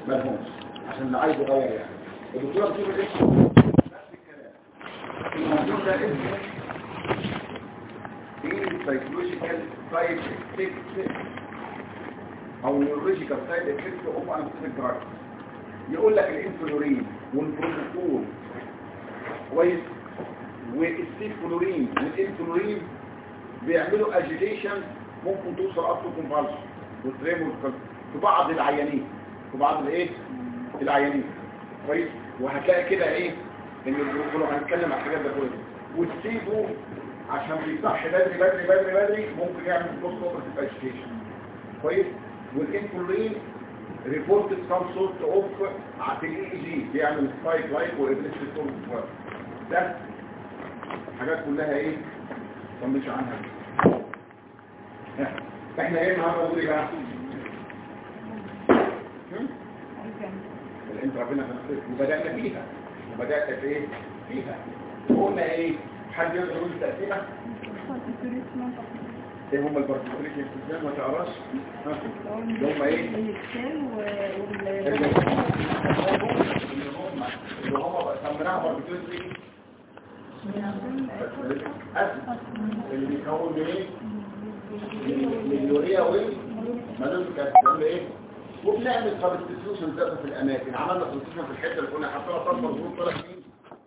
ملهمش عشان اللي عايز يغير يعني. الدكتوره بتقول ايه نفس الكلام. الموضوع ده اسمه ايه سايكولوجيكال سايد افكت او نيورولوجيكال سايد افكت اوف انستيك دراج. يقول لك الانسولين والبروتوكول كويس والسيفلورين والانسولين بيعملوا اجيتيشن ممكن توصل اصلا كونفالشن وتريمور في بعض العيانين العيانين كويس. وهتلاقي كده ايه ان البروتوكول هنتكلم على الحاجات ده كلها وتسيبه عشان بيصح بدري ممكن يعمل بوست اوبرتيف اجيتيشن كويس. والانسولين ريبورتد سام سورت اوف في الاي جي بيعمل سبايك لايك وابليشن ده حاجات كلها ايه طنش عنها. احنا ايه النهارده نقول ايه بقى الانترافينا وبدأنا فيها وبدأت في ايه فيها قلنا ايه حد يقدر يقول التقسيمه ايه هم البارتيكوليشن استثناء ما تعرفش هم ايه اللي هم سميناها بارتيكوليشن اللي بيكون من ايه من اليوريا والمالوز كاتب ايه. وبنعمل سبستيتيوشن ذات في الاماكن. عملنا سبستيتيوشن في الحته اللي كنا حاطينها صفر ظروف طلع فين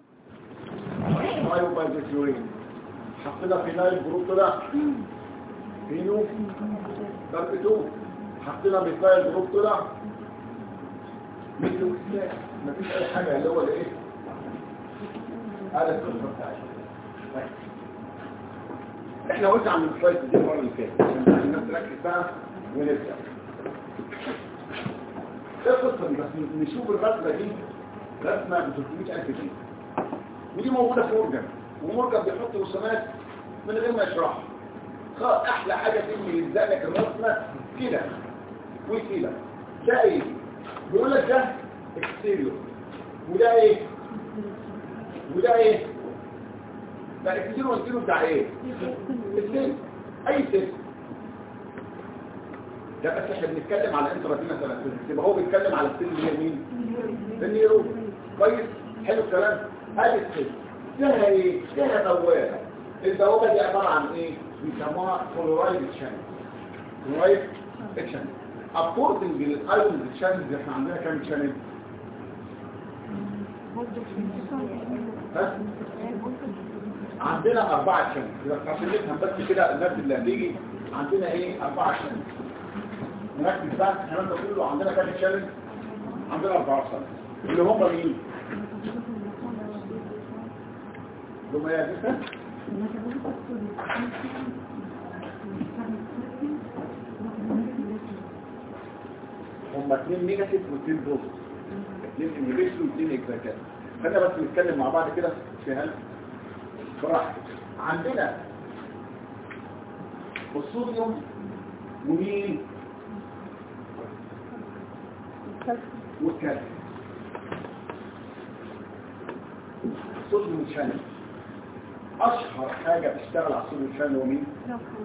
مايوبايزيورين حطينا فينايل جروب طلع فينو ضربته حطينا بيفايل جروب طلع ميثو. مفيش اي حاجه اللي هو الايه هذا القصه بتاعتنا. احنا قلنا عن السلايد دي المره اللي فاتت عشان الناس تركز بقى ونبدا. ده قصه بس نشوف الرسمه دي رسمه ب 300,000 جنيه ودي موجوده في مورجان ومورجان بيحط رسومات من غير ما يشرحها. احلى حاجه فيه يلزق لك الرسمه كده وكده. ده ايه بيقول لك ده اكستيريور وده ايه وده ايه ده اكستيريور والانتيريور بتاع ايه السن اي سن ده. بس احنا بنتكلم على انترافينا ثلاثه يبقى هو بيتكلم على السن اللي هي مين النيرو كويس. حلو الكلام. ادي السن فيها ايه فيها بوابه. البوابه دي عباره عن ايه بيسموها كلورايد شانل. كلورايد شانل اكوردنج للايونز شانلز. احنا عندنا كام شانل عندنا 4 شانل. عشان نفهم بس كده الناس اللي هتيجي عندنا ايه 4 شانل. نركز بقى الكلام ده كله. عندنا كام شانل عندنا 4 شانل اللي هم مين هم يا جسد هم 2 نيجاتيف و2 بوزيتيف 2 انهبيشن و2 اكزاكت. خلينا بس نتكلم مع بعض كده في هل براحتك. عندنا الصوديوم ومين والكالسيوم. الصوديوم شانل اشهر حاجه بتشتغل على الصوديوم شانل هو مين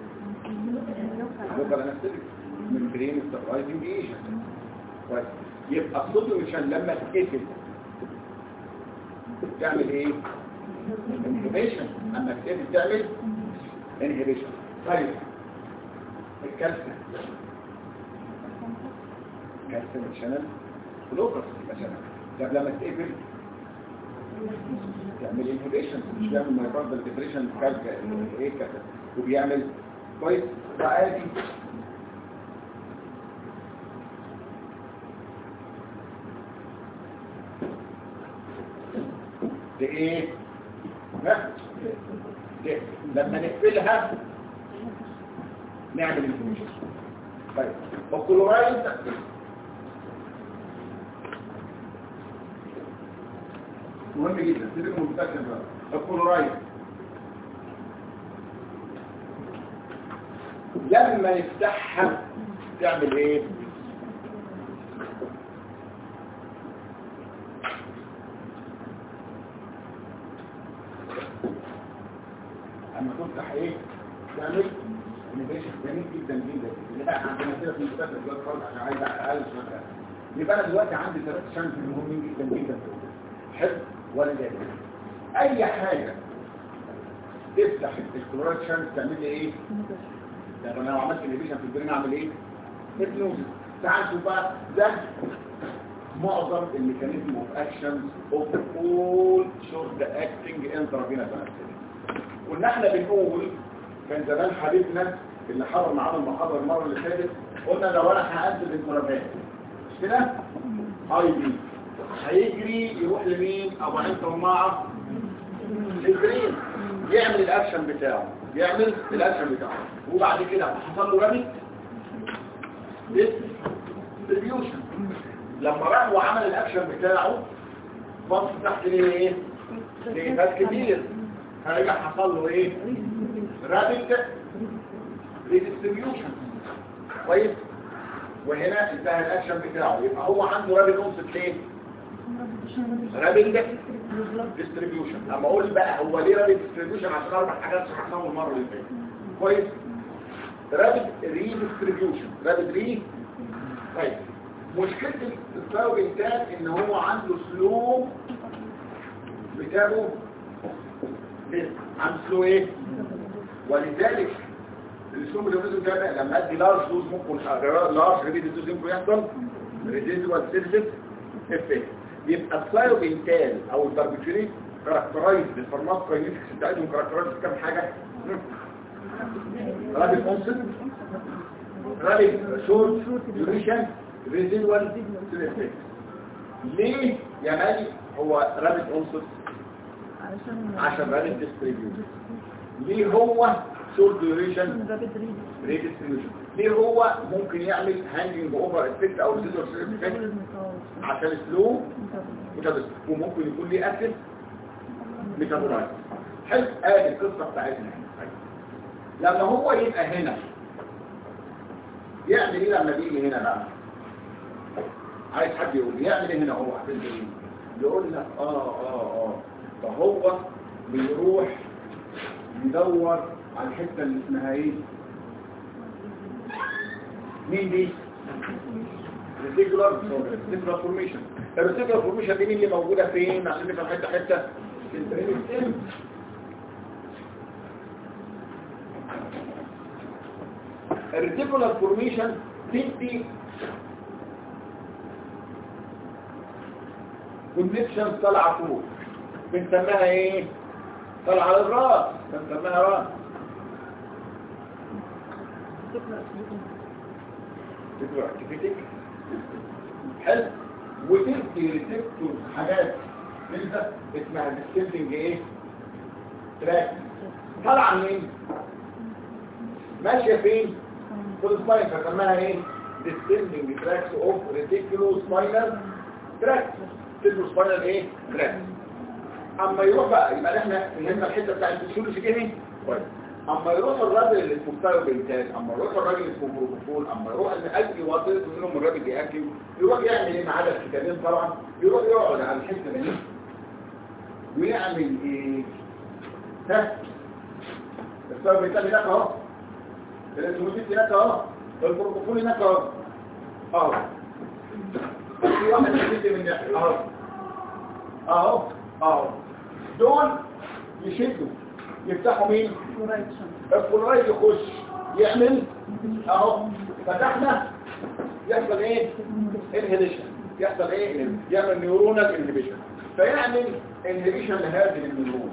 لوكال انستيك من برين ستابلايزنج ايجنت. كويس. يبقى الصوديوم شانل لما تتقفل تعمل ايه انهبيشن. اما تتقفل تعمل انهبيشن. طيب الكالسيوم شانل لوكال شانل طب لما تتقفل تعمل انهبيشن مش بيعمل مايكاردال ديبريشن ايه كده وبيعمل كويس. فعادي دي ايه دي لما نقفلها نعمل انهبيشن. طيب الكلورايد مهم جدا سيبك من متاكد بقى. الكلورايد لما نفتحها تعمل ايه اما تفتح ايه تعمل انيبيشن جميل جدا جدا. لا عندنا كده في المستشفى دلوقتي خالص عشان عايز اقل شويه يبقى انا دلوقتي عندي 3 شانس مهمين جدا جدا. حلو ولا لا؟ اي حاجه تفتح الكلورات شانس تعمل لي ايه؟ يعني انا لو عملت انهبيشن في البرين اعمل ايه؟ هيبنوزس. تعال شوف بقى ده معظم الميكانيزم اوف اكشن اوف اول شورت اكتنج انترافينوس انستيزيا. قلنا احنا بنقول كان زمان حبيبنا اللي حضر معانا المحاضره المره اللي فاتت، قلنا لو انا هقدم الانترافينوس مش كده؟ اي بي هيجري يروح لمين؟ ابو عين طماعه للبرين يعمل الاكشن بتاعه، وبعد كده حصل له رابط ديستريبيوشن. لما راح وعمل الاكشن بتاعه بص تحت ايه؟ ليفات كتير، هيرجع حصل له ايه؟ رابط ريديستريبيوشن. كويس؟ وهنا انتهى الاكشن بتاعه، يبقى هو عنده رابط كونسبت ايه؟ رابط ديستريبيوشن. اما اقول بقى هو ليه رابط ديستريبيوشن؟ عشان 4 حاجات شرحناهم المره اللي فاتت. كويس؟ رابط ريديستريبيوشن، طيب مشكله الثايروبنتال ان هو عنده سلو بتاعه عنده سلو ايه؟ ولذلك السلو ده لما ادي لارج دوز ممكن لارج ريديوز ممكن يحصل ريزيدوال سيرفيس افكت. يبقى الثايروبنتال او الباربيتوريت كاركترايز بالفارماكوكاينيتكس بتاعتهم كاركترايز كام حاجه؟ رابط كونسبت، رابط شورت ديوريشن، ريزيدوال سيرفيس. ليه يا مالي هو رابط كونسبت؟ عشان رابط ديستريبيوشن. ليه هو شورت ديوريشن؟ ريديستريبيوشن. ليه هو ممكن يعمل هانجنج اوفر افكت او ريزيدوال افكت؟ عشان سلو ميتابوليزم، وممكن يكون ليه اكتف ميتابولايت. حلو، ادي القصه بتاعتنا. لما هو يبقى هنا يعمل ايه لما بيجي هنا بقى؟ عايز حد يقول لي يعمل ايه هنا؟ هو يقول لك فهو بيروح يدور على الحته اللي اسمها ايه؟ مين دي؟ ريتيكولار فورميشن. الريتيكولار فورميشن دي مين اللي موجوده فين؟ عشان نفهم حته في البرين ستيم. الريتيكولار فورميشن تدي كونكشن طالعه فوق، بنسميها ايه؟ طالعه للراس، بنسميها راس. ريتيكولار اكتيفيتي. حلو، وتدي ريسبتور حاجات لسه اسمها ديستنتنج ايه؟ تراك. طالعه منين؟ ماشيه فين؟ في السباين، فسماها ايه؟ ديستنتنج تراكس اوف ريتيكولو سباينال تراك. ريتيكولو سباينال ايه؟ تراك. اما يروح بقى يبقى احنا فهمنا الحته بتاعت الفسيولوجي كده كويس. اما يروح الراجل اللي اسمه ثايروبنتال، اما يروح الراجل اللي اسمه بروبوفول، اما يروح اي وسيط منهم الراجل ياكل، يروح يعمل ايه؟ معاه الكتابين طبعا، يروح يقعد على الحته دي ويعمل ايه؟ ها الثايروبنتال هناك اهو، الانسولين هناك اهو، البروبوفول هناك اهو، في واحد يشد من ناحيه اهو دول يشدوا يفتحوا مين؟ الكلورايد يخش يعمل اهو، فتحنا يحصل ايه؟ انهبيشن. يحصل ايه؟ يعمل نيورونال انهبيشن، فيعمل انهبيشن لهذه النيورون.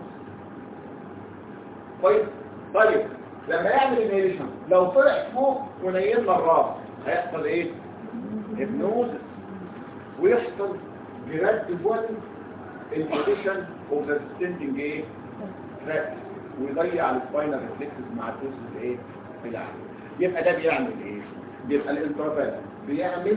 طيب لما يعمل انهبيشن لو طلع فوق ونيمنا الراس هيحصل ايه؟ هيبنوزس، ويحصل جراديوال انهبيشن اوف ذا ديستنتنج ايه؟ تراك، ويضيع السباينال ريفلكسز مع الدوز ايه؟ بتاعه. يبقى ده بيعمل ايه؟ بيبقى الانترافال بيعمل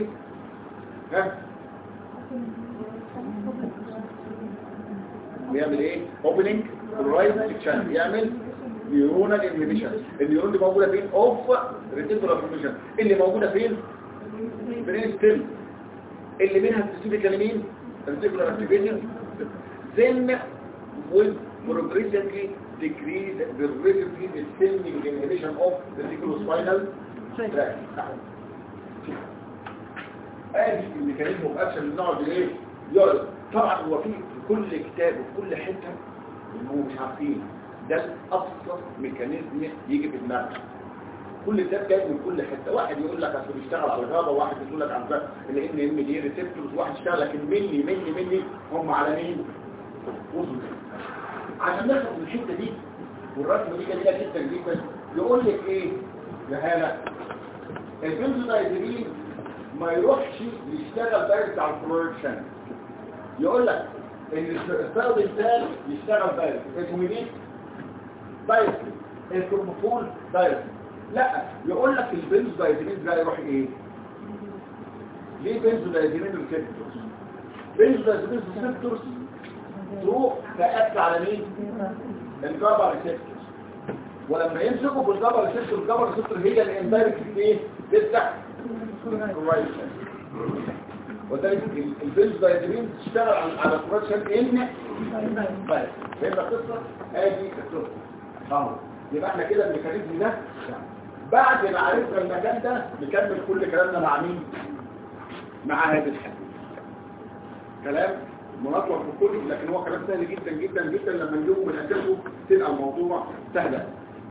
بيعمل ايه؟ اوبننج رايت سكشن، يعمل نيورونال انهبيشن. النيورون اللي موجوده فين؟ اوف ريتيكولار فورميشن، اللي موجوده فين؟ برين ستيم، اللي منها سبيسيفيكالي مين؟ ريتيكولار اكتيفيشن. then will progressively decrease the relatively descending inhibition of the reticulospinal tract. ادي الميكانيزم اوف اكشن اللي بنقعد ايه يقعد. طبعا هو في كل كتاب وفي كل حته هم مش عارفين ده ابسط ميكانيزم يجي في دماغك. كل كتاب جاي من كل حته، واحد يقول لك اصل بيشتغل على الغابه، واحد يقول لك على الان ام دي ريسبتورز، واحد يشتغل لكن مني هم على مين؟ وصل. عشان ناخد من الحته دي والرسمه دي جميله جدا جدا. يقول لك ايه يا هاله؟ البنزودايزيبين ما يروحش يشتغل دايركت على البرودكشن. يقول لك ان السبب الثاني يشتغل دايركت اسمه ايه؟ دايركت. الكروموفول دايركت. لا، يقول لك البنزودايزيبين ده يروح ايه؟ ليه بنزودايزيبين ريسبتورز؟ بنزودايزيبين ريسبتورز تروح تأكد على مين؟ الجابا ريسبتورز. ولما يمسكوا بالجابا ريسبتور، الجابا ريسبتور هي الاندايركت ايه؟ تفتح كويس. وذلك البنزودايزيبين تشتغل على البرودكشن ان بس. فهمت القصه؟ ادي القصه اهو. يبقى احنا كده الميكانيزم ده بعد ما عرفنا المكان ده نكمل كل كلامنا مع مين؟ مع هذا الحديث. كلام منطلق في الكتب لكن هو كلام سهل جدا جدا جدا. لما نجيبه من اساسه تلقى الموضوع سهلا.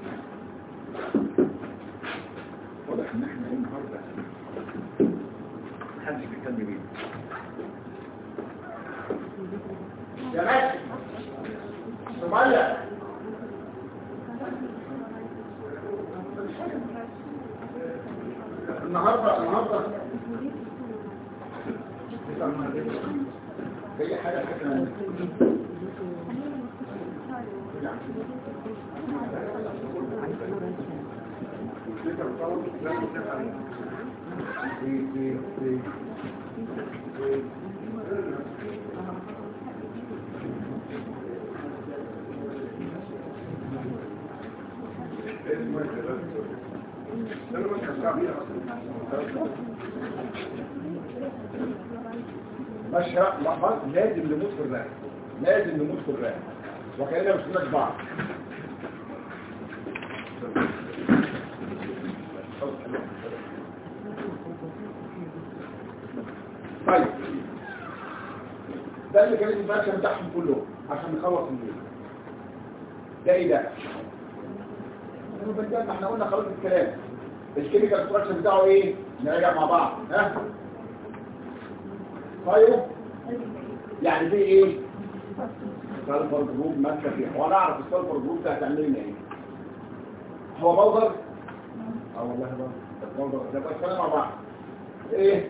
واضح ان احنا النهارده محدش بيهتم بيه. يا ماشي سمية النهارده هي حاجه حسنه. لازم نموت في الرأي، لازم نموت في الرأي وكأننا مش هناك بعض. طيب ده اللي كان المباشر بتاعهم كلهم عشان نخلص الليل. ده ايه ده؟ ما احنا قلنا خلاص الكلام. الكيميكال ستراكشر بتاعه ايه؟ نراجع مع بعض. ها؟ طيب يعني في ايه؟ سلفر جروب ماسكه فيه. هو انا اعرف السلفر جروب ده هتعمل لنا ايه؟ هو بودر؟ والله بودر ده بس كلام مع بعض. ايه؟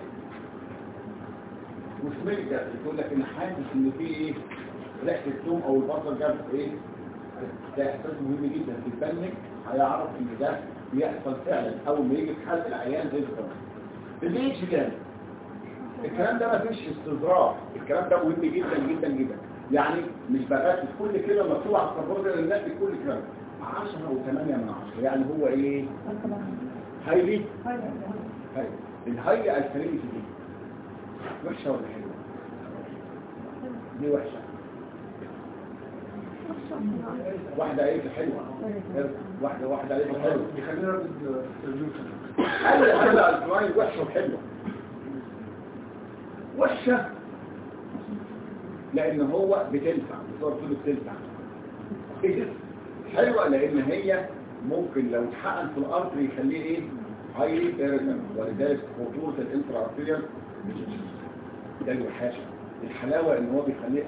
مش ملكه يقول لك ان حاسس ان في ايه؟ ريحه الثوم او البصل جاب ايه؟ ده احساس مهم جدا في الفنك. هيعرف ان ده بيحصل فعلا اول ما يجي في حاله العيان زي الكلام. البيتش كام؟ الكلام ده ما فيش استظراف. الكلام ده مهم جدا جدا جدا. يعني مش بغاث كل كلمه مكتوبه على الصفار ده للناس كل كلمه 10 و8 من 10. يعني هو ايه؟ هايلي الهايلي الكلمه دي وحشه ولا حلوه؟ دي وحشه. واحده ايه حلوه؟ واحده ايه حلوه؟ يخلينا هذا الكلاين وحشه وحلوه. وحشه لان هو بتنفع بصورة بتنفع. حلوه لان هي ممكن لو اتحقن في الارض يخليه ايه؟ هايلي ايريتنت. ولذلك خطوره الانترا ارتيريال ده الوحاشه. الحلاوه ان هو بيخليه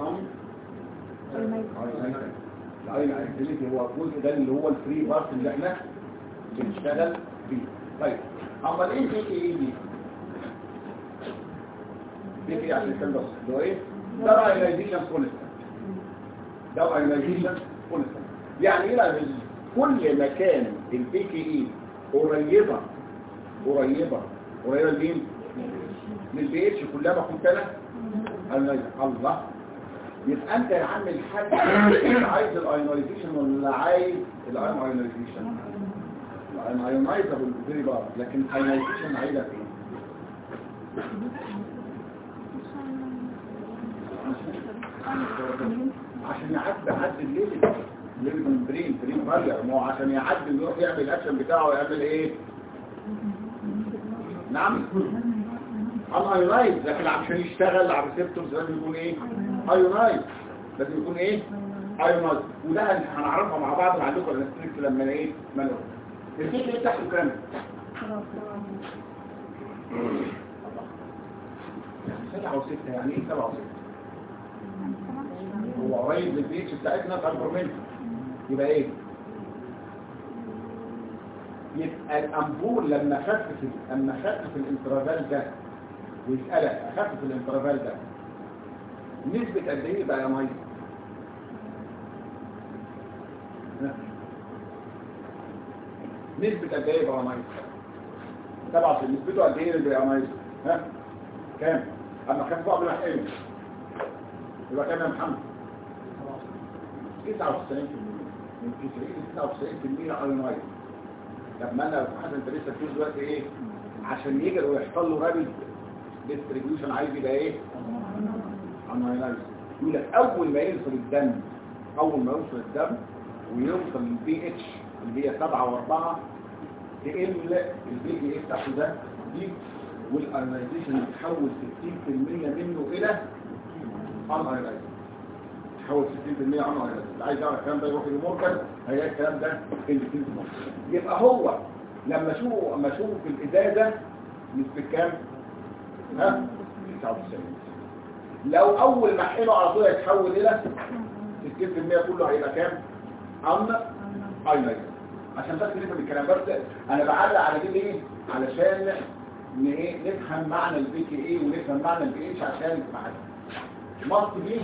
العين اكتيفيتي هو الجزء ده اللي هو الفري بارت اللي احنا بنشتغل فيه. طيب امال ايه دي؟ دي عشان كده بس ده ايه؟ ده ايونايزيشن كونستانت. يعني ايه؟ كل ما كان البي كي اي قريبه لمين؟ للبي اتش كلها كنت انا الله. يبقى انت يا عم الحاج عايز الايونايزيشن ولا عايز الايونايزيشن؟ الايونايزابل فيري بار. لكن الايونايزيشن عايزها ايه؟ عشان يعدي الليل من برين مرجع. ما هو عشان يعدي يروح يعمل الاكشن بتاعه ويعمل ايه؟ نعم ايونايز، لكن عشان يشتغل على الريسبتورز لازم يكون ايه؟ ايونايز، لازم يكون ايه؟ ايونايز. وده هنعرفها مع بعض مع اللوكال انستريكت لما ايه؟ ما نقول الكيك اللي بتاعته كام؟ 7 و6. يعني ايه 7 و6؟ هو قريب للبيتش بتاعتنا اكبر منه، يبقى ايه؟ يبقى الامبول لما خفف الانترفال ده ويسألك اخفف الانترفال ده نسبة قد ايه بقى يا مايك؟ نسبة قد ايه بقى يا مايك؟ 7 نسبته قد ايه اللي بقى يا مايك؟ ها؟ كام؟ اما خففه قبل ما احقنه يبقى كام يا محمد؟ 99% من 99% ايونايز. لما انا حسن انت لسه بتقول دلوقتي ايه؟ عشان يجري ويحصل له رابيد ديستريبيوشن عايز يبقى ايه؟ ايونايز. يقول لك اول ما يوصل الدم ويوصل للبي اتش اللي هي 7 و4 تقل البي جي اي بتاعته ده دي، والايونايزيشن يتحول 60% منه الى انايونايز. تحول 60% انايونايز. اللي عايز يعرف الكلام ده يروح للمورجان هيلاقي الكلام ده في الفيلم. يبقى هو لما اشوفه في الازازه نسبه كام؟ ها؟ 99. لو اول ما احقنه على طول هيتحول الى 60% كله هيبقى كام؟ ايونايز. عشان بس نفهم الكلام. بس انا بعلق على دي ليه؟ علشان نفهم معنى البي كي اي ونفهم معنى البي اتش عشان معانا مصر دي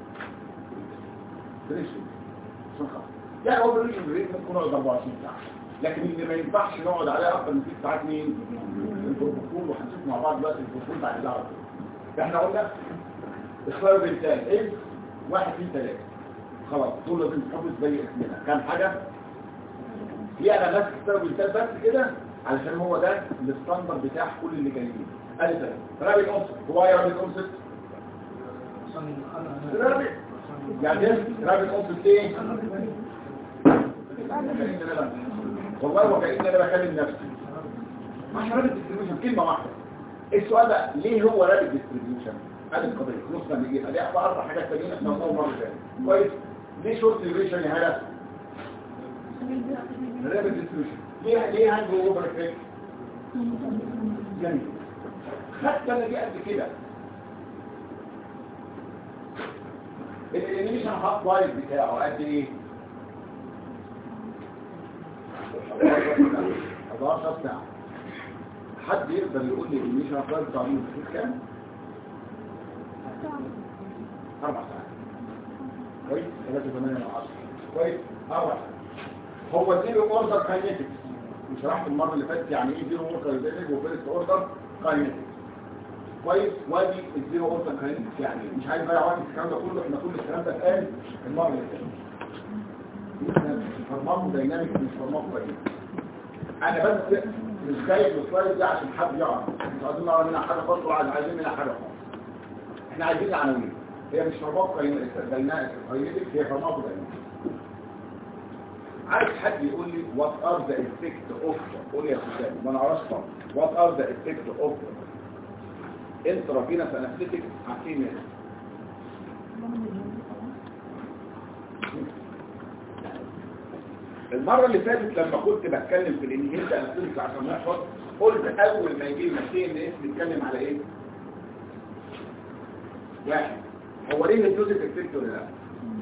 بريشن يعني هو بريشن بريت ممكن نقعد 24 ساعه، لكن اللي ما ينفعش نقعد عليه اكتر من 6 ساعات مين؟ البروبوكول. وهنشوف مع بعض دلوقتي البروبوكول بعد ده. احنا قلنا اختار بالتالي ايه؟ 1 2 3 خلاص دول لازم تحفظ زي اسمنا. كام حاجه؟ دي انا ماسك اختار بالتالي بس كده علشان هو ده الستاندر بتاع كل اللي جايين. ادي رابط اومست. هو ايه رابط اومست؟ رابط يعني رابط اومست ايه؟ والله وكأن انا بكلم نفسي. مش رابط ديستريبيوشن كلمه واحده. السؤال بقى ليه هو رابط ديستريبيوشن؟ هذه القضيه نصنا نجيبها. دي 4 حاجات ثانيه احنا اول مره ثانيه. كويس. ليه شورت ديوريشن يا هلا؟ رابط ديستريبيوشن. ليه عنده اوفر افكت؟ جميل. حتى اللي قد كده الانيميشن هاف لايف بتاعه قد ايه؟ 11 ساعه. حد يقدر يقول لي الانيميشن هاف لايف بتاعه كام؟ 4 ساعات. كويس. 3 8 10 كويس. 4 ساعات. هو زيرو اوردر كاينيتكس. شرحت المره اللي فاتت يعني ايه زيرو اوردر كاينيتكس وفيرست اوردر كاينيتكس. كويس. وادي الزيرو اوردر كاينيتكس يعني مش عايز اضيع وقت في الكلام ده كله. احنا كل الكلام ده اتقال المره اللي فاتت. فارماكو دايناميك مش فارماكو دايناميك. انا بس مش جايب السلايد ده عشان حد يعرف. مش عايزين نعرف منها حاجه خالص ولا عايزين منها حاجه خالص. احنا عايزين عناوين. هي مش فارماكو دايناميك هي فارماكو دايناميك. عايز حد يقول لي what are the effects of قول يا سيدي ما نعرفش طبعا what are the effects of intravenous anesthetic عارفين ايه؟ المره اللي فاتت لما كنت بتكلم في الانهيلد انستيك عشان نحفظ قلت اول ما يجي لنا سي ان اس نتكلم على ايه؟ واحد هو ليه الدوزيك افكت ولا لا؟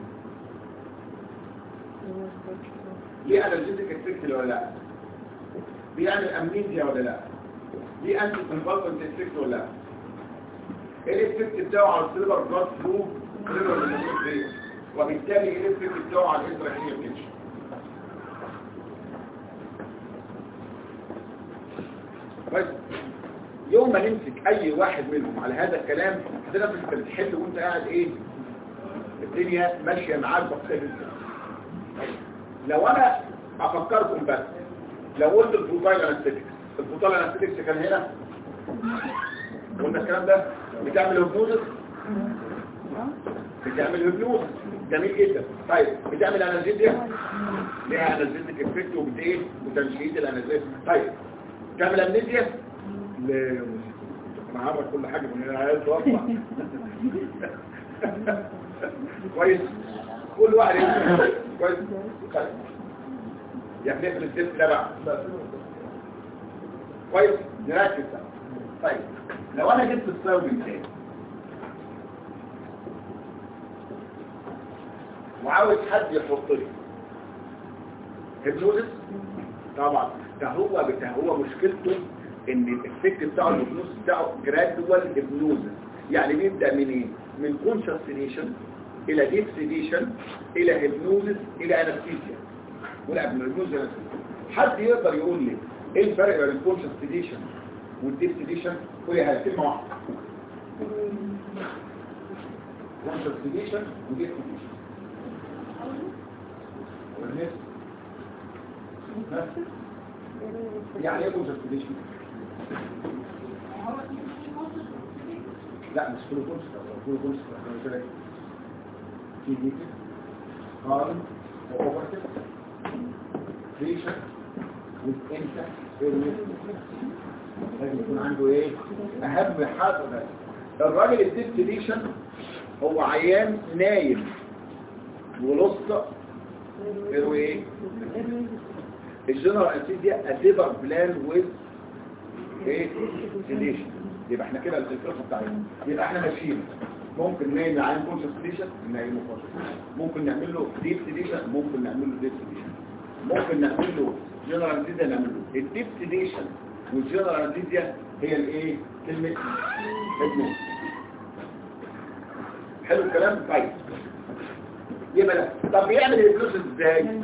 ليه انالجيتك افكت ولا لا؟ بيعمل امنيزيا ولا لا؟ ليه انتي كونفالسنت افكت ولا لا؟ ايه الافكت بتاعه على السيلفر بلاد فلو وبالتالي ايه الافكت بتاعه على الانتراكينيال كيتش؟ بس يوم ما نمسك اي واحد منهم على هذا الكلام هتلاقي انت بتحل وانت قاعد ايه الدنيا ماشيه معاك بخير. لو انا افكركم بس لو قلت البروتايل انستيكس كان هنا قلنا الكلام ده بتعمل هيبنوزس جميل جدا. طيب بتعمل انالجيزيا ليها انالجيزيك افكت وبتايه وتنشيط الانالجيزيا. طيب تعمل امنيزيا انا هعرف كل حاجه من العيال توقع. كويس كل واحد يمشي كويس. طيب يعني نقفل الدرس ده بقى كويس نركز بقى. طيب لو انا جبت السبب الثاني وعاوز حد يحط لي هيبنوزس، طبعا ده هو مشكلته ان الافكت بتاعه الهيبنوزس بتاعه جرادوال هيبنوزس، يعني بيبدا من ايه؟ من كونشس سيديشن الى ديب سيديشن الى هيبنوزس الى انستيزيا ولا هيبنوزس. حد يقدر يقول لي ايه الفرق بين الكونشس سيديشن والديب سيديشن؟ قولي على كلمه واحده. كونشس سيديشن وديب سيديشن يعني ايه كونشس سيديشن؟ لا مش كل كونشس في دي قارن واوفرتيف فيشن وانت لازم يكون عنده ايه؟ اهم حاجه الراجل الديب سيديشن هو عيان نايم ولسه ايه؟ الجنرال انستيزيا اديبر بلان ويز ايه؟ سيديشن. يبقى احنا كده الفلسفه بتاعتنا يبقى احنا ماشيين ممكن نعمل عين كونشس سيديشن نعمله كونشس، ممكن نعمل له ديب سيديشن، ممكن نعمل له ديب سيديشن، ممكن نعمل له جنرال انستيزيا نعمل له الديب سيديشن والجنرال انستيزيا هي الايه؟ كلمه هيبنوز. حلو الكلام. طيب يبقى لا طب بيعمل الهيبنوز ازاي؟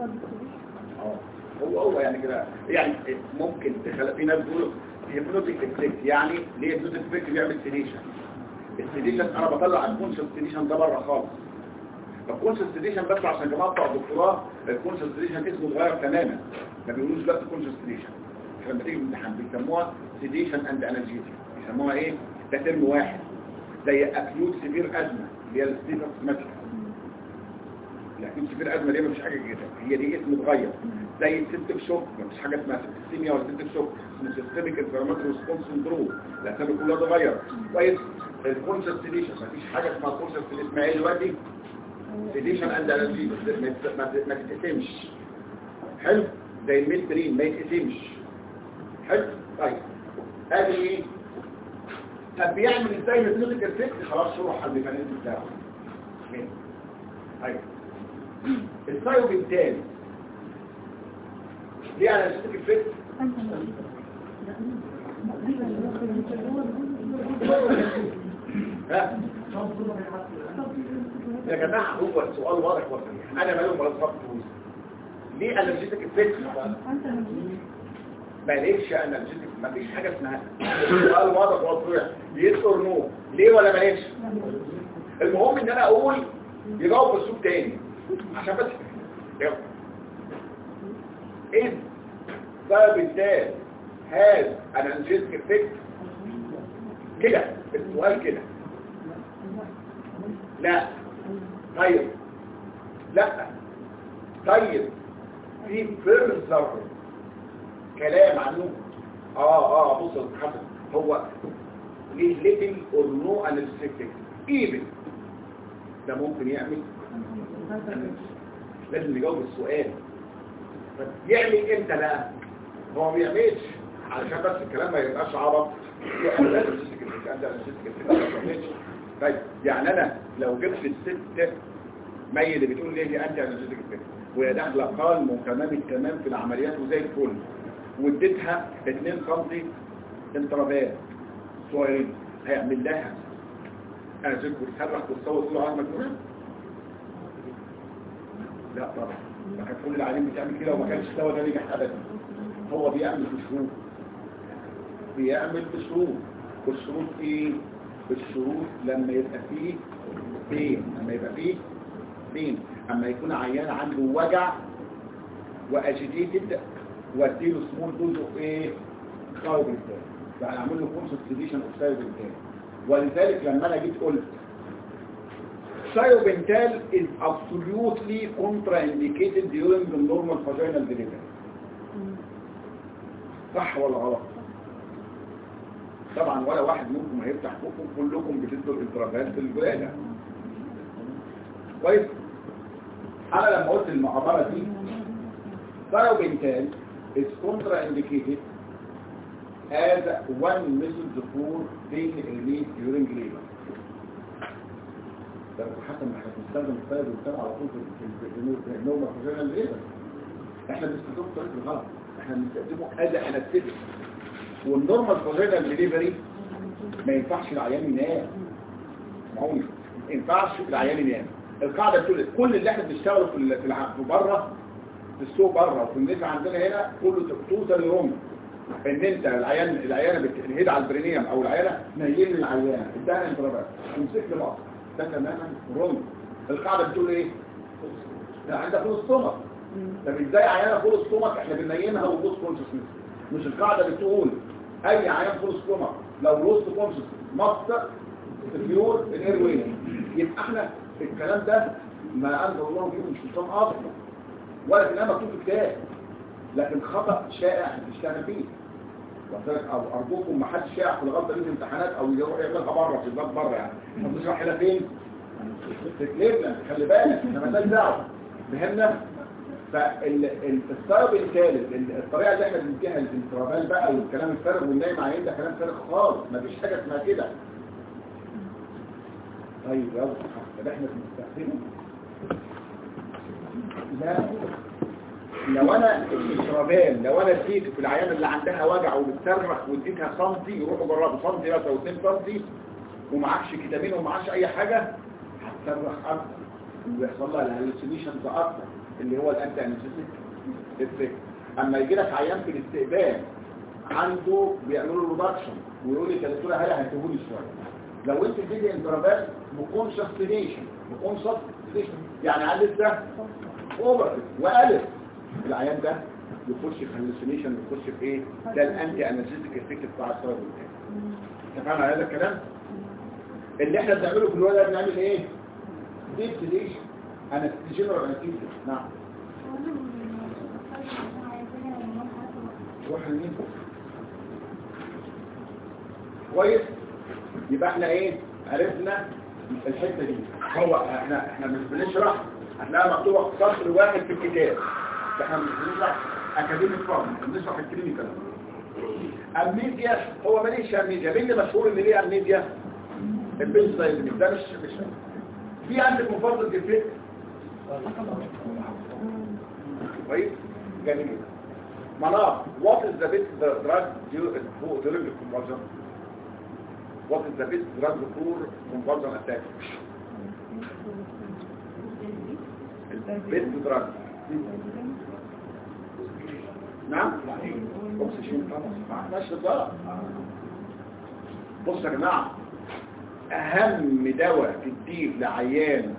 هو يعني كده يعني ممكن تخلق في ناس بيقولوا هيبنوتيك افكت. يعني ليه هيبنوتيك افكت بيعمل سيديشن؟ السيديشن انا بطلع الكونشس سيديشن ده بره خالص. الكونشس سيديشن بس عشان جماعه بتوع الدكتوراه الكونشس سيديشن اسمه اتغير تماما، ما بيقولوش بس كونشس سيديشن. لما تيجي الامتحان بيسموها سيديشن اند انالجيزيا، بيسموها ايه؟ ده ترم واحد زي اكيوت سيفير ازمه اللي هي الستيفس ماتش. الاكيوت سيفير ازمه دي مفيش حاجه كده، هي دي اسم اتغير. زي السيستم شوك مفيش حاجه اسمها سيستميا ولا سيستم شوك، اسمه سيستميك انفلاماتوري ريسبونس سندروم. الاسامي كلها اتغيرت. كويس. الكونشس سيديشن مفيش حاجه اسمها كونشس سيديشن. اسمها ايه دلوقتي؟ سيديشن اند انالجي. ما تتقسمش. حلو. زي الميلترين ما يتقسمش. حلو. طيب ادي ايه؟ طب بيعمل ازاي الهيبنوتيك افكت؟ خلاص شروح على الميكانيزم بتاعه. ايوه السايو بالتالي ليه على الهيبنوتيك افكت؟ ها يا جماعه هو السؤال واضح وصريح. انا مالهم ولا صفت ليه الهيبنوتيك افكت؟ ماليش انالجيتك. مفيش حاجه اسمها السؤال واضح وصريح يس اور نو ليه ولا ماليش. المهم ان انا اقول يجاوب باسلوب تاني عشان بس يلا. ايه سبب الدال هاز انالجيتك افكت؟ كده السؤال كده. لا. طيب لا. طيب في فرزر كلام عنه. بص حسن هو ليه ليتل اور نو انالجيتك ايفن ده ممكن يعمل. لازم نجاوب السؤال. يعمل امتى بقى؟ هو ما بيعملش علشان بس الكلام ما يبقاش عبط. طيب يعني انا لو جبت الست مي اللي بتقول ليه دي انت انالجيتك وهي داخله قال تمام التمام في العمليات وزي الفل واديتها 2 سم انترافات صغيرين هيعمل لها انالجيتك وتصرخ وتصوت تقول له عظمك مهم؟ لا طبعا. ما كان كل العالم بتعمل كده وما كانش الدواء ده نجح ابدا. هو بيعمل بشروط. والشروط ايه؟ الشروط لما يبقى فيه بين اما يكون عيان عنده وجع واجيتيتد واديله سمول دوز اوف ايه؟ سايوبنتال. يعني اعمل له كونسنت سيديشن اوف سايوبنتال. ولذلك لما انا جيت قلت Thiopental is absolutely contraindicated during the normal vaginal delivery. صح ولا غلط؟ طبعا ولا واحد منكم هيفتح بقكم، كلكم بتدوا الانترافال في الولاده. كويس. انا لما قلت المعبره دي ثايروبنتال is contraindicated as one method for taking release during labor. ده حتى ما احنا بنستخدم الثايروبنتال على طول في النورمال فاجينال ليبر. احنا بنستخدمه بطريقه الغلط، احنا بنستخدمه as انستيك. والنورمال فاجينال ديليفري ما ينفعش العيان ينام. معوني ما ينفعش العيان ينام. القاعده بتقول كل اللي احنا بنشتغله في بره في السوق بره وفي النساء عندنا هنا كله توتال رونج. ان انت العيانه الهيد على البرينيوم او العيانه نايم العيانه اداها انترافال تمسك له مقص، ده تماما رونج. القاعده بتقول ايه؟ لا عندها فول ستومك. طب ازاي عيانه فول ستومك احنا بننيمها وبوست كونشسنس؟ مش القاعده بتقول اي عيان فول ستومك لو لوست كونشسنس مقص بيور الاير واي؟ يبقى احنا الكلام ده ما انزل الله فيه مش سلطان اصلا ولا كلام مكتوب في كتاب، لكن خطا شائع بتشتغل فيه. ارجوكم ما حدش شائع في الغلطه دي في الامتحانات او يروح يعملها بره في الباب بره يعني. احنا بنشرح هنا فين؟ في كليبنا، خلي بالك احنا مالناش دعوه. فهمنا؟ فالسبب الثالث الطريقه اللي احنا بنديها الانترافال بقى والكلام الفارغ والنايم عيان ده كلام فارغ خالص، مفيش حاجه اسمها كده. طيب يلا طب احنا بنستخدمه لا لو انا الانترافال لو انا اديت في العيان اللي عندها وجع وبتصرخ واديتها سنتي يروحوا جربوا سنتي بس او 2 سنتي ومعكش كتابين ومعكش اي حاجه هتصرخ اكتر ويحصل لها الهلوسينيشنز اكتر اللي هو الانتي انستيك. اما يجي لك عيان في الاستقبال عنده بيعملوا له ريدكشن ويقول لي الدكتوره هلا هتهولي شويه. لو انت بتدي انترافال بكونشس سيديشن يعني عاد لسه اوفر والف العيان ده يخش في هلوسينيشن يخش في ايه؟ ده الانتي انستيك افكت بتاع السبب. اتفقنا على هذا الكلام؟ اللي احنا بنعمله في الولد بنعمل ايه؟ ديب سيديشن انستيجنرال انستيجن. نعم روح لمين؟ كويس. يبقى احنا ايه عرفنا الحته دي. هو احنا مش بنشرح هتلاقيها مكتوبه في سطر واحد في الكتاب. احنا مش بنشرح اكاديميك فورم، بنشرح الكلينيكال. امنيديا هو ماليش امنيديا، مين اللي مشهور ان ليه امنيديا؟ البنسلايزم. ده مش في عندك مفضل جفت كويس جميل. مناط what is the best drug during the convulsion? What is the best drug for convulsion attack? best drug نعم اكسجين طبعا ماشي الضرر. بص يا جماعه اهم دواء تديه لعيان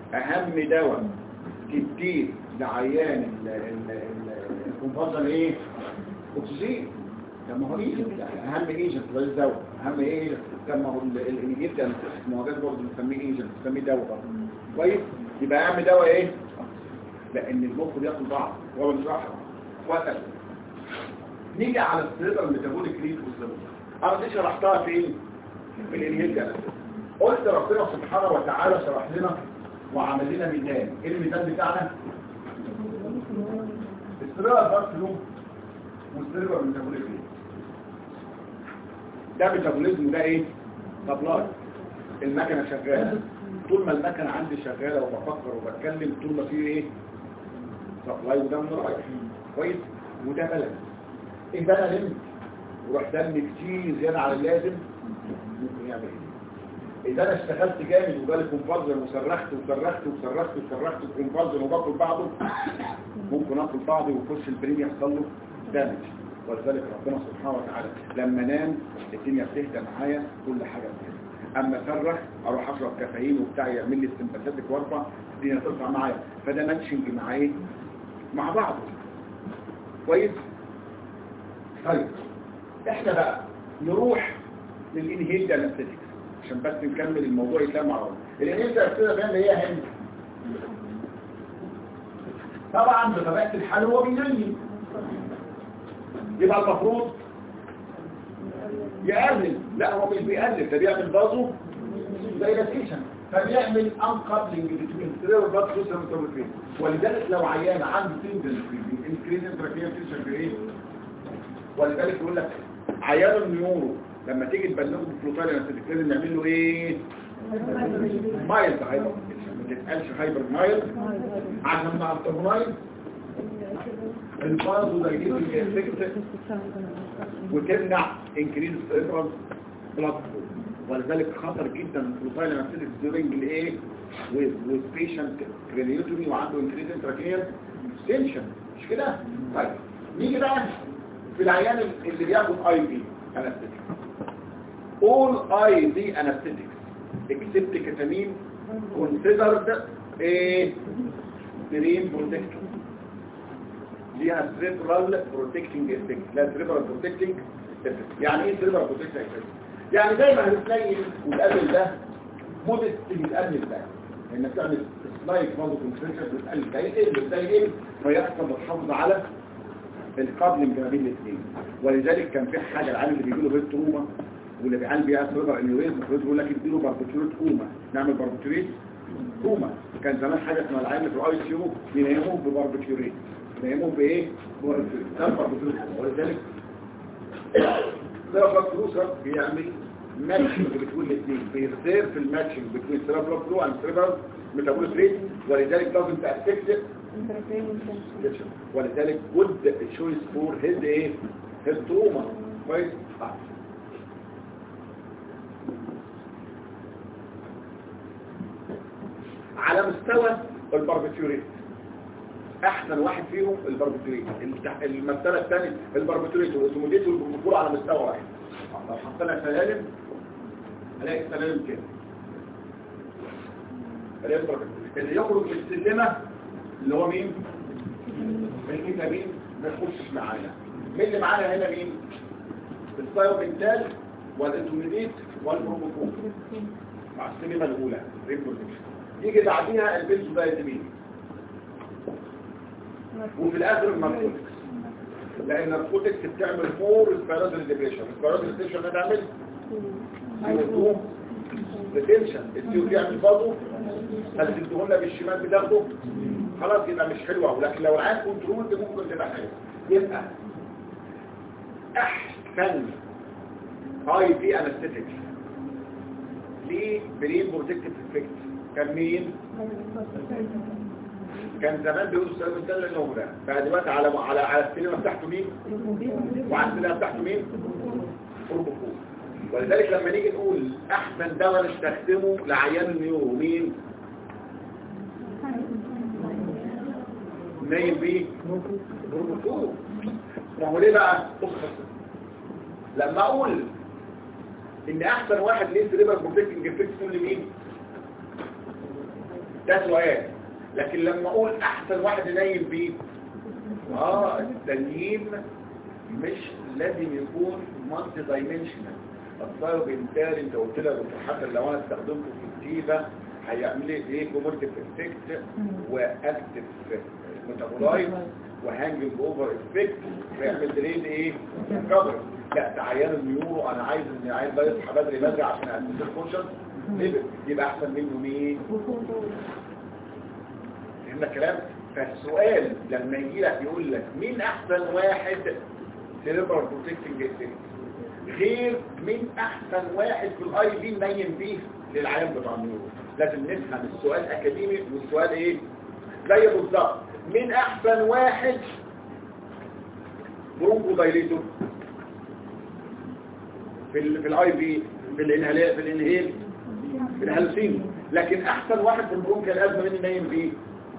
الكونفرجن ايه؟ اكسجين. لما هو ايجنت اهم ايجنت ده الدواء اهم ايه؟ لما هو الانجيت المعدات برضه بنسميه ايجنت بنسميه دواء برضه. كويس. يبقى اهم دواء ايه؟ لان المخ بياخد بعض هو بنشرحها وقت. نيجي على السيرفر الميتابوليك ريت والزمن. انا دي شرحتها فين؟ في الانهيل. قلت ربنا سبحانه وتعالى شرح لنا وعمل لنا ميزان. ايه الميزان بتاعنا؟ السيرفر بس والسيرفر الميتابوليك ريت. ده ميتابوليزم ده ايه؟ سبلاي. المكنه شغاله. طول ما المكنه عندي شغاله وبفكر وبتكلم طول ما في ايه؟ سبلاي وده من رايح. كويس؟ وده بلد. إذا أنا لمت وروح دم كتير زيادة على اللازم ممكن يعمل إيه؟ إذا أنا اشتغلت جامد وجالي كونفالجر وصرخت وكونفالجر وباكل بعضه ممكن أكل بعضه ويخش البرين يحصل له دامج. ولذلك ربنا سبحانه وتعالى لما نام الدنيا بتهدى معايا كل حاجة بتهدى. أما صرخ أروح أشرب كافيين وبتاع يعمل لي السمباثيك وارفع الدنيا ترفع معايا. فده ماتشنج مع إيه؟ مع بعضه. كويس؟ طيب احنا بقى نروح للانهيل انستيك عشان بس نكمل الموضوع يتلم مع بعض. الانهيل انستيك ده اللي هي هند طبعا بطبيعه الحال هو بينيم. يبقى المفروض يقلل. لا هو مش بيقلل، ده بيعمل بازو دايلاتيشن، فبيعمل انكابلنج بين سيريبرال بلاد فلو سيرماتومتري. ولذلك لو عيان عنده سنجل انكريز انتراكيال تنشن في ايه، ولذلك يقول لك عيان النيورو لما تيجي تبلغه بالفلوتايل لازم نعمل له ايه؟ مايلد هايبر، ما تتقالش هايبر مايلد عشان مع التمرايل البازو دايليتنج افكت وتمنع انكريز سيريبرال بلاد فلو. ولذلك خطر جدا الفلوتايل انستيك ديورنج الايه والبيشنت كرينيوتومي وعنده انكريز انتراكيال تنشن، مش كده؟ طيب نيجي بقى في العيان اللي بياخد اي بي انستيك. all IV anesthetics except ketamine considered a brain protector. ليها cerebral protecting effect. لا cerebral protecting effect. يعني ايه cerebral protecting effect؟ يعني دايما هتلاقي والقلب ده مودست بيتقلل ده، لانك تعمل سلايد برضه كونسنتريشن بتقلل ده يقل فيحصل محافظه على الكابلنج ما بين الاثنين. ولذلك كان في حاجه العالم اللي بيجي له بيت تروما واللي بيعالج بيها سيرفر انيوريزم المفروض يقول لك اديله باربيتوريت كوما، نعمل باربيتوريت كوما. كان زمان حاجه اسمها العالم في الاي سي يو يناموا بباربيتوريت، يناموا بايه؟ باربيتوريت. ولذلك سيرفر فلوسر بيعمل ماتشنج بين الاثنين، بيرسير في الماتشنج بين سيرفر فلو اند سيرفر ميتابوليك ريت. ولذلك لازم تأكد ولذلك جود تشويس فور هيد ايه؟ هيد تروما. كويس. على مستوى الباربيتوريت احسن واحد فيهم الباربيتوريت. المسألة الثانية الباربيتوريت والاسموديت والبروموكول على مستوى واحد. لو حطينا سلالم هلاقي السلالم كده اللي يخرج من السلمة اللي هو مين؟ الكتابين ما يخشش معانا. مين اللي معانا هنا مين؟ السايوبنتال والاسموديت والبروموكول مع السلمة الأولى ريبروتكشن. يجي بعديها البنزودايزيبين وفي الاخر الناركوتكس، لان الناركوتكس بتعمل مور سبيرادل ديبريشن. السبيرادل ديبريشن بتعمل CO2 ريتنشن، السيو بيعمل برضه اللي تديهولنا بالشمال بتاخده خلاص يبقى مش حلوه. ولكن لو العين كنترول دي ممكن تبقى حلوه. يبقى احسن اي بي انستيتكس ليه برين بروتكتيف افكت كان مين؟ كان زمان بيقولوا السلام الدل انه ده، بقى دلوقتي على السينما بتاعته مين؟ وعلى السينما بتاعته مين؟ بروبوكول. ولذلك لما نيجي نقول احسن دواء نستخدمه لعيان النيورو مين؟ نايم بيه بروبوكول. ما هو ليه بقى؟ بص لما اقول ان احسن واحد ليه سيريبرال بروتكتنج افكت تقول لمين؟ ده سؤال. لكن لما اقول احسن واحد نايم بيه التنييم مش لازم يكون مالتي دايمنشنال. الصاير بالتالي انت قلت لها حتى لو انا استخدمته في التيبه هيعمل لي ايه؟ كومورتيف افكت واكتف ميتابولايت وهانجنج اوفر افكت ويعمل درين ايه؟ كفر. لا تعيان النيورو انا عايز ان العيان ده يصحى بدري عشان اسس الفانكشن يبقى احسن منه مين؟ فهمنا الكلام؟ فالسؤال لما يجي لك يقول لك مين احسن واحد سيريبرال بروتكتنج افكت غير مين احسن واحد في الاي بي نايم بيه للعيان بتاع النيورو. لازم نفهم السؤال اكاديمي والسؤال ايه؟ زي بالظبط مين احسن واحد برونكو دايليتور في الاي بي في الانهيل في الهلسين. لكن احسن واحد في البرونكال ازمه مين نايم بيه؟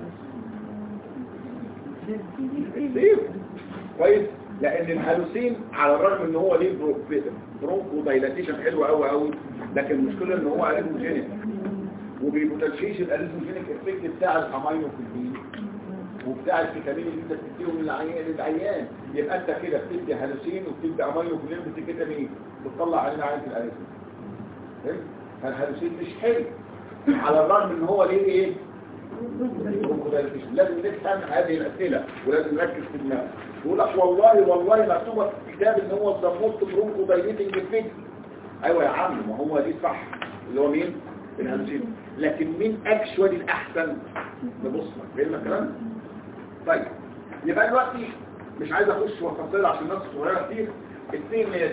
كويس. لان الهلوسين على الرغم ان هو ليه برونكو دايلاتيشن حلو قوي لكن المشكله ان هو اريثموجينيك وبيبوتنشيش الاريثموجينيك افكت بتاع الامينوفيلين وبتاع الفيتامين اللي انت بتديهم للعيان. يبقى انت كده بتدي هلوسين وبتدي امينوفيلين بتكتامين بتطلع علينا عين الاريثموجين. فالهلوسين مش حلو على الرغم ان هو ليه ايه؟ لازم نفهم هذه الاسئله ولازم نركز في دماغنا. يقول لك والله مكتوبه في الكتاب ان هو الضموت برونكو دايليتنج فيت. ايوه يا عم، ما هو دي صح، اللي هو مين الهالوسين، لكن مين اكشوالي الاحسن نبص لك فين الكلام. طيب يبقى دلوقتي مش عايز اخش وافصل عشان الناس صغيره كتير. 2 ميت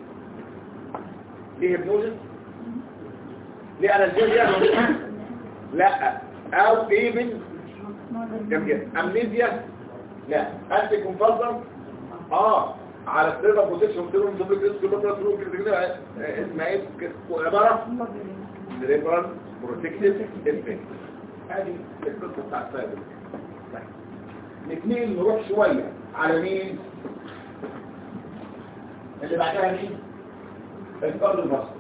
ليه هيبنوزس؟ ليه انالجيزيا؟ لا. او ايفن امنيزيا؟ لا. انتي كونفالسنت؟ على السيرفر بوزيشن بتقولهم دوبل ريسك بطرة سلوك كده اسمها ايه عباره سيريبرال بروتكتيف افكت. هذه القصه بتاعت السايبر. الاثنين نروح شويه على مين اللي بعدها؟ مين القرن المصري.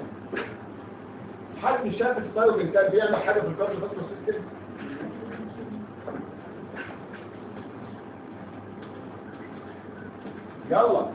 حد شاف السايبر انت بيعمل حاجه في القرن المصري كده؟ يلا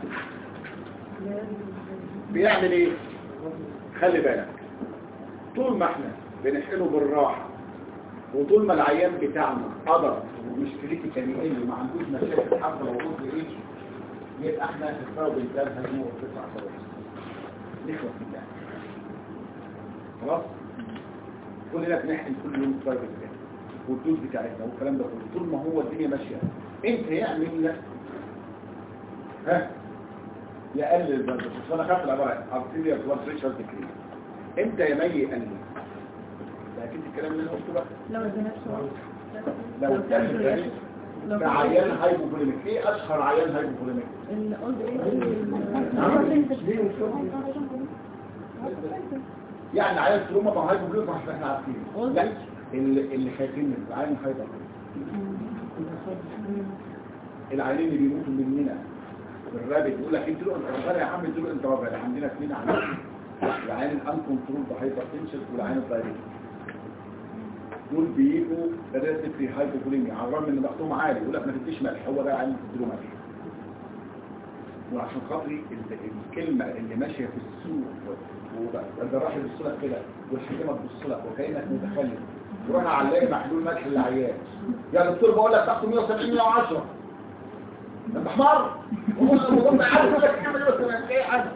بيعمل ايه؟ خلي بالك، طول ما احنا بنحقنه بالراحه وطول ما العيان بتاعنا قدر ومش كريتيكال يقل وما عندوش مشاكل حتى لو وصل ايه، يبقى احنا الثروه بنتاعنا هنموت 9 سنوات نخلص من ده. خلاص كلنا بنحقن كل يوم الثروه بتاعنا والدوز بتاعتنا والكلام ده كله طول ما هو الدنيا ماشيه. انت يعمل لك يقلل البلد. بس انا خدت العباره ارتيريال بلاد بريشر ديكريز. انت يا مي يقلل ده اكيد الكلام اللي انا قلته بقى. لو ادينا لو عيان هايبوفوليميك. ايه اشهر عيان هايبوفوليميك؟ يعني عيان تروما مع هايبوفوليميك احنا عارفين. لا اللي خايفين من العيان هايبوفوليميك العيانين اللي بيموتوا مننا الرابط يقول لك انت له انت يا عم انت له انت رابط. عندنا 2 عيانين، العيان الان كنترول بهايبرتنشن والعيان الدايركت. دول بيجوا ريلاتيف في هايبوفوليميا على الرغم ان ضغطهم عالي. يقول لك ما تديش ملح، هو ده عيان تديله ملح. وعشان خاطري الكلمه اللي ماشيه في السوق والجراح يبص لك كده والحكيمه تبص لك وكانك متخلف تروح على محلول ملح للعيان. يا دكتور بقول لك ضغطه 170 110 انت حمار ومش الموضوع عارف لك تعمل ايه. بس ايه حاجه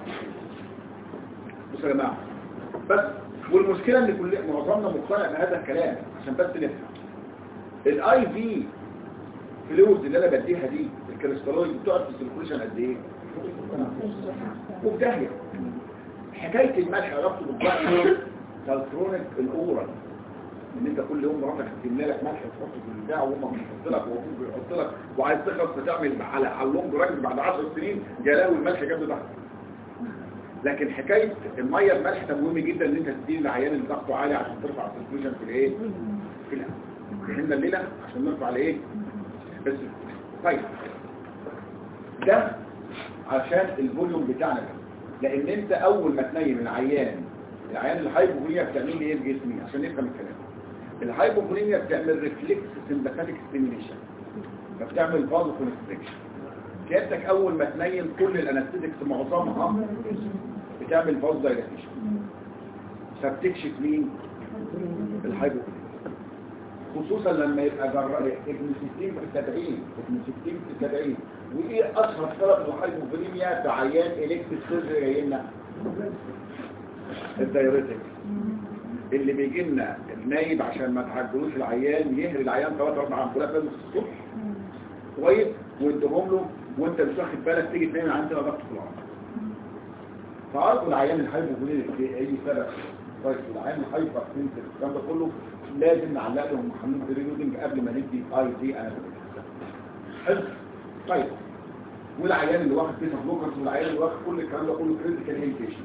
بص يا جماعه بس. والمشكله ان كل معظمنا مقتنع بهذا الكلام عشان بس نفهم. الاي في فلويد اللي انا بديها دي الكريستالويد بتقعد في السيركوليشن قد ايه؟ وبداهيه. حكايه الملح علاقته بالضغط كالكرونيك الاورال ان انت كل يوم مراتك تملى لك ملح وتحطه في البتاع وهم بيحط لك وابوك بيحط لك وعايز تخلص فتعمل على اللونج راجل بعد 10 سنين جلاوي الملح جاب تحت. لكن حكايه الميه بملح ده مهم جدا ان انت تديه للعيان اللي ضغطه عالي عشان ترفع السيركيوليشن في الايه؟ في القلب. احنا الليله عشان نرفع الايه؟ بس طيب ده عشان الفوليوم بتاعنا ده. لان انت اول ما تنيم العيان الهايبوفوليميا بتعمل ايه في جسمي عشان نفهم الكلام. الهايبوفوليميا بتعمل ريفلكس سمباثيك ستيميليشن فبتعمل فازو كونستريكشن. كيادتك اول ما تنيم كل الانستيتكس معظمها بتعمل فاز دايلاتيشن فبتكشف مين؟ الهايبوفوليميا. خصوصا لما يبقى ابن 60 في 70 وايه اشهر سبب الهايبوفوليميا في عيان الكتريك سيرجري جاي لنا؟ الدايوريتك اللي بيجي لنا النايب عشان ما تعجلوش العيان يهري العيان 3-4 امبولات لازم الصبح كويس ويديهم له وانت مش واخد بالك تيجي تنام عند ضغط في العمر. فعرضوا العيان الهايبوفوليميك لاي سبب كويس والعيان الهايبر تنسل الكلام ده كله لازم نعلق لهم محمول بريودنج قبل ما ندي اي دي انا حلو. طيب والعيان اللي واخد بيتا بلوكرز والعيان اللي واخد كل الكلام ده كله كريتيكال هيلث.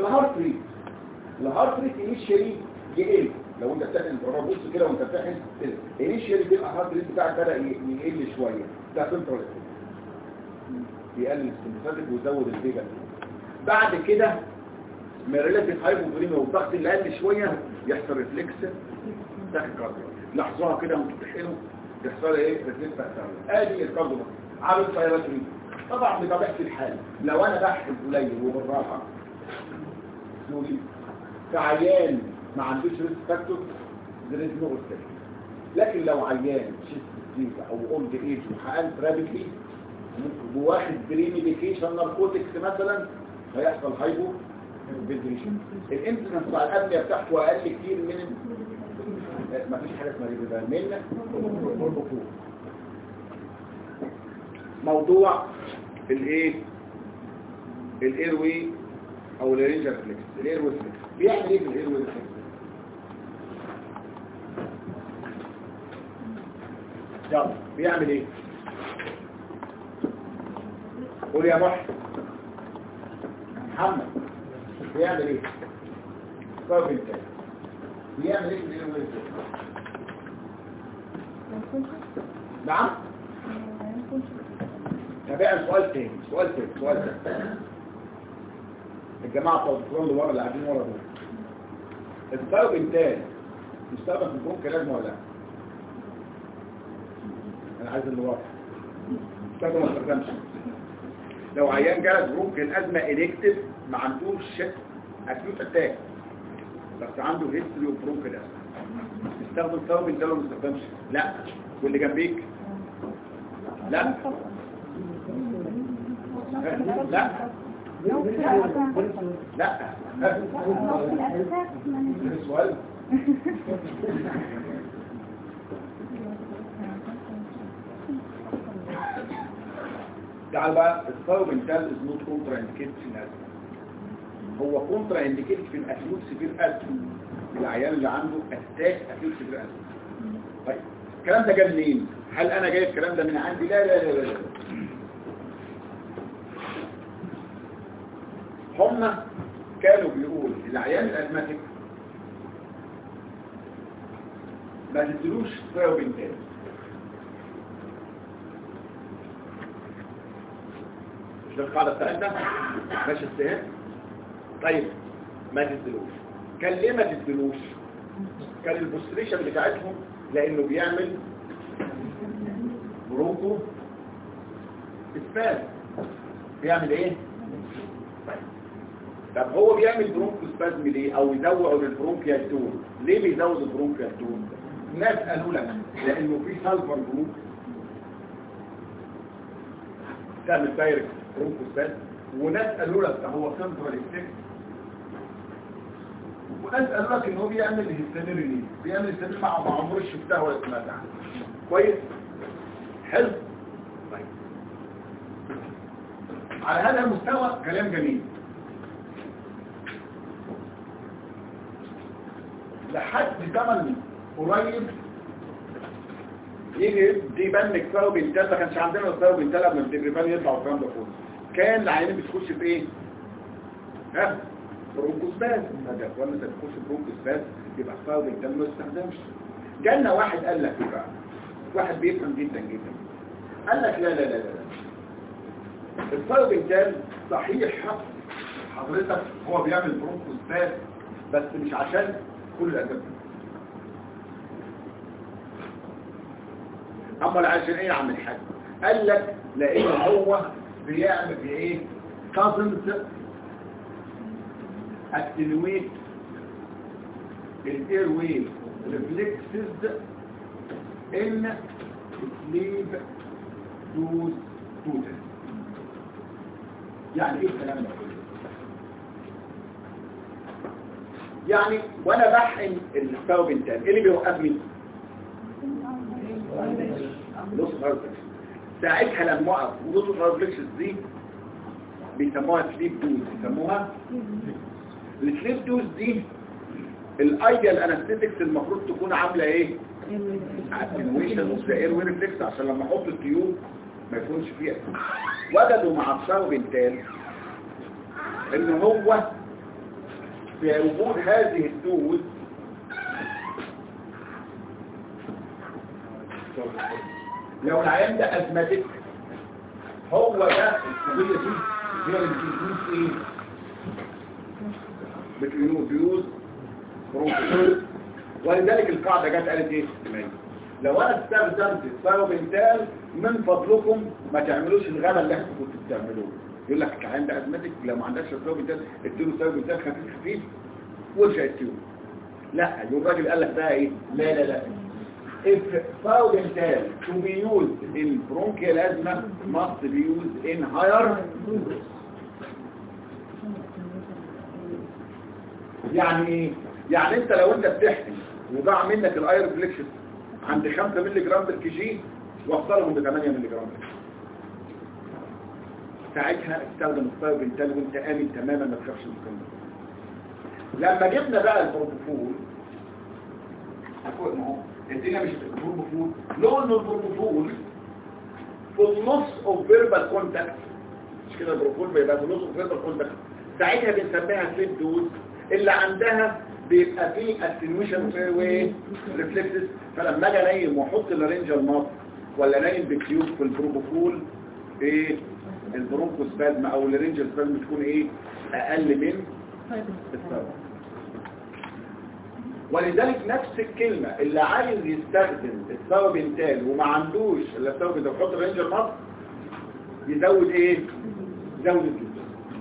الهارت ريت انيشيالي يقل لو انت بتحقن بص كده وانت بتحقن انيشيالي بيبقى الهارت ريت بتاعك بدا يقل شويه. ده سنترال يقلل السمباثيك ويزود البيجا. بعد كده من ريلاتيف هايبوفوليميا والضغط اللي قل شويه يحصل ريفلكس تاكيكارديا. لاحظوها كده وانتوا بتحقنوا يحصل ايه؟ ريفلكس تاكيكارديا. ادي الكارديو عامل سيراتري. طبعا بطبيعه الحال لو انا بحقن قليل وبالراحه كعيان ما عندوش ريسك فاكتور there is no risk. لكن لو عيان شيست ديزيز او اولد ايج وحقنت رابيدلي واخد بري ميديكيشن ناركوتكس مثلا هيحصل هايبو فنتريشن. الانسيدنس بتاع الابنيه بتاعته اقل كتير من مفيش حاجه اسمها ريبيبان من والبخور. موضوع الايه الايروي او الرينجر فليكس. الايروي فليكس بيعمل ايه في الايروي فليكس؟ يلا بيعمل ايه؟ قول يا محمد بيعمل ايه؟ طيب انت بيعمل ايه في الايروي فليكس؟ نعم؟ تابع سؤال تاني الجماعة بتوع الدكتورين اللي ورا اللي قاعدين ورا دول. الطيب انتاج مستخدم في البرونك لازمه ولا لا؟ انا عايز اللي ورا مستخدم ولا ما استخدمش؟ لو عيان جالس برونك الازمه الكتيف ما عندوش اكيوت اتاك بس عنده هيستوري اوف برونك الازمه استخدم الطيب انتاج ولا ما استخدمش؟ لا. واللي جنبيك؟ لا لا لا السؤال تعال بقى الثايروبنتال از نوت كونترا انديكيتد في الازمه. هو كونترا انديكيتد في الاكيوت سيفير ازمه العيان اللي عنده اتاك اكيوت سيفير ازمه. طيب الكلام ده جاي منين؟ هل انا جايب الكلام ده من عندي؟ لا لا لا لا. هم كانوا بيقول العيان الازماتيك ما تدلوش ثايروبنتال. مش ده القاعده بتاعتنا ماشي السهل. طيب ما تدلوش. كان ليه ما تدلوش؟ كان البوستريشن بتاعتهم لانه بيعمل برونكو اسباز. بيعمل ايه؟ طب هو بيعمل برونكو سبازم ليه او يزود البرونكيال تون؟ ليه بيزود البرونكيال تون؟ ناس قالوا لك لانه في سلفر جروب تعمل دايركت برونكو سبازم، وناس قالوا لك هو سنترال افكت، وناس قالوا لك ان هو بيعمل هيستامين. بيعمل هيستامين مع عمر شفتها ولا سمعتها عنها. كويس حلو. طيب على هذا المستوى كلام جميل لحد زمن قريب يجي دي بنك ثايروبنتال. ما كانش عندنا الثايروبنتال قبل ما الدبريفان يطلع والكلام ده كله. كان العيانين بتخش في ايه؟ ها؟ برونكوسباز. ده ولا انت بتخش برونكوسباز يبقى الثايروبنتال ما يستخدمش. جالنا واحد قال لك ايه بقى؟ واحد بيفهم جدا جدا قال لك لا لا لا لا الثايروبنتال صحيح حضرتك هو بيعمل برونكوسباز بس مش عشان كل الأسباب. أما عشان إيه يا عم الحاج؟ قال لك لأن هو بيعمل بإيه؟ doesn't attenuate الإيروي reflexes in sleep total. يعني إيه الكلام ده؟ يعني وانا بحقن الثايروبنتال ايه اللي بيوقفني؟ نص الرفلكس. ساعتها لما اقف ونص الرفلكس دي بيسموها سليب دوز. بيسموها السليب دوز دي الايديال انستيتكس المفروض تكون عامله ايه؟ اتنويشن اوف ذا ايروي ريفلكس عشان لما احط التيوب ما يكونش فيها. وجدوا مع الثايروبنتال ان هو في وجود هذه الدوز لو العيان ده ازماتيك هو ده القضيه دي هي اللي بتدوز ايه؟ بتدوز برونكوسباز. ولذلك القاعده جت قالت ايه؟ لو انا استخدمت الثايروبنتال من فضلكم ما تعملوش الغبا اللي انتوا كنتوا بتعملوه. يقول لك العيان ده ازماتيك لو ما عندكش الثايروبنتال اديله ثايروبنتال خفيف وارجع التيوب. لا الراجل قال لك بقى ايه؟ لا لا لا if thiadental to be used in bronchial asthma must be used in higher doses. يعني يعني انت لو انت بتحقن وضاع منك الاير فليكشن عند 5 مللي جرام بالكي جي وصلهم ل 8 مللي جرام، ساعتها استخدم الثايوبنتال وانت امن تماما ما تخافش من الكلام ده. لما جبنا بقى البروبوفول الدنيا مش البروبوفول، لو انه البروبوفول في النص اوف فيربال كونتاكت، مش كده البروبوفول بيبقى في النص اوف فيربال كونتاكت، ساعتها بنسميها سليب دوز اللي عندها بيبقى فيه اتنويشن ريفلكسز. فلما اجي انيم واحط اللارنجال ماسك ولا نايم بتيوب في البروبوفول ايه البرونكوسبازم او اللارنجال سبازم تكون ايه اقل من الثروه. ولذلك نفس الكلمة اللي عايز يستخدم الثايوبنتال وما عندوش الا الثايوبنتال يحط اللارنجال ماسك يزود ايه؟ يزود الدوز.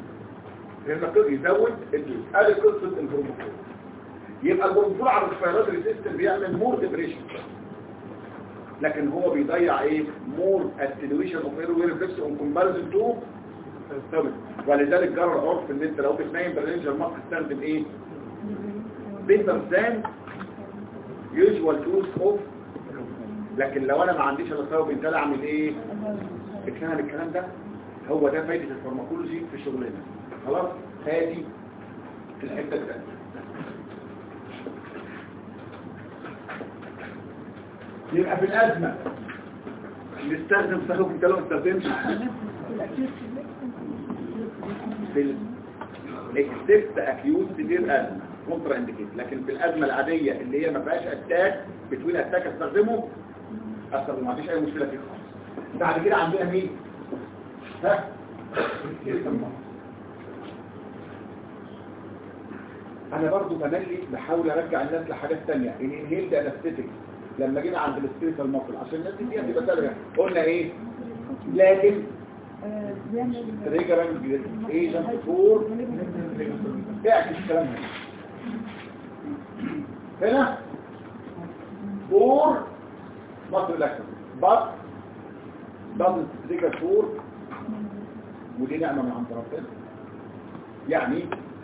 يزود الدوز. ادي قصة البروبوفول. يبقى البروبوفول على الريسبيراتوري سيستم بيعمل مور ديبريشن، لكن هو بيضيع ايه؟ مور اتنويشن اوف اير وير ريفلكس اون كومباريزون تو الثايوبنتال. ولذلك جرى العرف ان انت لو بتنام باللارنجال ماسك تستخدم ايه؟ better than usual dose of. لكن لو انا ما عنديش الا الثايوبنتال اعمل ايه؟ اكتمل الكلام ده. هو ده فايدة الفارماكولوجي في شغلنا. خلاص هادي في الحته الثانيه. يبقى في الازمه نستخدم ثايوبنتال وما نستخدمش في الاكسبت اكيوت سيفير ازمه كونترا انديكيت. لكن في الازمه العاديه اللي هي ما فيهاش اتاك بتوين اتاك استخدمه ما عنديش اي مشكله فيه خالص. بعد كده عندنا مين؟ ها انا برضو بملي بحاول ارجع الناس لحاجات ثانيه. الانهيل ده انستيتيك لما جينا عند السبيريتال ماسل عشان الناس دي فيها تبقى سابقه قلنا ايه؟ لكن ريجرنج ايجنت فور اعكس الكلام هنا فور ماسل اكشن بس دبل تريجر فور، ودي نعمه من عند ربنا. يعني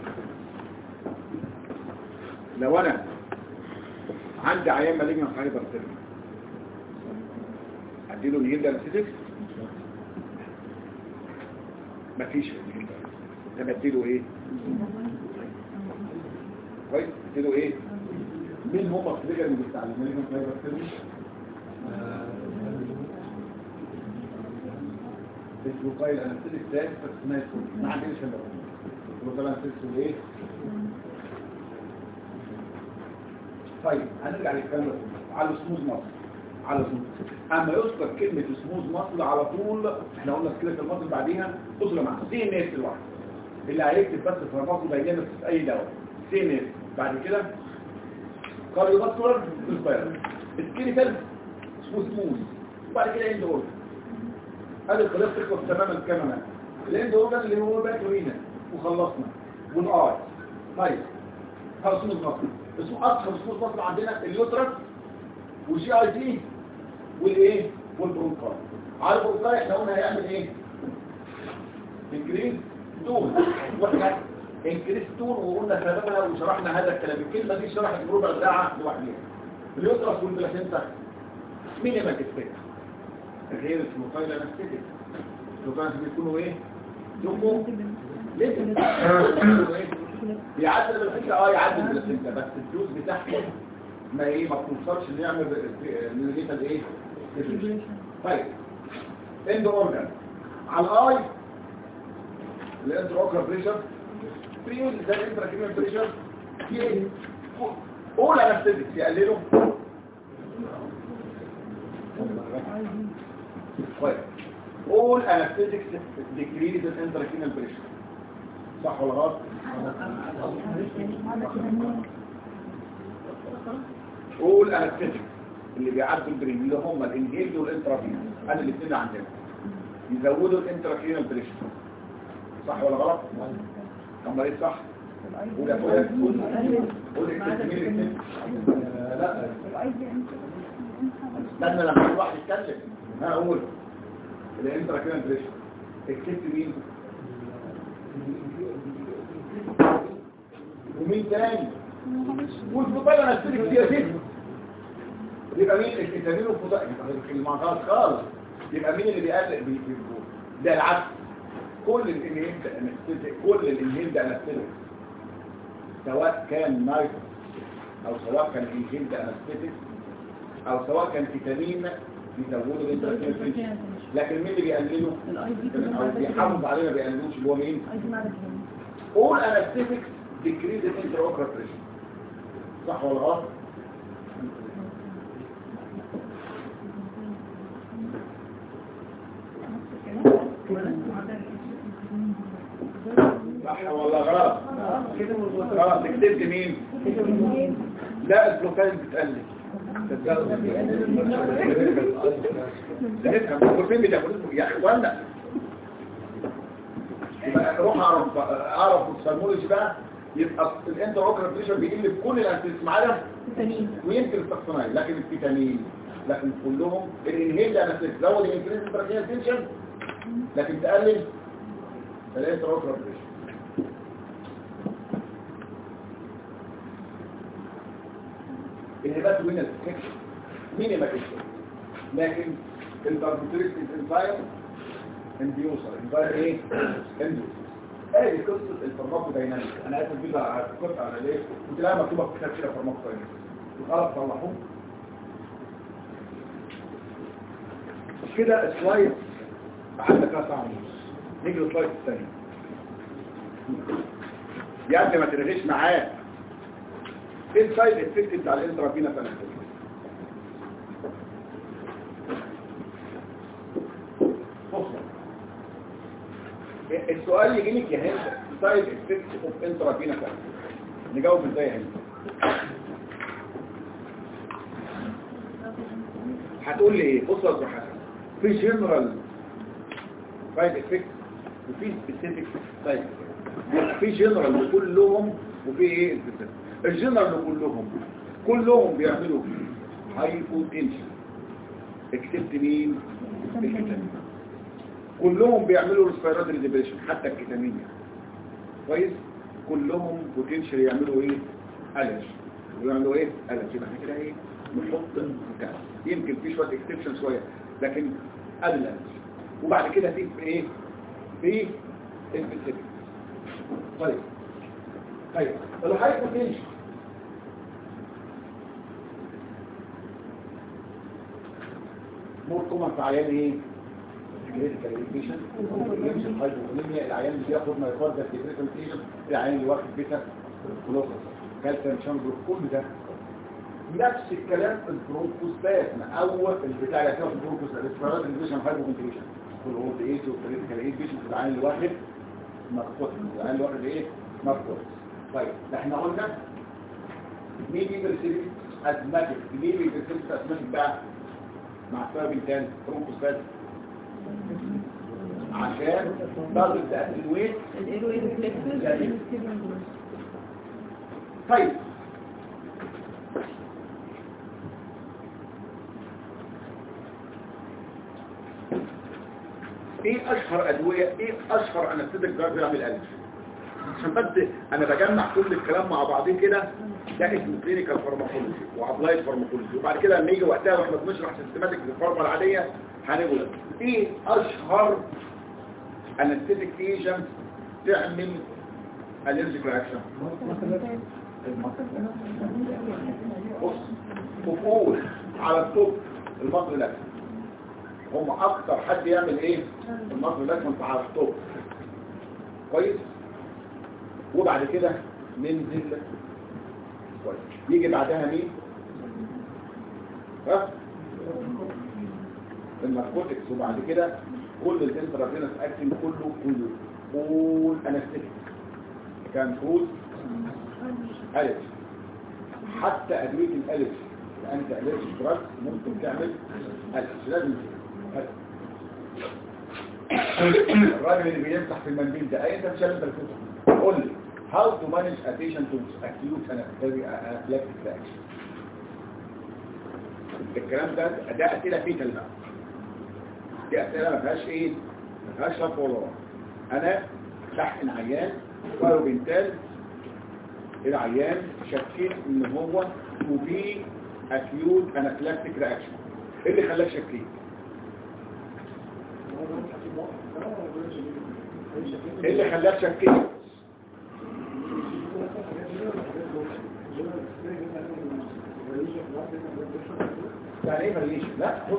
لو انا عندي عيان مالجنس هايبرتنشن اديله الهيل انستيتيك مفيش الهيل ده بديله ايه كويس؟ بديله ايه؟ مين هم التريجر اللي بيستعملوا مالجنس هايبرتنشن؟ البروفايل انستيتيك ده اسمها ما عنديش الا البروفايل انستيتيك ايه؟ طيب هنرجع للكلام ده على السموز ماسل. على سموز اما يذكر كلمه سموز ماسل على طول احنا قلنا كده الماسل بعديها اصل مع سي ان اس لوحده اللي هيكتب بس فارماكو داينامكس في اي دواء سي ان اس. بعد كده كارديوفاسكولار ريسبيراتوري سكيليتال سموز وبعد كده اند اورجن. ادي الخلاصه تخلص تماما كمان. الاند اورجن اللي هو باكورينا وخلصنا والاي. طيب خلاص سموز ماسل اسمه اكثر سموز ماسل عندنا اللوترس والجي اي تي والايه والبرونكاي. على البرونكاي احنا قلنا هيعمل ايه؟ انكريز تون واحنا انكريز تون وقلنا سببها وشرحنا هذا الكلام. الكلمه دي شرحت ربع ساعه لوحدها. اللوترس والبلاسينتا مينيمال افكت غير البرونكاي انستيتيك. البرونكاي بيكونوا ايه؟ يومو لازم بيعدل البلاسينتا يعدل البلاسينتا بس الدوز بتاعته ما ايه ما بتوصلش ان يعمل نيوتال ايه؟ طيب اند اورجن على الاي الانتر اوكر بريشر في ده الانتراكرينال بريشر في ايه؟ اول انستيتيك يقللوا طيب اول انستيتيك ديكريز الانتراكرينال بريشر صح ولا غلط؟ قول انستيتيك اللي بيعدوا البرين اللي هم الانهيل والانترافينال انا الاثنين عندنا يزودوا الانتراكرينال بريشر صح ولا غلط؟ طب ايه صح؟ قول يا فؤاد قول لا استنى لما كل واحد يتكلم. اقول الانتراكينال بريشر اكتبت مين ومين تاني والفضاء انا استلك فيها كده. يبقى مين الكتابين والفضاء المعطيات خالص. يبقى مين اللي بيقلق بالجول ده؟ العكس. كل الانهيل ده انستيك سواء كان نايت او سواء كان انهيل ده انستيك او سواء كان فيتامين بيزودوا الانتراكينال. لكن مين اللي بيقلله او بيحافظ عليه ما بيقللوش اللي هو مين؟ all anesthetics decrease the intraocular pressure. صح ولا غلط؟ صح ولا غلط؟ غلط. كتبت مين؟ لا البروفايل بتقلل. نفهم البروفايل بتقلل يا اخوانا. يبقى اروح اعرف السيرمولوجي بقى. يبقى الانتراوكولار بريشر بيقل في كل الانتيس ما عدا ويمكن السكسونايل. لكن الفيتامين لكن كلهم الانهيل انا تزود الانفلونزا تراكيال تنشن لكن تقلل الانتراوكولار بريشر. الهبات وين السكشن مين ما كشف. لكن الباربيتريستيك انفاير انديوسر انفاير ايه انديوسر. هذه قصه الفارماكودايناميك. انا اسف بيها كنت على ليه كنت لها مكتوبه في كتاب كده فارماكودايناميك وخلاص صلحوه كده. سلايد قعدنا كده ساعه ونص. نيجي للسلايد الثاني يعني ما ترغيش معاه. ايه السايد افكت بتاع الانترافينا فانستيك؟ السؤال يجي لك يا هند سايد افكت اوف انترافينا فانستيك نجاوب ازاي يا هند؟ هتقول لي ايه؟ بص يا استاذ حسن في جنرال سايد افكت وفي سبيسيفيك سايد افكت. في جنرال لكلهم وفي ايه سبيسيفيك. الجنرال كلهم بيعملوا هايبوتنشن اكتبت مين؟ الكتامين. كلهم بيعملوا ريسبيراتوري ديبريشن حتى الكتامين كويس. كلهم بوتنشال يعملوا ايه؟ ألرجي. ويعملوا ايه؟ ألرجي. يبقى كده ايه؟ نحط مكان. يمكن في شويه اكسبشن شويه لكن ألرجي. وبعد كده في ايه؟ في السبيسيفيك. طيب الهايبوتنشن مور كومن في عيان ايه؟ كريتيكال ايديشن الهايبوكوليميا. العيان اللي بياخد مايكارديال ديفرنشيشن. العيان اللي واخد بيتا كلوكس كالسيوم شامبر كل ده نفس الكلام في البرونكوسبازم او البتاع اللي هتاخد البرونكوس الريسبيراتوري ديفرنشيشن هايبوكونتريشن في الاولد ايج والكريتيكال ايديشن في العيان اللي واخد ناركوتيك. العيان اللي واخد ايه؟ ناركوتيك. طيب احنا قلنا مين بيرسل ازماتيك ليه بيرسل ازماتيك بقى مع سبب تاني برونكوسبازم عشان ضغط التأتنويت الايروي ريفلكسز. طيب ايه اشهر ادويه ايه اشهر انستيك دراج بيعمل قلب عشان بس انا بجمع كل الكلام مع بعضين كده. ده اسمه كلينيكال فارماكولوجي وابلايد فارماكولوجي. وبعد كده لما يجي وقتها واحنا بنشرح سيستماتيك الفارما العاديه هنقول ايه اشهر انستيك ايجنت تعمل الرجيك رياكشن. بص وفوق على الطب المصري لك هم اكتر حد يعمل ايه المصري لك وانت على الطب كويس. وبعد كده ننزل كويس. يجي بعدها مين؟ ها؟ الناركوتكس. وبعد كده كل الانترافينوس اكشن كله قول انستيك كان فوز ألف. حتى ادويه الالف لان الالف دراج ممكن تعمل ألف. لازم الراجل اللي بيمسح في المنديل ده انت مش هتقدر تفوت. قول لي how to manage a patient with acute anaphylactic reaction. الكلام ده اسئله فيتال بقى. دي اسئله ما فيهاش ايه، ما فيهاش رفع ولا رفع. انا بحقن عيان بايوبنتال، العيان شكيت ان هو وفي اكيوت انافلاكتيك رياكشن. ايه اللي خلاك شكيت؟ ايه اللي خلاك شكيت؟ يعني ايه ماليش؟ لا بص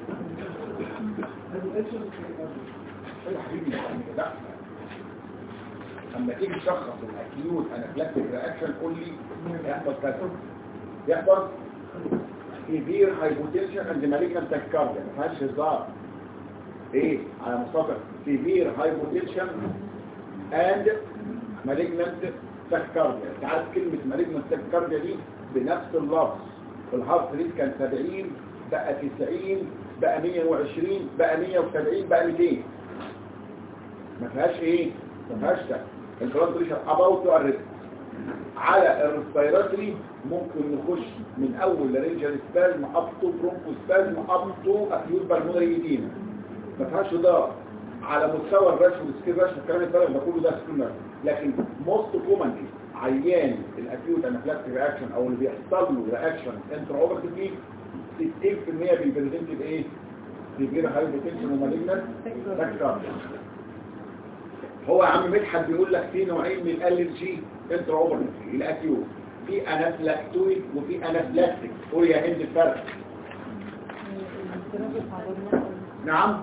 يا حبيبي لا، لما تيجي تشخص الاكيوت انافلاكتيك رياكشن قول لي يحصل كذا، يحصل سيفير هايبوتنشن اند مالجنت تاكيكارديا، ما فيهاش هزار. ايه على مصطلح سيفير هايبوتنشن اند مالجنت تاكيكارديا. انت عارف كلمه مالجنت تاكيكارديا دي بنفس اللفظ، الهارت ريت كان 70 بقى 90 بقى 120 بقى 170 بقى 200. ما فيهاش ايه، ما فيهاش ده. البلاد بريشر اباوت تو ارست. على الريسبيراتوري ممكن نخش من اول لارنجال سبازم اب تو برونكو سبازم اب تو اكيوت بالمونري ايديما، ما فيهاش ده. على مستوى الرش والسكيل رش والكلام الفارغ ده كله ده سكيل. لكن موست كومنلي عيان الاكيوت انافلاكتيك رياكشن او اللي بيحصل له رياكشن انترا اوبرتيف 60% بيبريزنت بايه؟ سيفير هايبوتنشن ومالجنت تاكيكارديا. هو يا عم مدحت بيقول لك في نوعين من الالرجي انترا اوبرتيف الاكيوت، في انافلاكتويد وفي انافلاكتيك. قول يا هند الفرق. نعم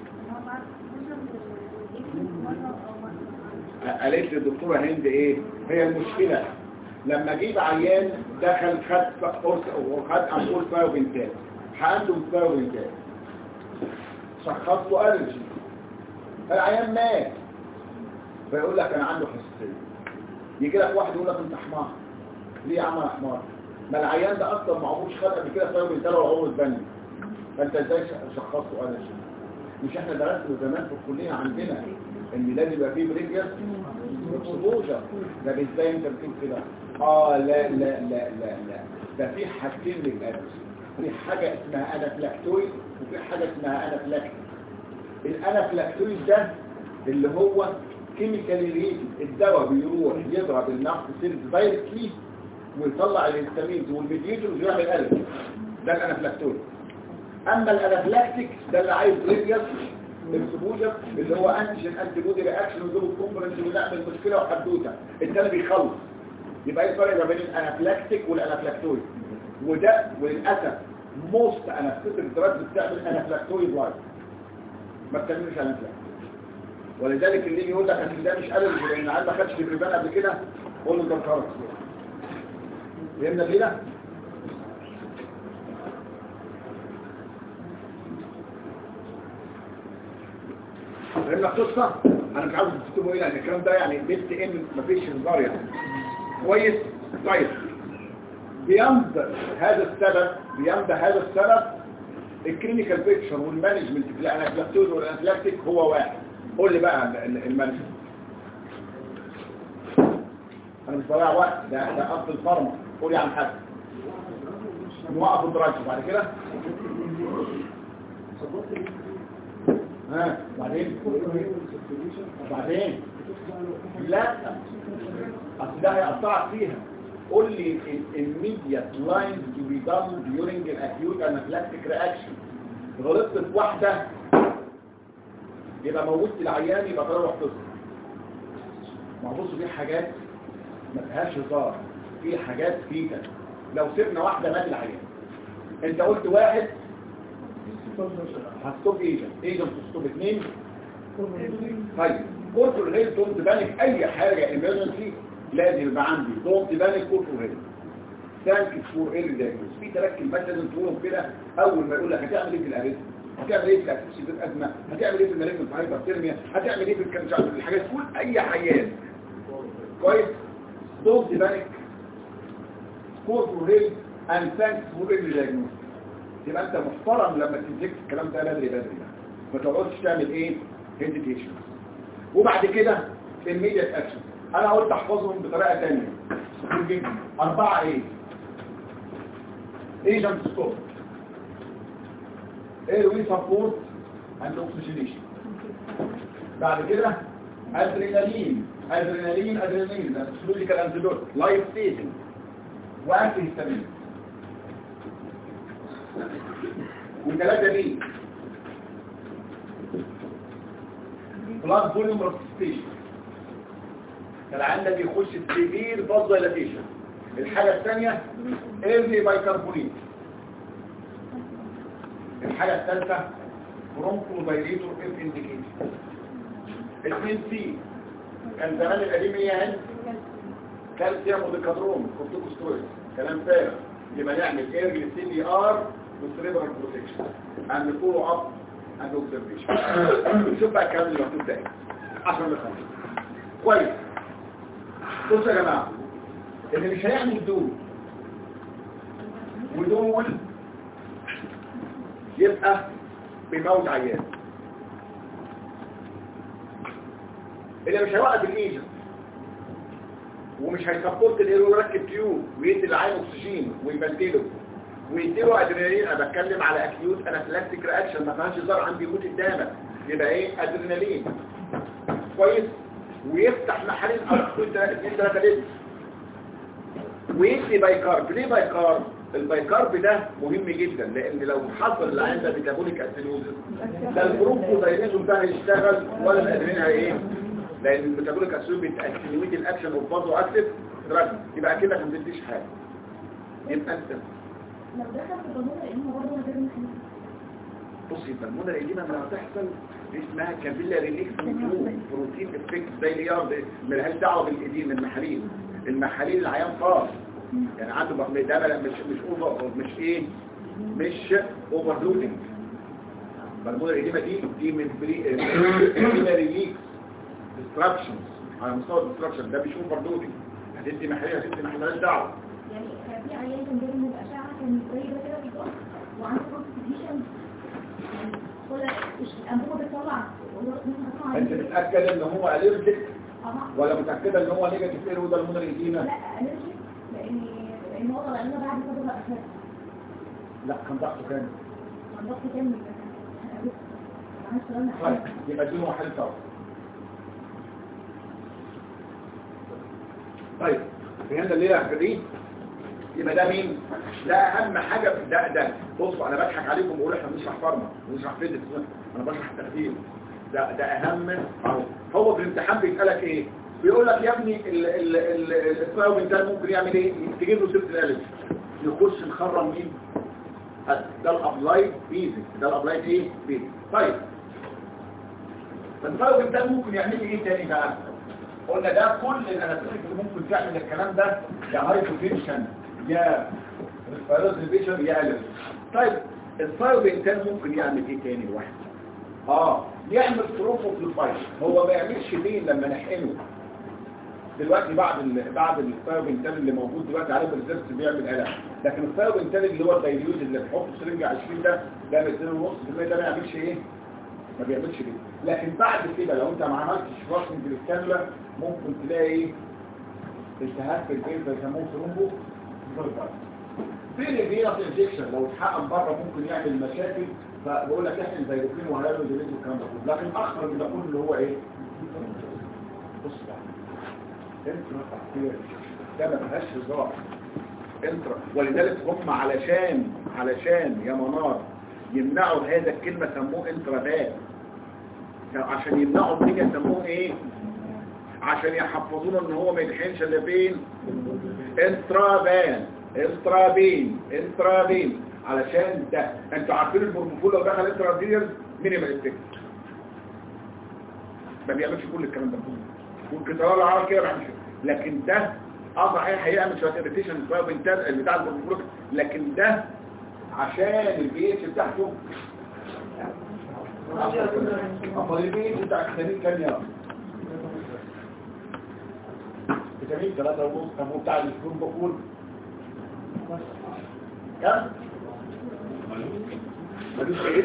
قالت لي الدكتوره هند ايه هي المشكله؟ لما اجيب عيان دخل خد قرص او خد امبول بايوبنتال، عنده بايوبنتال، شخصته الرجي، العيان مات، فيقول لك انا عنده حساسيه. يجي لك واحد يقول لك انت حمار. ليه يا عم انا حمار؟ ما العيان ده اصلا ما عمروش خد قبل كده بايوبنتال ولا عمره اتبني، فانت ازاي شخصته الرجي؟ مش احنا درسنا زمان في الكليه عندنا ان لازم يبقى فيه بريجر اكسبوجر. ده ازاي انت بتقول كده؟ لا لا لا لا لا، ده في حاجتين للأدرس، في حاجه اسمها انافلاكتويد وفي حاجه اسمها انافلاكتيك. الانافلاكتويد ده اللي هو كيميكالي ريليتد، الدواء بيروح يضرب النقص سيلز دايركتلي ويطلع الهستامينز والميديتورز ويعمل الرجي، ده الانافلاكتويد. اما الانافلاكتيك ده اللي عايز بريجر اكسبوجر، اللي هو انتيجين انتي بودي رياكشن ودول الكومبوننتس اللي بنعمل مشكله وحدوته، الثاني بيخلص. يبقى ايه الفرق بين الانافلاكتيك والانافلاكتويد؟ وده وللاسف موست انافلاكتيك دراجز بتعمل انافلاكتويد لايك، ما بتعملش انافلاكتيك. ولذلك اللي يقول لك ان ده مش الرجي لان عيل ما خدش بريبان قبل كده، قول له ده خلاص. فهمنا كده؟ فهمنا القصه؟ انا مش عاوز تكتبوا ايه لان الكلام ده يعني بيت ان مفيش هزار يعني. كويس؟ طيب بيمضى هذا السبب الكلينيكال بيكتشر والمانجمنت في الانافلاكتوز والانافلاكتيك هو واحد. قول لي بقى المانجمنت. انا مش بضيع وقت، ده اصل الفارما. قول لي عن حاجه. نوقف الدراج بعد كده. بعدين لا اصل ده هيقطعك فيها. قول لي immediate lines to be done during an acute anaphylactic reaction. غلطت في واحده يبقى موتت العيان، يبقى تروح تصل. ما بصوا في حاجات ما فيهاش هزار، في حاجات فيها لو سيبنا واحده مات العيان. انت قلت واحد هستوب ايجنت تستوب اثنين. طيب كورتور هيل دونت بانك، اي حاجه ايمرجنسي لازم يبقى عندي دونت بانك كورتور هيل. ثانك فور ايرلي دايجنوز. في ثلاث كلمات لازم تقولهم كده اول ما يقول لك هتعمل ايه في الاريثم، هتعمل ايه في الاسيس في الازمه، هتعمل ايه في المالجنت هايبرثيرميا، هتعمل ايه في الكانسر، الحاجات كل اي حيان. كويس؟ دونت بانك كورتور هيل اند ثانك فور ايرلي دايجنوز. يبقى انت محترم لما تمسك الكلام ده بدري ما تقعدش تعمل ايه هيزيتيشن. وبعد كده immediate اكشن. انا قلت احفظهم بطريقه ثانيه. 4 ايه ايجنت ستوب، airway support and oxygenation. بعد كده ادرينالين ده physiological antidote life saving وانتي هيستامين. وثلاثة دي blood volume resuscitation. العيان ده بيخش في سيفير فازوليتيشن. الحاجة الثانية early bicarbonate. الحاجة الثالثة bronchodilator if indicated. 2C كان زمان القديم هي كالسيوم وديكادرون كورتيكوسترويد كلام فارغ. يبقى نعمل ايرلي سي بي ار وسريبرال بروتكشن اند فولو اب اند اوبزرفيشن. شوف بقى الكلام اللي مكتوب ده 10 ل 5 كويس. بصوا يا جماعه اللي مش هيعمل دول ودول يبقى بيموت عيان. اللي مش هيوقف الايجنت ومش هيسبورت الايرو يركب تيوب ويدي العين اكسجين ويبدله ويديله ادرينالين. انا بتكلم على اكيوت انافلاكتيك رياكشن ما فيهاش هزار عندي يموت قدامك. يبقى ايه ادرينالين كويس ويفتح محالين اكتر 2 3 لتر ويدي بايكارب. ليه بايكارب؟ البايكارب ده مهم جدا لان لو حصل العين ده ميتابوليك اسيدوزس لا البرونكودايليزم ده هيشتغل ولا الادرينالين ايه، لان الميتابوليك اسيدوز بتاكتيفيت الاكشن اوف بازو اكتيف دراج. يبقى كده ما بتديش حاجه. يبقى انت لو دخل في البلمونة لأنه برضه من غير محلول. بصي البلمونة الإديمة لما تحصل اسمها كابيلاري ريليكس بروتين افكت زي اليارد ملهاش دعوه بالإديمة. المحاليل العيان خاص يعني عنده ده مش اوفر مش اوفرلودنج. البلمونة الإديمة دي من كابيلاري ريليكس ديستراكشنز على مستوى الديستراكشن. ده مش اوفرلودنج. هتدي محاليل مالهاش دعوه. يعني كان في عيان كان جاي من الأشعة كان زي ده كده بيتقص وعنده كونستيبيشن يعني ولا الأنبوبة بتطلع. انت متأكد ان هو اليرجيك ولا متأكدة ان هو نيجاتيف اير وده المونر ايدينا؟ لا اليرجيك لان هو طلع لنا بعد كده بقى اساس. لا كان ضغطه كام؟ كان ضغطه كام؟ طيب يبقى اديله محل سوا. طيب فهمنا ليه يا دي؟ يبقى ده مين؟ ده اهم حاجه في ده. بصوا انا بضحك عليكم وبقول احنا بنشرح فارما ونشرح فيزيكس، انا بشرح التخدير. ده اهم اهو. هو في الامتحان بيسالك ايه؟ بيقول لك يا ابني الثايرويد ده ممكن يعمل ايه؟ تجيب له سيره الالرجي يخش نخرم مين؟ ده الابلايد بيزك. ده الابلايد ايه؟ بيزك. طيب الثايرويد ده ممكن يعمل لي ايه تاني بقى؟ قلنا ده كل الاناتوميك اللي ممكن تعمل الكلام ده يا هايبوتنشن يا ريسبيريشن يا الرجي. طيب الثايرويد ده ممكن يعمل ايه تاني لوحده؟ يعمل تروفوف للفايت. هو ما يعملش بين لما نحقنه دلوقتي بعد الثايروبنتال اللي موجود دلوقتي عليه بالريزرس بيعمل قلق، لكن الثايروبنتال اللي هو الدايليوز اللي بتحطه سرنجة 20 ده 2.5% ده ما يعملش ايه؟ ما بيعملش بين. لكن بعد كده لو انت ما عملتش فاسنج للكامله ممكن تلاقي ايه؟ التهاب في البين بيسموه ثرومبو في الفيروس انجكشن لو اتحقن بره ممكن يعمل مشاكل. فبقول لك احنا زي روكين وهيعمل ديليز والكلام ده كله. لكن اخر من ده كله اللي هو ايه؟ بص بقى انترا تحتير ده ما فيهاش هزار انترا. ولذلك هم علشان يا منار يمنعوا هذا الكلمه سموه انترا فان. عشان يمنعوا الدنيا سموه ايه؟ عشان يحفظونا ان هو ما يدحنش الا فين؟ انترا فان انترا بين. علشان ده انتوا عارفين البروموفول لو دخل انتراديال مينيمال افكت ما بيعملش كل الكلام ده كله. والكترال العرض كده بيعمل كده. لكن ده صحيح هيعمل شويه اريتيشن بتاع البروموفول، لكن ده عشان البي اتش بتاعته البي اتش بتاع فيتامين كام يا فيتامين 3 ونص. طب بتاع البروموفول كام؟ ملوش ايه ده؟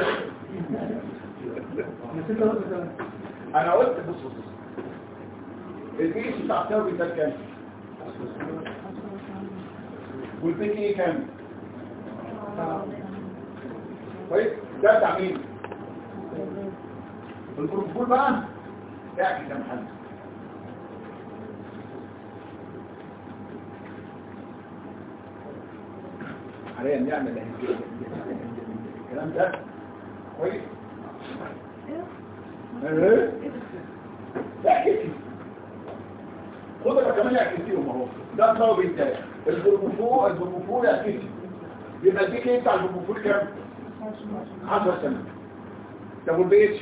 انا قلت بص البيش بتاع الثاوي ده كام؟ والبيك ايه كام؟ طيب ده بتاع مين؟ البروتوكول بقى اعكس يا محمد. علينا نعمل الكلام ده كويس. ايه احكي خدها كمان احكيهم اهو. ده الطلب التاني البروبوفول احكي يبقى البيك ايه بتاع البروبوفول كام 10 سنه. طب والبيتش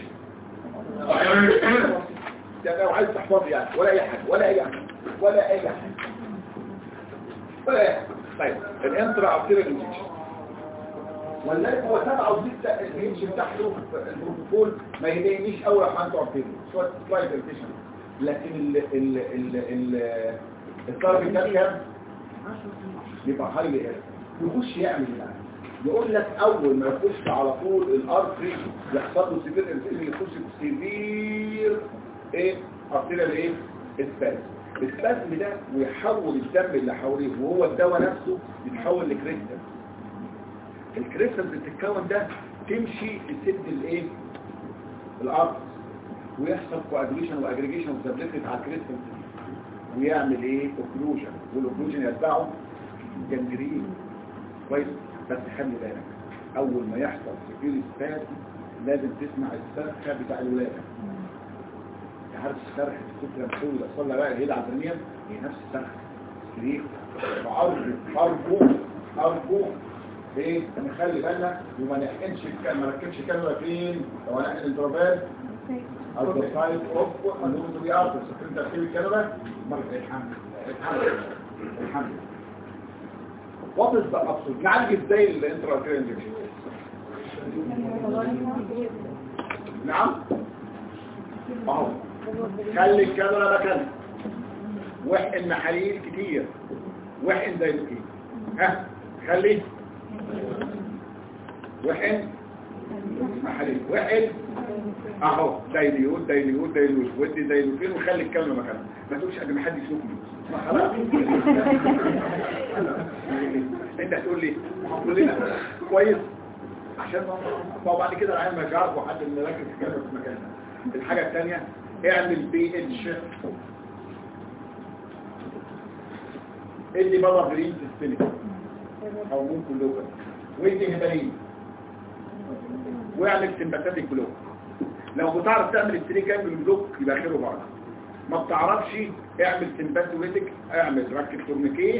ده لو عايز تحفظ يعني ولا اي حاجه ولا اي حاجه ولا اي حاجه ولا اي حاجه. طيب الانترا ارتيريال انجكشن ولا هو 67 الانش بتاعته البروتوكول ما يضايقنيش قوي لما انتوا عارفين شويه سلايد ارتيشن. لكن الطالب ده كام يبقى هايلي اير يخش يعمل ايه؟ يقول لك اول ما يخش على طول الارتري يحصل له سيفير انفيري يخش سيفير ايه ارتيريال ايه اسباس. الاسباسم ده ويحول الدم اللي حواليه وهو الدواء نفسه يتحول لكريستال. الكريستال بتتكون ده تمشي تسد الايه الارض ويحصل كوادريشن واجريجيشن وسبليتد على الكريستال ويعمل ايه اوكلوجن والاوكلوجن يتبعه جنجرين كويس. بس خلي بالك اول ما يحصل سيفير سباس لازم تسمع الصرخه بتاع الولاده. انت عارف الصرخه السكر الحول الاصل بقى الهيد عدرانيا هي نفس الصرخه سرير ارجو ايه نخلي بالنا وما نحقنش ما نركبش كاميرا فين لو هنحقن الدرابات الدرسايد اوف انومتو بي ارتس فين تركيب الكاميرا الحمد وات از ذا ابسولوت نعالج ازاي الانترا انجكشن. نعم اهو خلي الكاميرا مكانها واحقن محاليل كتير واحقن دايلوكين ها خلي وحن محلي وحن اهو دايليوت ودي دايلوتين وخلي الكلمه مكانها ما تقولش قبل ما حد يشوفني خلاص انت هتقول لي كلنا كويس عشان ما بعد كده العيال ما يعرفوا حد ان راكب الكلمه في مكانها. الحاجه الثانيه اعمل بي اتش ادي بابا جرين سيستميك او ممكن لوكال وادي هبارين واعمل سمباتيك بلوك. لو بتعرف تعمل التريك انجل بلوك يبقى خيره بعض. ما بتعرفش اعمل سمباتيك اعمل ركب تورنيكيه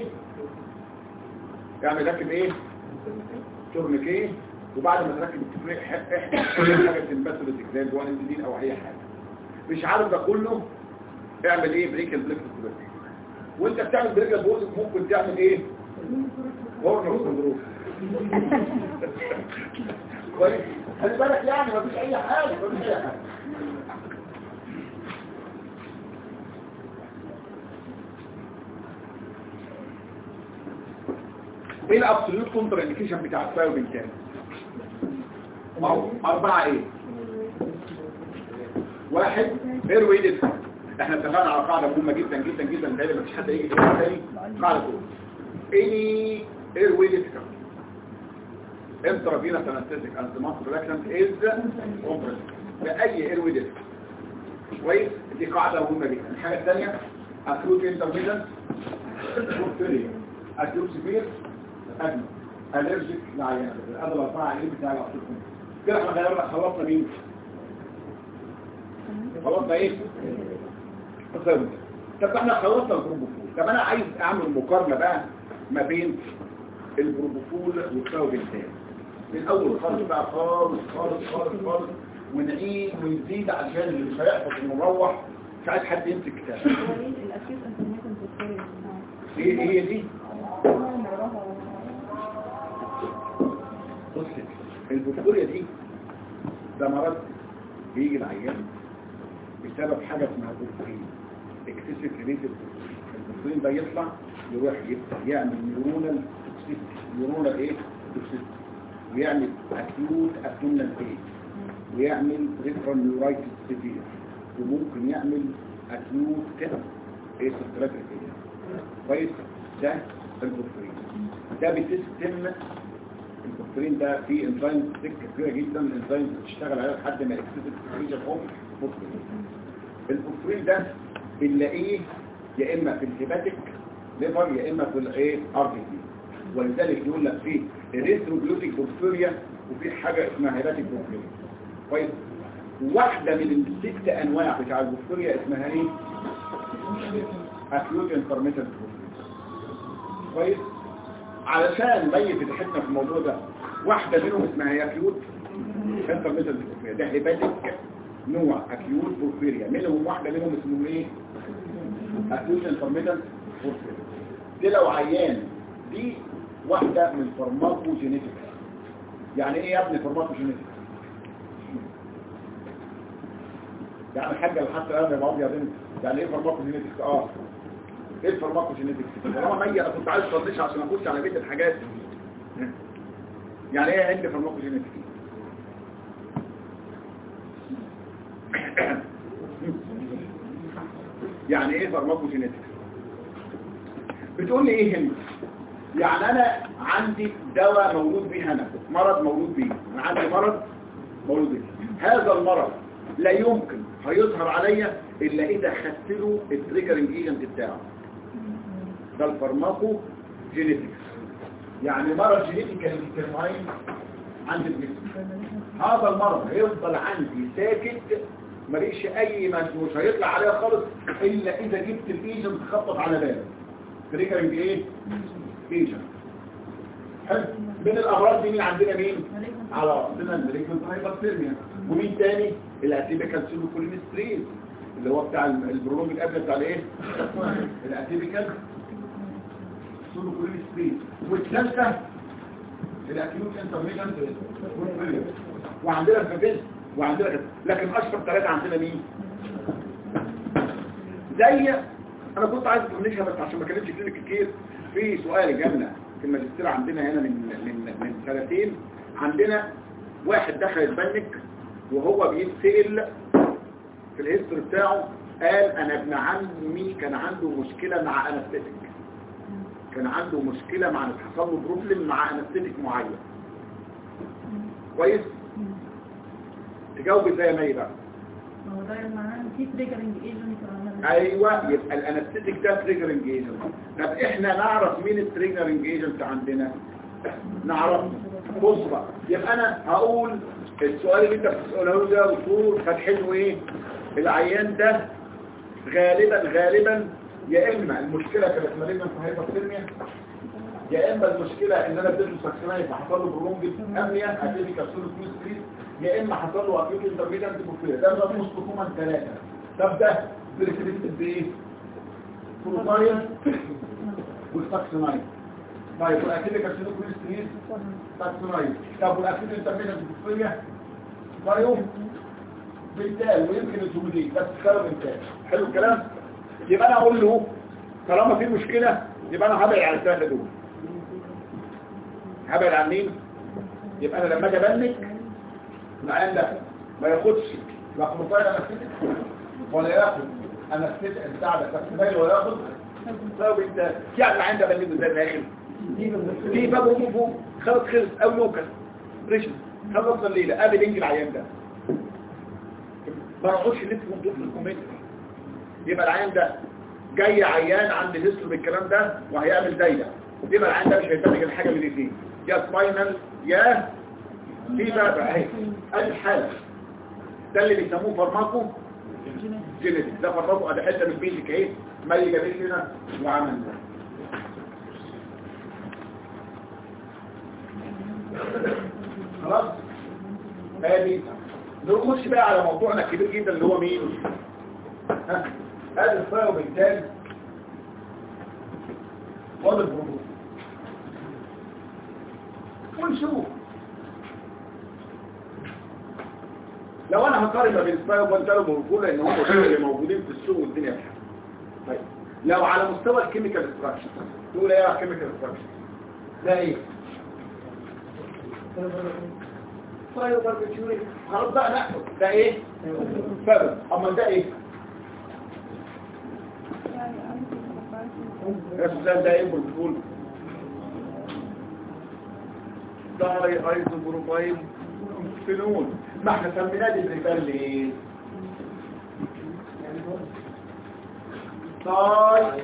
اعمل ركب ايه تورنيكيه وبعد ما تركب التورنيكيه حاجه سمباتيك زي الجوانتين او اي حاجه. مش عارف ده كله اعمل ايه بريكل بلوك وانت بتعمل بريكل بلوك ممكن تعمل ايه هورنر سندروم كويس. خلي بالك يعني مفيش اي حاجه ايه الابسوليوت كونتر انديكيشن بتاع الثايرويد كام؟ 4 ايه؟ 1 ايرويد. احنا اتفقنا على قاعده مهمه جدا جدا جدا تاني مفيش حد يجي يقول تاني قاعده تقول اني ايرويد intravenous anesthetic and relaxant is compressed بأي ايرويد. كويس دي قاعدة مهمة جدا. الحاجة الثانية acute intermittent acute severe أجمل allergic لعيانة هذا الأربعة عيانين بتاع الأطفال كده احنا غيرنا خلصنا مين؟ خلصنا ايه؟ الثيرويد. طب احنا خلصنا البروبوفول. طب انا عايز اعمل مقارنة بقى ما بين البروبوفول والثيرويد الثاني من اول خالص بقى خالص ونعيد ونزيد عشان اللي مش هيحفظ المروح مش عايز حد يمسك كتاب. ايه هي دي؟ بص البكتيريا دي ده مرض بيجي العيان بسبب حاجه اسمها بورفرين اكسسيف ريليتد. البورفرين ده يطلع يروح يعمل نيورونال ايه توكسيستي ويعمل اكيوت ابدومينال بين ويعمل ريترال نيورايتس سيفير وممكن يعمل اكيوت كده ايه سيستراتيك كده. كويس. ده البورفرين ده بسيستم البورفرين ده فيه انزيم سكه كبيره جدا، الانزيم بتشتغل عليه لحد ما اكسسيف سكريشن اوف بورفرين. البورفرين ده بنلاقيه يا اما في الهيباتيك ليفر يا اما في الايه ار بي سي، ولذلك يقول لك في ريتروجلوتيك بورفيريا وفي حاجه اسمها هيباتيك بورفيريا. كويس. واحده من الست انواع بتاع البورفيريا اسمها ايه؟ اكيوت انترميتنت بورفيريا. كويس. علشان نبين فتحتنا في الموضوع ده، واحده منهم اسمها اكيوت انترميتنت بورفيريا، ده هيباتيك نوع اكيوت بورفيريا، منهم واحده منهم اسمه ايه؟ اكيوت انترميتنت بورفيريا. دي لو عيان دي واحده من فارماكوجينيتكس. يعني ايه يا ابني فارماكوجينيتكس؟ يعني الحاجه اللي حتى انا بعض يا بنت يعني ايه فارماكوجينيتكس؟ ايه الفارماكوجينيتكس؟ طالما هي انا كنت عايز اطنش عشان اخش على بيت الحاجات. يعني ايه عندي فارماكوجينيتكس؟ يعني ايه فارماكوجينيتكس؟ بتقول لي ايه هنا؟ يعني انا عندي دواء مولود به، انا مرض مولود به، انا عندي مرض مولود به، هذا المرض لا يمكن هيظهر عليا الا اذا خدت له التريجرنج ايجنت بتاعه. ده الفارماكو جينيتكس. يعني مرض جينيتيكالي ديترماين عند الجسم، هذا المرض هيفضل عندي ساكت ماليش اي مش هيطلع عليها خالص الا اذا جبت الايجنت خبط على باله. تريجرنج ايه؟ ايجنت. حلو. من الامراض دي مين عندنا؟ مين على راسنا؟ المالجنت هايبرثيرميا. ومين تاني؟ الاتيبيكال سيلوكولينستريز اللي هو بتاع البرولوج القبل بتاع الايه؟ الاتيبيكال سيلوكولينستريز. والثالثه الاكيوت انترميتنت بورفيريا. وعندنا الفاجيز وعندنا كده. لكن اشهر ثلاثه عندنا مين؟ زي انا كنت عايز اطنشها بس عشان ما كانتش كلينيك كتير. في سؤال جالنا في الماجستير عندنا هنا من سنتين، عندنا واحد دخل يتبنك وهو بيتسأل في الهيستوري بتاعه، قال انا ابن عمي كان عنده مشكلة مع انستيتيك، كان عنده مشكلة مع حصل له بروبلم مع انستيتيك معين. كويس. تجاوب ازاي يا مي بقى؟ هو ده معناه في تريجرنج ايجنت. ايوه، يبقى الانستيتيك ده تريجرنج ايجنت. طب احنا نعرف مين التريجرنج ايجنت عندنا؟ نعرف. بص بقى، يبقى انا هقول السؤال اللي انت بتساله ده دكتور فتحته ايه؟ العيان ده غالبا يا اما المشكله كانت مالجنت هايبرثيرميا، يا اما المشكله ان انا اديته سكسنايف فحصل له برولونج امنيا اتيبيكال سيلوكولينستريز، يا اما حصل له اكيوت انترميتنت بورفيريا. ده نص كومن ثلاثه. طب ده بريسبكتيف بايه؟ بروفايل والسكسنايف. طيب والاتيبيكال سيلوكولينستريز سكسنايف. طب والاكيوت انترميتنت بورفيريا بايو بالتالي ويمكن الجمودين بس كلام انتاج. حلو الكلام. يبقى انا اقول له طالما في مشكله يبقى انا هبعد عن الثلاثه دول. هبعد عن مين؟ يبقى انا لما اجي ابنك العيان ده ما ياخدش لا بروفايل انستيتيك ولا ياخد انستيتيك بتاع ده تكتيكال ولا ياخد سبب انت. يعني العيان ده بنجيبه ازاي داخل في باب وقوفه خلص او لوكال ريشن خلص الليله قابل انجي العيان ده ما نقعدش نلف ونطوف في الكومنت. يبقى العيان ده جاي عيان عند الهيستوري بالكلام ده وهيعمل دايره، يبقى العيان ده مش هيتبنج الحاجه اللي فيه يا سباينال يا في بقى اهي الحاله. ده اللي بيسموه فارماكو جينيتك. ده فارماكو ادي حته من البيزك اهي مالي جابت هنا وعمل ده. خلاص ادي نخش بقى على موضوعنا الكبير جدا اللي هو مين؟ ها ادي الصيغه بالتالي وضع البروبوز ونشوف لو انا هقارن ما بين الصيغه والبروبوز والبروبوز لان هم اللي موجودين في السوق والدنيا بتاعها. طيب لو على مستوى الكيميكال ستراكشر تقول ايه على الكيميكال ستراكشر؟ ده ايه؟ طيب باربيتيوري خلاص بقى ناخد ده ايه؟ سبب. اما ده ايه؟ السؤال ده ايه بروتوكول؟ داي ايزوبروبايل فينول. ما احنا سميناه ديبريفان ليه؟ داي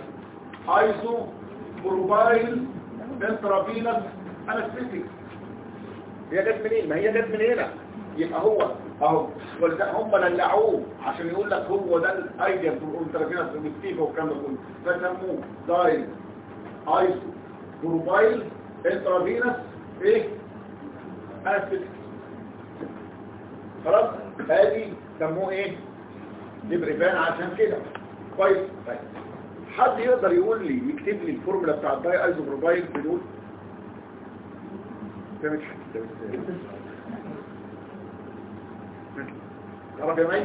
ايزوبروبايل انترافينوس انستيك. هي جت منين؟ ما هي جت من هنا. يبقى هو اهو هم للعوه عشان يقول لك هو ده الايديا انترافينوس انستيك والكلام ده كله، فسموه داي ايزوبروبايل انترافينوس ايه؟ انستيك. خلاص ادي سموه ايه؟ ديبريفان عشان كده. كويس. طيب حد يقدر يقول لي يكتب لي الفورمولا بتاع الداي ايزوبروبايل بدول؟ ده مش حاجه تعرف يا مي؟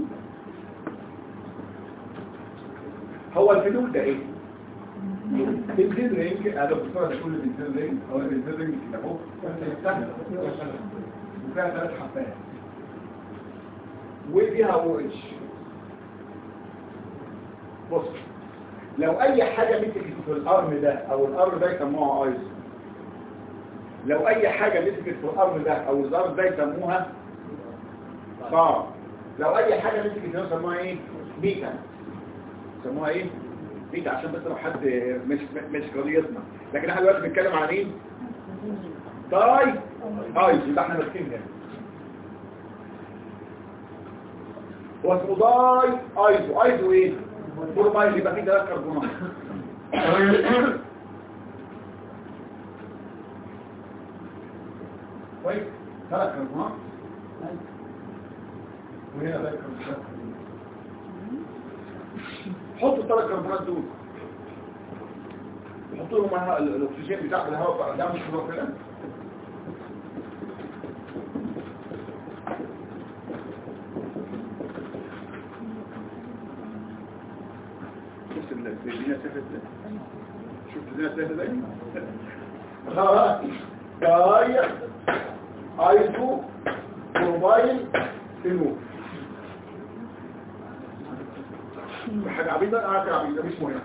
هو الفينول ده ايه؟ البنزين رينج انا بصراحه كل البنزين رينج او البنزين رينج كده اهو وفيها 3 حبات وفيها اورنج. بص لو اي حاجه مسكت في الارم ده او الارم ده يسموها ايز، لو اي حاجه مسكت في الارم ده او الارم ده يسموها صار، لو اي حاجه مسكت هنا يسموها ايه؟ بيتا. يسموها ايه؟ بيتا عشان بس لو حد مش قضيتنا. لكن احنا دلوقتي بنتكلم على مين؟ داي ايز. يبقى احنا ماسكين هنا هو اسمه داي ايزو. ايزو ايه؟ بروبايل. يبقى فيه 3 كربونات. كويس 3 كربونات وهنا ده كربونات. حطوا ال3 كربونات دول، حطوا لهم الاكسجين بتاع الهواء ده مش هو كده. شفت الدنيا سهلة ازاي؟ شفت الدنيا سهلة ازاي؟ خلاص داي ايزو بروبايل فينول. حاجة عبيدة؟ حاجة عبيدة مش مهم.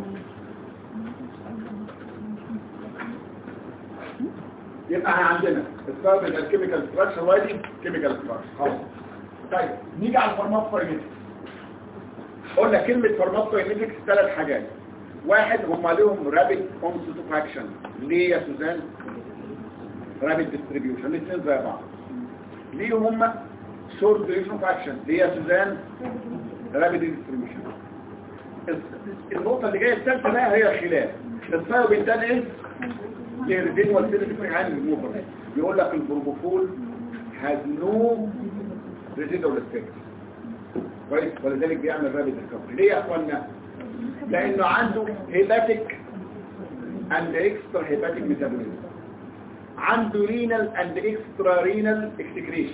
يبقى احنا عندنا السبب الكيميكال ستراكشر وادي كيميكال ستراكشر. خلاص. طيب نيجي على الفارماكوكاينيتكس. قلنا كلمة فارماكوكاينيتكس 3 حاجات. واحد هم لهم رابيد اونست اوف اكشن. ليه يا سوزان؟ رابيد ديستريبيوشن. الاثنين زي بعض. ليهم هم شورت ديوريشن اوف اكشن. ليه يا سوزان؟ رابيد ديستريبيوشن. النقطة اللي جاية الثالثة بقى هي الخلاف. الثايوبنتان ايه؟ ليردين والسيلفيك عن الموفر. بيقول لك البروبوفول has no residual effect. كويس. ولذلك بيعمل رابيد ريكفري. ليه يا اخوانا؟ لانه عنده هيباتيك and extra hepatic metabolism. عنده renal and extra renal excretion.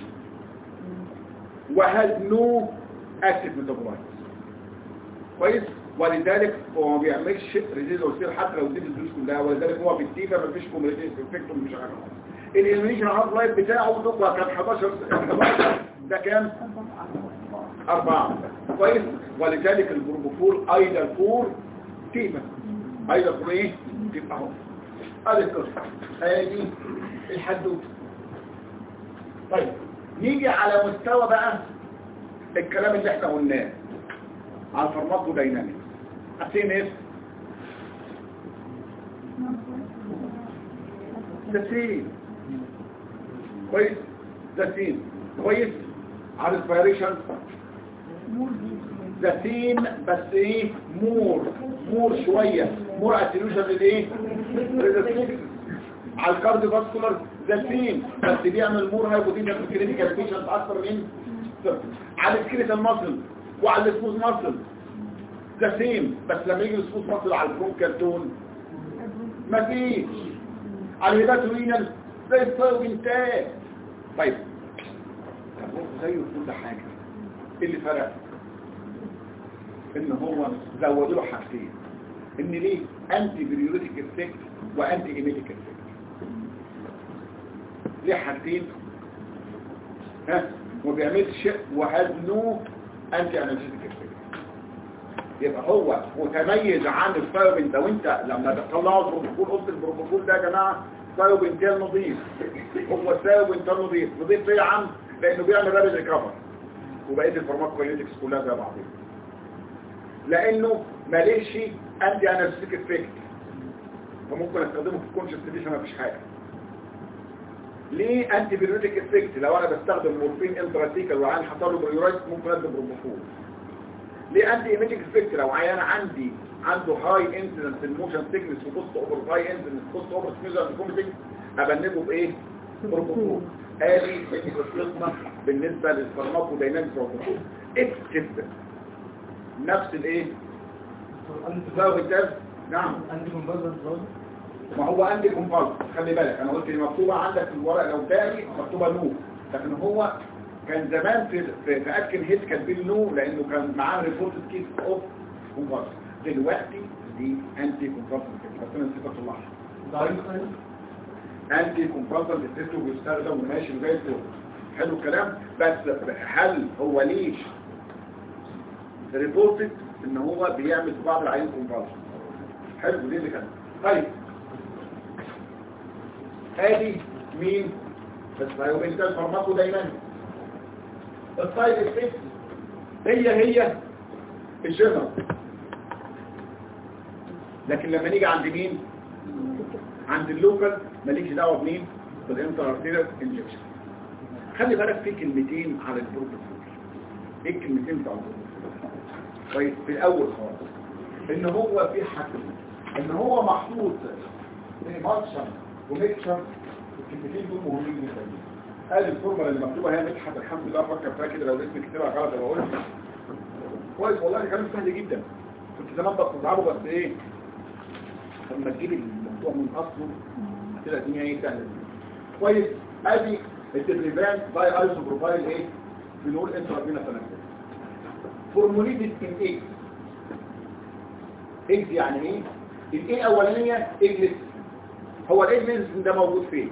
وhas no active metabolism. كويس. ولذلك هو ما بيعملش ريزيدوال سيل حتى لو اديت الدروس كلها. ولذلك هو بالتيفا ما فيش كوميوليتيف افكت ومش حاجه خالص. الاليمينيشن هارد لايف بتاعه نقطه كان 11 ده كام 4. كويس. ولذلك البروبوفول ايدل فور تيفا. ايدل فور ايه؟ تيفا اهو. ادي القصه ادي الحدوته. طيب نيجي على مستوى بقى الكلام اللي احنا قلناه على الفارماكو دايناميك. عارفين ايه؟ تسين. كويس. تسين. كويس. على الفايريشن تسين بس ايه؟ مور شوية. مور اتنيوشن للايه؟ على الكارديو فاسكولار تسين بس بيعمل مور هايبوتينيا في الكريتيكال بيشنت اكثر من على السكريتال ماسل وعلى السموث ماسل ذا سيم. بس لما يجي السموث ماسل على البرونكالتون مفيش. على الهيباتورينال زي الثايروبنتان. طيب زيه كل حاجه. اللي فرق ان هو زودوا له حاجتين. ان ليه انتي بريوريتيك افكت وانتي ايميتيك افكت. ليه حاجتين؟ ما بيعملش وهزنه انتي انرجيتيك افكت. يبقى هو متميز عن الثايروبين ده. وانت لما تطلعوا البروبوفول قلت البروبوفول ده يا جماعه الثايوبنتال نظيف. هو الثايوبنتال نظيف ليه يا عم؟ لانه بيعمل رابيد ريكفر وبقيه الفارماكوكاينيتكس كلها زي بعضها، لانه ماليش انتي انالجيك افكت، فممكن استخدمه في الكونجستيشن مفيش حاجه. ليه انتي بيريوتيك افكت؟ لو انا بستخدم مورفين انتراتيكال وعيان حصل له بريورايتس ممكن ادي بروبوفول. ليه انتي ايميتيك افكت؟ لو عيان عنده هاي انسيدنس الموشن سيكنس وبوست اوفر هاي انسيدنس بوست اوفر سميزر فوميتنج ابنبه بايه؟ بروبوفول. ادي القسمه بالنسبه للفارماكوداينامكس بروبوفول. اكتب نفس الايه؟ الثايوبنتال. نعم عندي كومبازر برضه. ما هو عندي كومبالس، خلي بالك انا قلت لي مكتوبه عندك في الورق لو تاني مكتوبه نو، لكن هو كان زمان في اكل هيت كاتبين نو لانه كان معاه ريبورتد كيس اوف كومبالس. دلوقتي دي انتي كومبالس بس انا نسيت اطلعها. انتي كومبالس التستو بيستخدم وماشي لغايه دلوقتي. حلو الكلام، بس هل هو ليش ريبورتد ان هو بيعمل في بعض العيان كومبالس؟ حلو دي اللي كان. طيب ادي مين؟ الثايوبنتال فارماكوداينامكس. السايد افكت هي الجنرال، لكن لما نيجي عند مين؟ عند اللوكال ماليش دعوه بمين؟ بالانترارتيريال انجكشن. خلي بالك في كلمتين على البروتوكول. ايه الكلمتين بتاع البروتوكول؟ طيب في الاول خالص ان هو في حاجتين، ان هو محطوط في مارشن وميكشر. الكلمتين دول مهمين جدا. قال الفورمولا اللي مكتوبه هي مدحت الحمد لله فكر فيها كده، لو اسمي كتبها غلط ابقى اقول كويس والله كلام سهل جدا. كنت زمان بتصعبه بس ايه لما تجيب الموضوع من اصله هتلاقي الدنيا ايه سهله. كويس. ادي التدريبان باي ايزو بروفايل ايه بنقول انترافينا تنفس فورموليتد ان ايه. اكس يعني ايه؟ الايه اولانيه اجلس. هو الاجلس ده موجود فين؟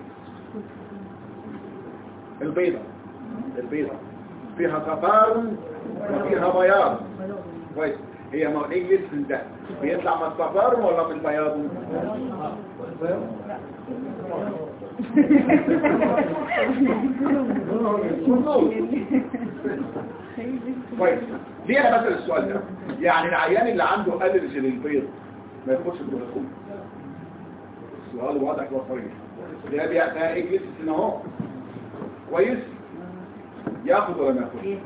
البيضة فيها صفار وفيها بياض. كويس. هي ما الاجلس ده بيطلع من الصفار ولا من البياض؟ كويس. ليه انا بسأل السؤال ده؟ يعني العيان اللي عنده ألرجي للبيض ما يخش البروتوكول. السؤال واضح وصريح. ده بيعطيها اجلس هنا اهو. كويس. ياخد ولا ما ياخد؟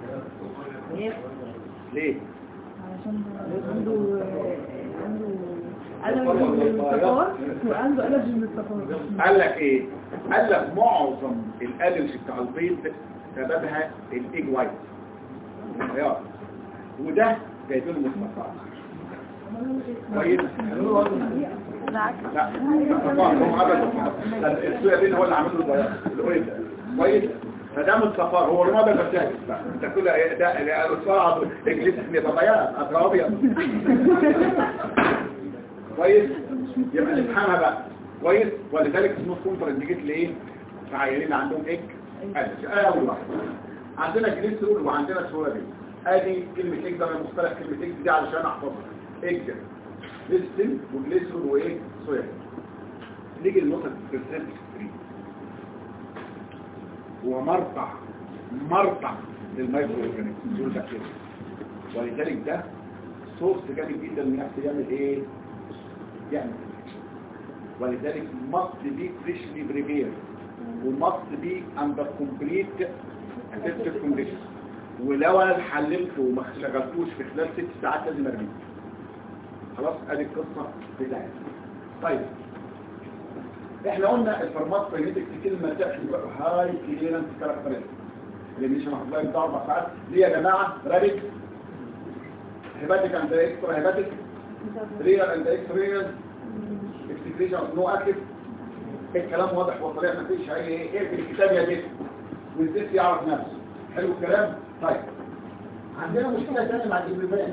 ليه؟ علشان عنده ألرجي من الصفار وعنده ألرجي من الصفار. قال لك ايه؟ قال لك معظم الألرجي بتاع البيض سببها الايج وايت البياض، وده جايبينه من الصفار. كويس. لا طبعا هو ابدا السويابين هو اللي عامل له البياض الاويل ده. كويس. فدام الصفار هو رماد المساجد انت كل ده الصعب اجلس يبقى بياض اطرا ابيض. كويس. يبقى نفهمها بقى. كويس. ولذلك اسمه كونترانديكت لايه؟ في عيانين عندهم ايه؟ اول واحد عندنا جليسرول وعندنا سويابين. ادي كلمه اكس ده مصطلح كلمه اكس دي علشان احفظها. اكس جليسرول وجليسرول وايه؟ سويابين. نيجي لنقطه البرسنت هو مرتع للمايكرو اورجانيزم. ولذلك ده سورس جامد جدا من نفسه يعمل ايه؟ يعمل. ولذلك must be freshly prepared وmust be under complete aseptic condition. ولو انا حللته وما شغلتوش في خلال 6 ساعات لازم ارميه. خلاص ادي القصه بتاعتي. طيب احنا قلنا الفارماكوكاينيتكس كلمه تاخد هاي كليرنس كاركترستكس اللي مش محطوطه بتاع 4 ساعات. ليه يا جماعه؟ رابيد هيباتيك اند اكسترا هيباتيك ريال اند اكسترا ريال اكسكريشن نو اكتف. الكلام واضح وصريح مفيش ايه في الكتاب يا ديك والزيت يعرف نفسه. حلو الكلام. طيب عندنا مشكله ثانيه مع الدبلومات.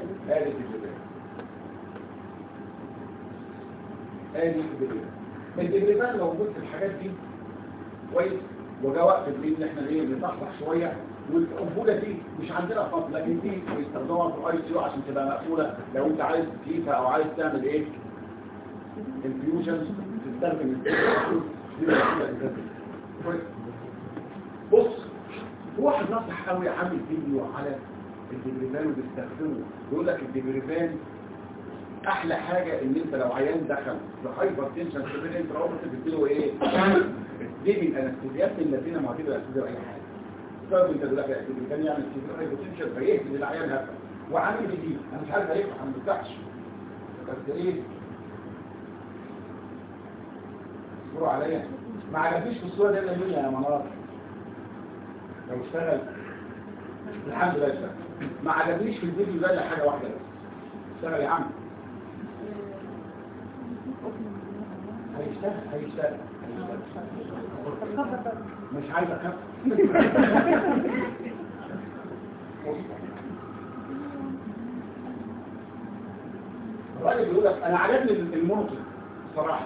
ادي الدبلومات موجود في الحاجات دي. كويس. وجا وقت ان احنا ايه بنصحصح شويه والقنبله دي مش عندنا خالص، لكن دي بيستخدموها في الاي سي يو عشان تبقى مقفوله. لو انت عايز تكيفها او عايز تعمل ايه الفيوجن تستخدم بص واحد نصح قوي عامل فيديو على الدبريفان وبيستخدمه يقول لك الدبريفان احلى حاجه ان انت لو عيان دخل بهايبر تنشن سيفير انت عمرك بتديله ايه دي من انستيزيات الذين معتبر انستيزيا اي حاجه طب انت دلوقتي الدبريفان يعمل سيفير هايبر تنشن فيهدي العيان هبل وعامل جديد انا مش عارف هيفتح ما بيفتحش بس ايه اصبروا عليا ما عجبنيش في الصوره دي الا يا منار لو اشتغل الحمد لله اشتغل ما عجبنيش في الفيديو ده الا حاجه واحده بس اشتغل يا عم هيشتغل مش عايز اخف الراجل بيقول لك انا عجبني المنطق صراحه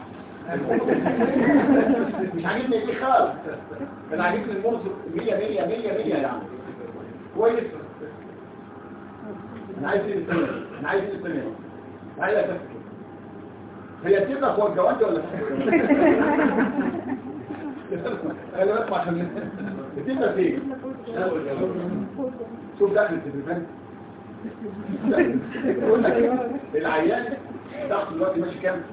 مش عاجبني دي خالص انا عاجبني المنطق 100 100 100 100 يعني كويس انا عايز ايه الثانيه عايز افكر هي تبقى فوق الجوانب ولا انا بسمع عشان بتبقى فين شوف داخل التليفون يقول لك العيان ضغط دلوقتي ماشي كام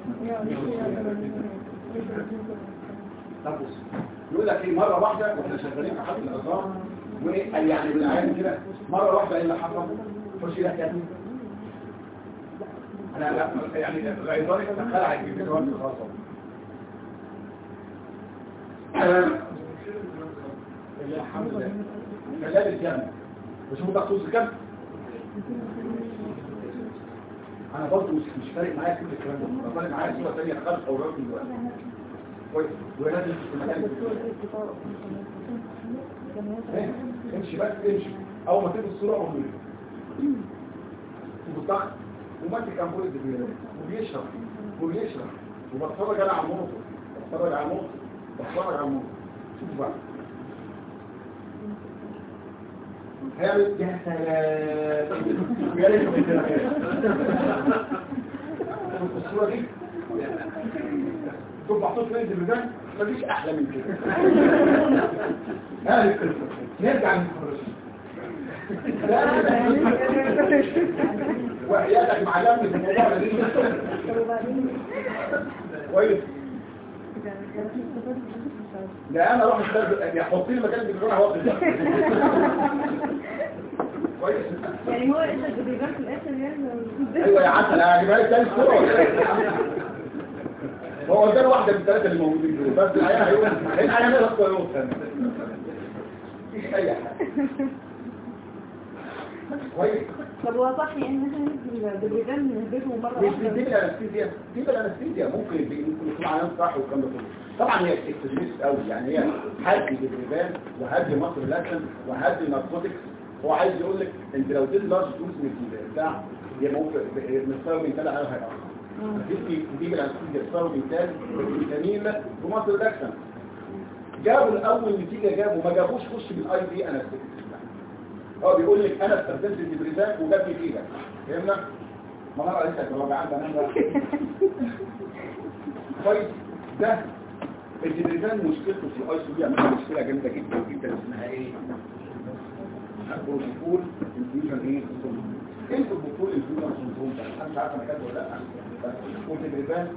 طب بص يقول لك ايه مره واحده واحنا شغالين في حفل العظام وقال يعني بالعيان كده مره واحده ايه اللي حصل خش لك يا ابني انا لا يعني العظام خلع الجبين وانت خلاص الحمد لله خلال الجنة بشوف ضغط كام انا برضه مش فارق معايا كل الكلام ده فارق معايا صوره ثانيه خالص او رقم دلوقتي كويس ولازم في المكان امشي بس امشي اول ما تيجي الصوره اقول وبالضغط وماسك امبول الدبيان وبيشرح وبتفرج انا على الموضوع بتفرج على الموضوع شوف بقى هيعمل يا سلام يا ريت الصوره دي شوف محطوط فين الدبيان مفيش احلى من كده نرجع للفرش وحياتك معلمني في الموضوع ده كويس لا انا اروح استاذ يحط لي مكان الدكتور هو كويس يعني هو انت بتبقى في الاخر يعني ايوه يا عسل هجيبها لك تاني صوره هو ده واحده من الثلاثه اللي موجودين دول بس الحقيقه هيقول الحقيقه ده اكتر يوم مفيش اي حاجه كويس طب هو صح يعني مثلا بالبيبان نهبطه مره واحده دي الانستيزيا ممكن يكون عيان صح والكلام ده كله طبعا هي اكستريمست قوي يعني هي هدي بالبيبان وهدي مصر لاتن وهدي ناركوتكس هو عايز يقول لك انت لو اديت لارج دوز من بتاع هي ممكن نختار من كده على هيقع دي الانستيزيا اختاروا مثال بالفيتامين ومصر لاتن جابوا الاول نتيجه ما جابوش خش بالاي في انستيزيا هو بيقول لك انا استخدمت الدبريزان وجاب لي فيها فهمنا ما انا قلت لك هو عندنا انا كويس ده الدبريزان مشكلته في الاي سي بي عملها مشكله جامده جدا جدا اسمها ايه البروتوكول انفيوجن ايه انتوا البروتوكول انفيوجن سندروم انا مش عارف انا كاتبه ولا لا بس الدبريزان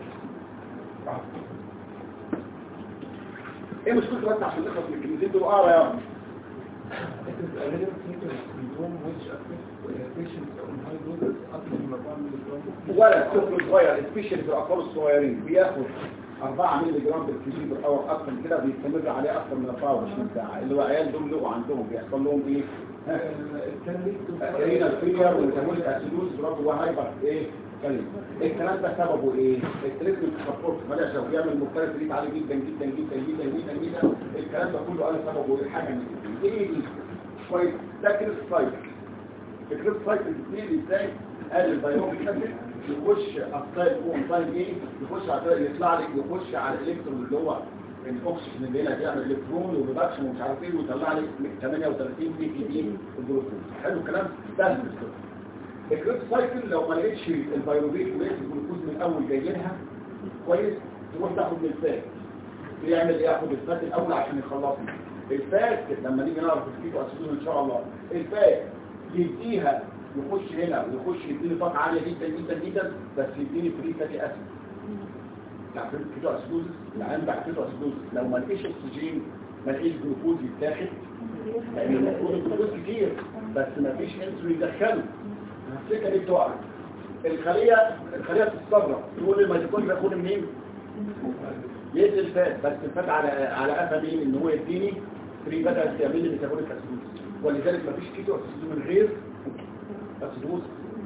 ايه مشكلته بس عشان نخلص من الكلمتين دول يا It is a rare feature of syndrome which affects patients on high doses up to 4 ولد طفل صغير سبيشال في الاطفال الصغيرين بياخد 4 مللي جرام بالكيجي بالاور اكتر كده بيستمر عليه اكتر من 24 ساعه اللي هو عيال دول لقوا عندهم بيحصل لهم ايه كارينا الفيلير وميتابوليك اسيدوز برضه وهايبر ايه الكلام ده سببه ايه التريتمنت سبورت بلاش لو بيعمل مختلف ريت عالي جدا جدا جدا جدا جدا جدا الكلام ده كله قال سببه ايه حاجه من ايه دي كويس ده كريس سايكل الكريس سايكل بتبتدي ازاي قال البيوميك اسيد يخش الطيب اون تايم ايه يخش على يطلع لك يخش على الالكترون اللي هو الاكسجين اللي هنا بيعمل الكترون وريدكشن ومش عارف ايه ويطلع لك 38 بي كي دي الجلوكوز حلو الكلام ده الكريس سايكل لو ما لقيتش البيروبيت ولقيت الجلوكوز من الاول جاي لها كويس تروح تاخد من الثاني بيعمل ايه؟ ياخد الفات الاول عشان يخلصنا. الفات لما نيجي نعرف الكيتو اسيدوز ان شاء الله، الفات يديها يخش هنا ويخش يديني طاقه عاليه جدا جدا جدا، بس يديني فري فاتي اسيد. تعرف الكيتو اسيدوز اللي عندك كيتو اسيدوز لو ما لقيش اكسجين ما لقيش جلوكوز يتاخد، لان المفروض الجلوكوز كتير بس ما فيش انسولين يدخله، السكه دي بتقع. الخليه بتتصرف تقول الميتوكوندريا بياخد منين؟ يدي الفات، بس الفات على قفا مين؟ ان هو يديني فري فاتي يعمل لي ميتابوليك اسيدوز، ولذلك ما فيش كيتو اسيدوز من غير اسيدوز.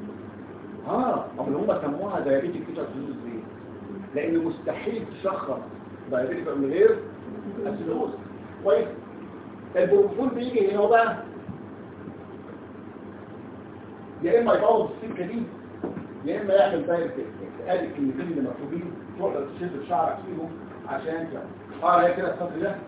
هم سموها دايابيتيك كيتو اسيدوز ليه؟ لان مستحيل تشخص دايابيتيك من غير اسيدوز. كويس. البروفول بيجي هنا بقى يا اما يبوظ السكه دي يا اما يعمل دايركت ادي الكلمتين اللي مكتوبين تقدر تشد شعرك فيهم عشان هي كده السطر ده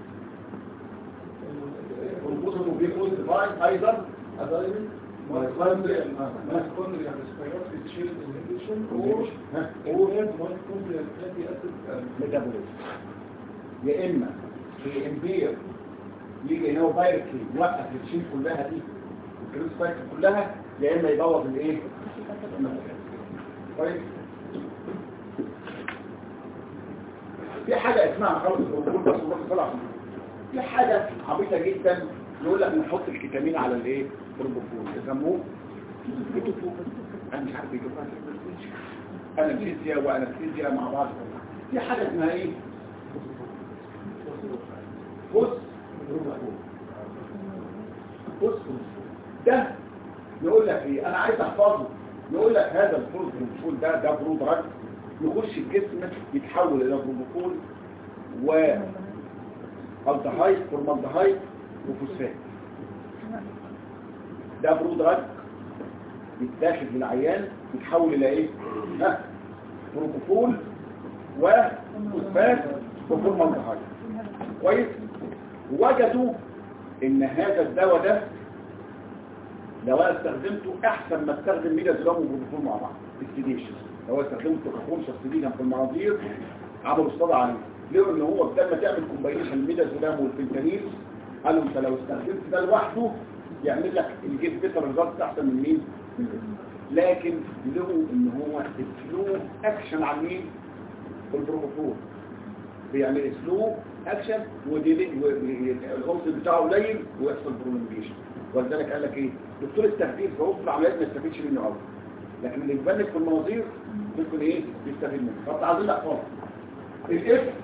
البروفول بيكون ديفاين ايضا ادايمنت mitochondrial chain inhibition or mitochondrial fatty acid metabolism. يا اما يمبير يجي هنا وبايركلي يوقف الشين كلها دي الكريس سايكل كلها، يا اما يبوظ الايه؟ طيب في حاجه اسمها خالص البروتوكول بس الروح طلع في حاجه عبيطه جدا يقول لك نحط الكتامين على الايه؟ البروتوكول يسموه انا مش عارف يجيبها انستيزيا وانستيزيا مع بعض. في حاجه اسمها ايه؟ بص ده يقول لك ايه؟ انا عايز احفظه. يقول لك هذا البروتوكول ده برودراج يخش الجسم يتحول الى بروتوكول والدهايد فورمالدهايد وفوسفات. ده برودراج يتاخد للعيان يتحول الى ايه؟ بروتوكول وفوسفات وفورمالدهايد. كويس. وجدوا ان هذا الدواء ده لو انا استخدمته احسن ما استخدم ميدازولام وبروتوكول مع بعض السيديشن. لو استخدمته ككونشس سيديشن في المناظير عملوا استطاع عليه. ليه؟ ان هو بدل ما تعمل كومباينيشن الميدازولام والفنتانيل قالوا انت لو استخدمت ده لوحده يعمل لك الجيت بيتر ريزلت احسن من مين؟ لكن له ان هو سلو اكشن على مين؟ البروتوكول بيعمل سلو اكشن والغمض بتاعه قليل ويحصل برولونجيشن. ولذلك قال لك ايه؟ دكتور التخدير في وسط العمليات ما يستفيدش منه قوي، لكن اللي يبنك في المناظير ممكن ايه؟ يستفيد منه. طب عايزين نحفظ الاف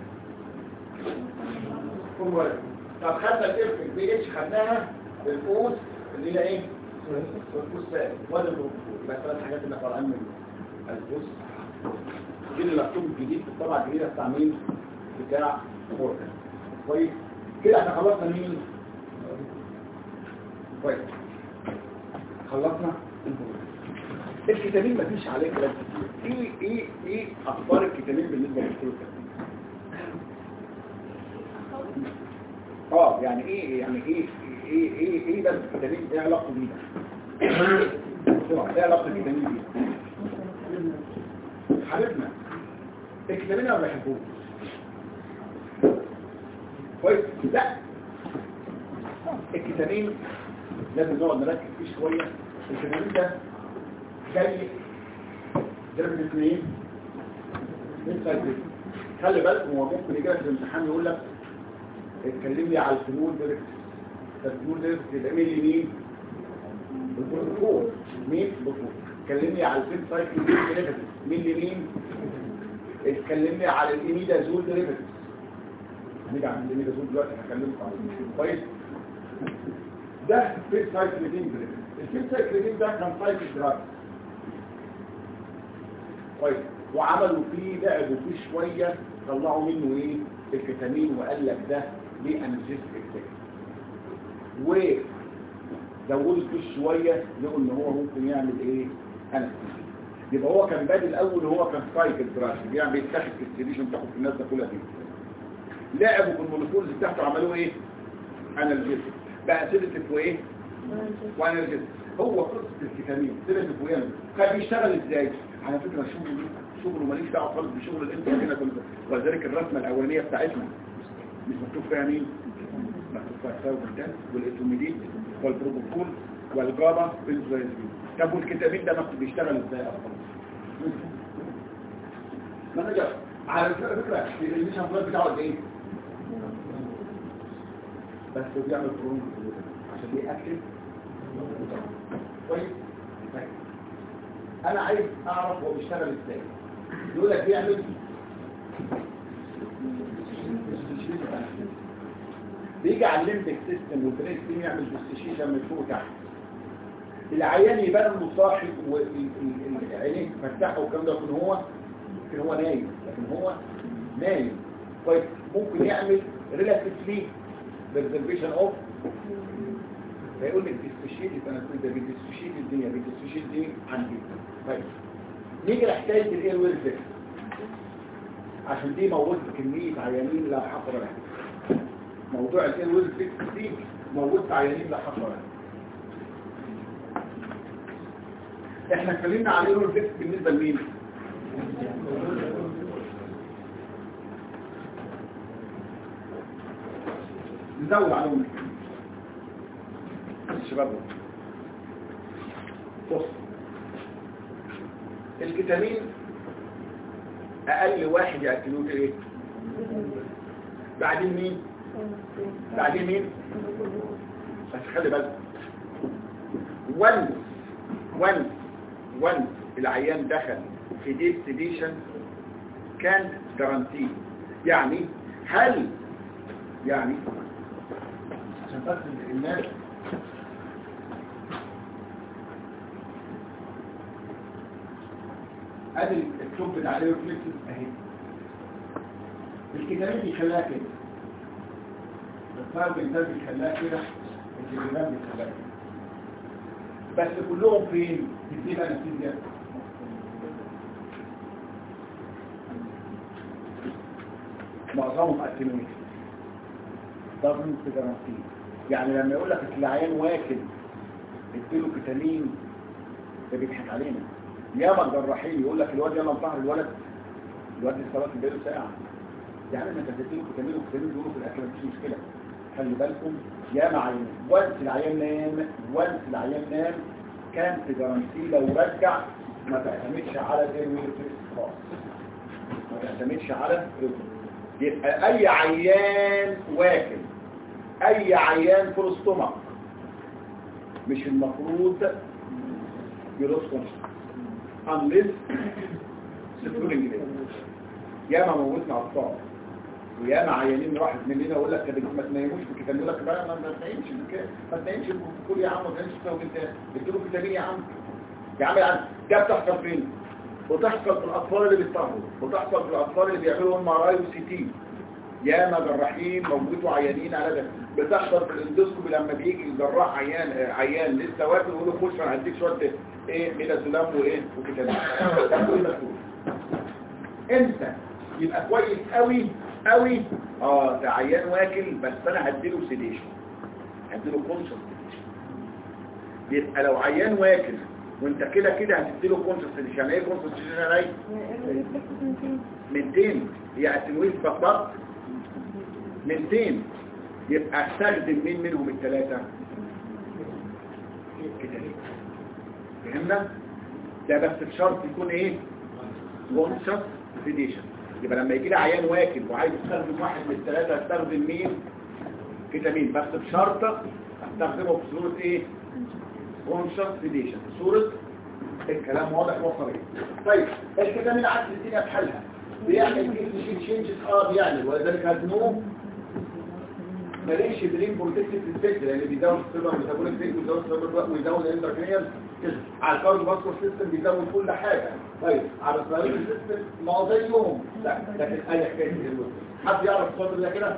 طب خدنا الاف البي اتش خدناها الفوز اللي هي ايه؟ الفوسفات ولا البروتوكول. يبقى ثلاث حاجات اللي طالعين منه الفوس دي اللي مكتوب الجديد في الطبعه الجديده بتاع مين؟ بتاع مورجان. كويس كده احنا خلصنا مين؟ كويس خلصنا الكتامين. مفيش عليه كلام كتير. ايه اخبار الكتامين بالنسبه للكتامين؟ يعني ايه ده الكتامين؟ ايه علاقته بيه؟ ايه علاقه الكتامين بيه؟ حبيبنا الكتامين انا ما بحبوش. كويس. لا الكتامين لازم نقعد نركز فيه شويه. الكتامين ده جاي درجه 2 من سايكل. خلي بالك هو ممكن يجي لك في الامتحان يقول لك اتكلم لي على الفنول ديركت. الفنول ديركت يبقى مين لمين؟ البروتوكول. مين؟ البروتوكول. اتكلم لي على الفين سايكل ديركت. مين لمين؟ اتكلم لي على الاميدازول ديركت. هنيجي عند الاميدازول دلوقتي هكلمكم عليه. كويس. ده فين سايكل ديركت. الفين سايكل ده كان سايكل دراج. كويس. وعملوا فيه لعبوا فيه شويه طلعوا منه ايه؟ الكتامين وقال لك ده ليه انرجيستيك افكت. وزودوا فيه شويه لقوا ان هو ممكن يعمل ايه؟ انستيزيا. يبقى هو كان بادئ الاول هو كان سايكل دراج يعني بيتاخد في السيديشن بتاخد في الناس ده كلها دي. لعبوا بالمولكيولز بتاعته عملوه ايه؟ انرجيستيك. بقى سيديتيف وايه؟ وانرجيستيك. هو قصه الكتامين سيديتيف وانرجيستيك. كان بيشتغل ازاي؟ على فكره شوفوا شغل وماليش دعوه خالص بشغل الانت هنا كنت. ولذلك الرسمه الاولانيه بتاعتنا مش مكتوب فيها مين؟ مكتوب فيها الثاوبنتان والاتوميدين والبروبوكول والجابا بنزوازين. طب والكتابين ده مكتوب بيشتغل ازاي اصلا؟ ما نجح على فكره الميشن بلان بتاعه قد ايه؟ بس هو بيعمل برونج عشان بيأكد كويس. انا عايز اعرف هو بيشتغل ازاي. يقول لك بيعمل بيجي على الليمبك سيستم والبرين سيستم يعمل ديستيشن من فوق تحت. العيان يبان انه صاحي وعينيه مفتاحه والكلام ده لكن هو نايم. طيب ممكن يعمل ريلاتيفلي بريزرفيشن اوف فيقول لك ديستيشن انا كنت بديستيشن الدنيا بالديستيشن دي عندي. طيب نيجي لحكايه الاير ويل عشان دي موجود كميه عيانين لا حصر لها. موضوع الاير ويل دي موجود عيانين لا حصر لها. احنا اتكلمنا عن الاير ويل بالنسبه لمين؟ نزود عليهم الشباب. بص الكتامين اقل واحد يأكلوه ايه؟ بعدين مين؟ بس خلي بالك وان العيان دخل في ديب سيديشن كان جارانتي. يعني هل يعني عشان بس الناس ادي الكتب بتاع الريفلكس اهي. الكتابين بيخليها كده، الفرق الانتاج بيخليها كده، الكتابين بيخليها كده. بس كلهم فين؟ في الانستيزيا. معظمهم اتنويت ضمن جرانتي. يعني لما يقول لك العيان واكل اديله كتامين ده بيضحك علينا. ياما الجراحين يقول لك الواد يلا انطهر الولد لسه واكل بقاله ساعه. يعني انت تديله كتامين وكتامين دول في الاكل مفيش مشكله. خلي بالكم ياما عيان وانس العيان نام كان في جرانتي. لو رجع ما تعتمدش على الايرويل خالص، ما تعتمدش على يبقى اي عيان واكل اي عيان فول ستومك مش المفروض يرسكم unless سفلورنج ليه. ياما موتنا اطفال وياما عيانين راحت مننا ويقول لك ما تنيموش بكتاب. يقول لك بقى ما تنيمش بكل يا عم ما تنيمش بكتاب. انت اديله كتابين يا عم ده بتحصل فين؟ وتحصل في الاطفال اللي بيضطروا، وتحصل في الاطفال اللي بيعملوا MRI وسي تي. ياما جراحين موجودوا عيانين على ده. بتحصل في الاندوسكوبي لما بيجي الجراح عيان لسه واكل ويقول له خش انا هديك شويه ايه ميدازولام وايه وكده. انت يبقى كويس قوي ده عيان واكل بس انا هديله سيديشن، هديله كونشس سيديشن. يبقى لو عيان واكل وانت كده هتديله كونشس سيديشن. يعني ايه كونشس سيديشن؟ 200 هي اتنويت فقط 200. يبقى استخدم مين منهم الثلاثه كده. فهمنا؟ ده بس بشرط يكون ايه؟ كونشس سيديشن. يبقى لما يجي لي عيان واكل وعايز استخدم واحد من الثلاثه استخدم مين؟ كتامين. بس بشرط استخدمه في صوره ايه؟ كونشس سيديشن. صوره الكلام واضح وصريح. طيب الكتامين عكس الدنيا بحالها بيعمل كيف تشينجز بيعمل. ولذلك هتنوم ماليش برين بروتكتيف افكت لان بيزود السيرفر ميتابوليك ريت ويزود السيرفر ويزود الاندوكرينال على الكارديو فاسكولار سيستم بيزود كل حاجه. طيب على السيرفر سيستم ما هو زيهم. لا لكن اي حكايه دلوقتي حد يعرف الخطر ده كده؟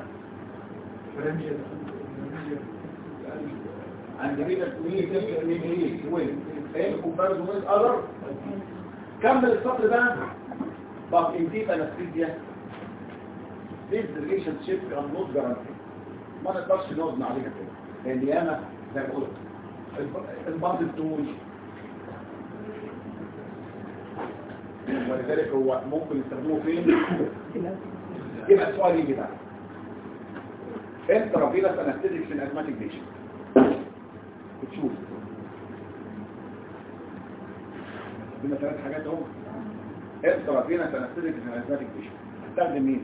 عند مين وين ايه كومباريزون ويز اذر. كمل السطر بقى. But in deep anesthesia, this relationship are not guaranteed. ما نقدرش نوزن عليها كده. لأن ياما زي ما قلت البعض الدول ولذلك هو ممكن يستخدموه فين؟ يبقى السؤال يجي بقى انت ربنا سنستدرك في الازماتيك بيشن بتشوف بما 3 حاجات اهو انت ربنا سنستدرك في الازماتيك بيشن هتستخدم مين؟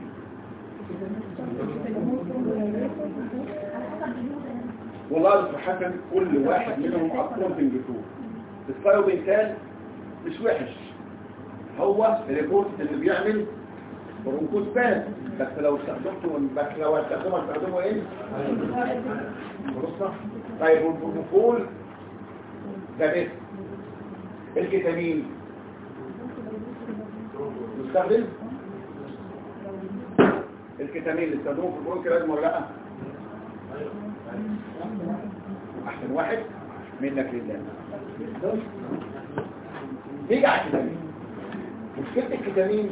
والله دكتور حسن كل واحد منهم اكوردنج تو الثايروبنتال مش وحش هو الريبورت اللي بيعمل برونكوسباز بس لو استخدمه ايه؟ بصنا طيب والبروفول ده بس الكتامين نستخدم الكتامين اللي استخدموه في البرونكي لازم ولا لا؟ احسن واحد منك لله نيجي على الكتامين مشكلة الكتامين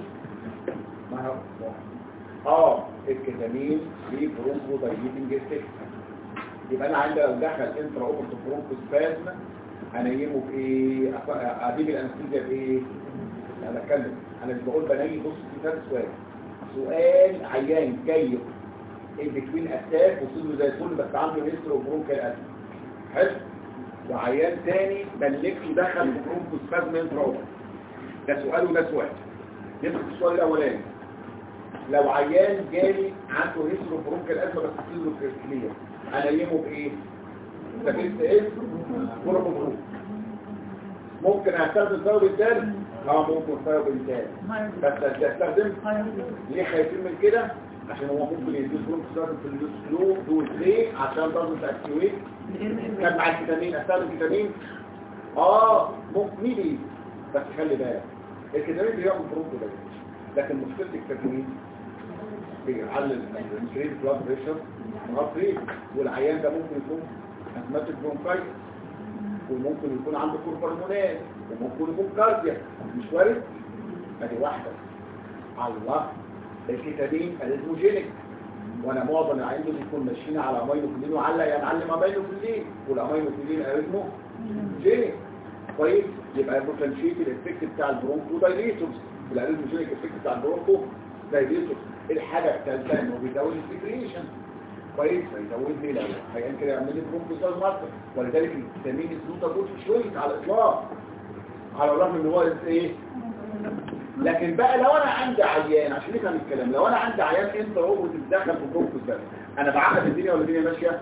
الكتامين ليه برونكو دايليتنج افكت يبقى انا عندي لو دخل انترا اوبرتو برونكوسبازم هنيمه بايه؟ اجيب الانستيزيا بايه؟ انا بتكلم انا مش بقول بنيم بص في ثلاث سؤال عيان جاي ان بتوين اتاك وصل زي الفل بس عنده هيسترو برونكال اتاك حلو وعيان تاني بلغته دخل في برونكوسبازم انترا اوبرتو ده سؤال وده سؤال نمسك السؤال الاولاني لو عيان جالي عنده هيسترو برونكال اتاك بس صدره كلير هنيمه بايه؟ سكنت ايه؟ برونكو ممكن استخدم ثايروبنتال ممكن ثايروبنتال بس استخدم ليه خايفين من كده عشان هو ممكن يدوس برونكوستاتين في السلو دوز ليه عشان برضه تاكتيويت كان مع الكتامين استخدم كتامين ممكن ميدي بس خلي بالك الكتامين بيعمل برونكو ده لكن مشكله الكتامين بيعلل الكريم بلاد بريشر غطري والعيان ده ممكن يكون ازماتيك برونكايتس وممكن يكون عنده كوربونات وممكن يكون كارديا مش وارد ادي واحده الله الكتامين الازموجينيك وانا معظم العيان دول يكون ماشيين على امينوفيلين وعلق يا معلم امينوفيلين والامينوفيلين ازموجينيك كويس يبقى البوتنشيت الافكت بتاع البرونكو دايليتورز الازموجينيك افكت بتاع البرونكو دايليتورز الحاجه الثالثه انه بيزود السكريشن كويس هيزود لي لو هيان كده يعمل لي برونكوسال ماركر ولذلك الكتامين اسمه تاخد شويه على الاطلاق على الرغم ان هو ايه لكن بقى لو انا عندي عيان عشان نفهم الكلام لو انا عندي عيان انت هو بتتدخل في برونكوسال انا بعقد الدنيا ولا الدنيا ماشيه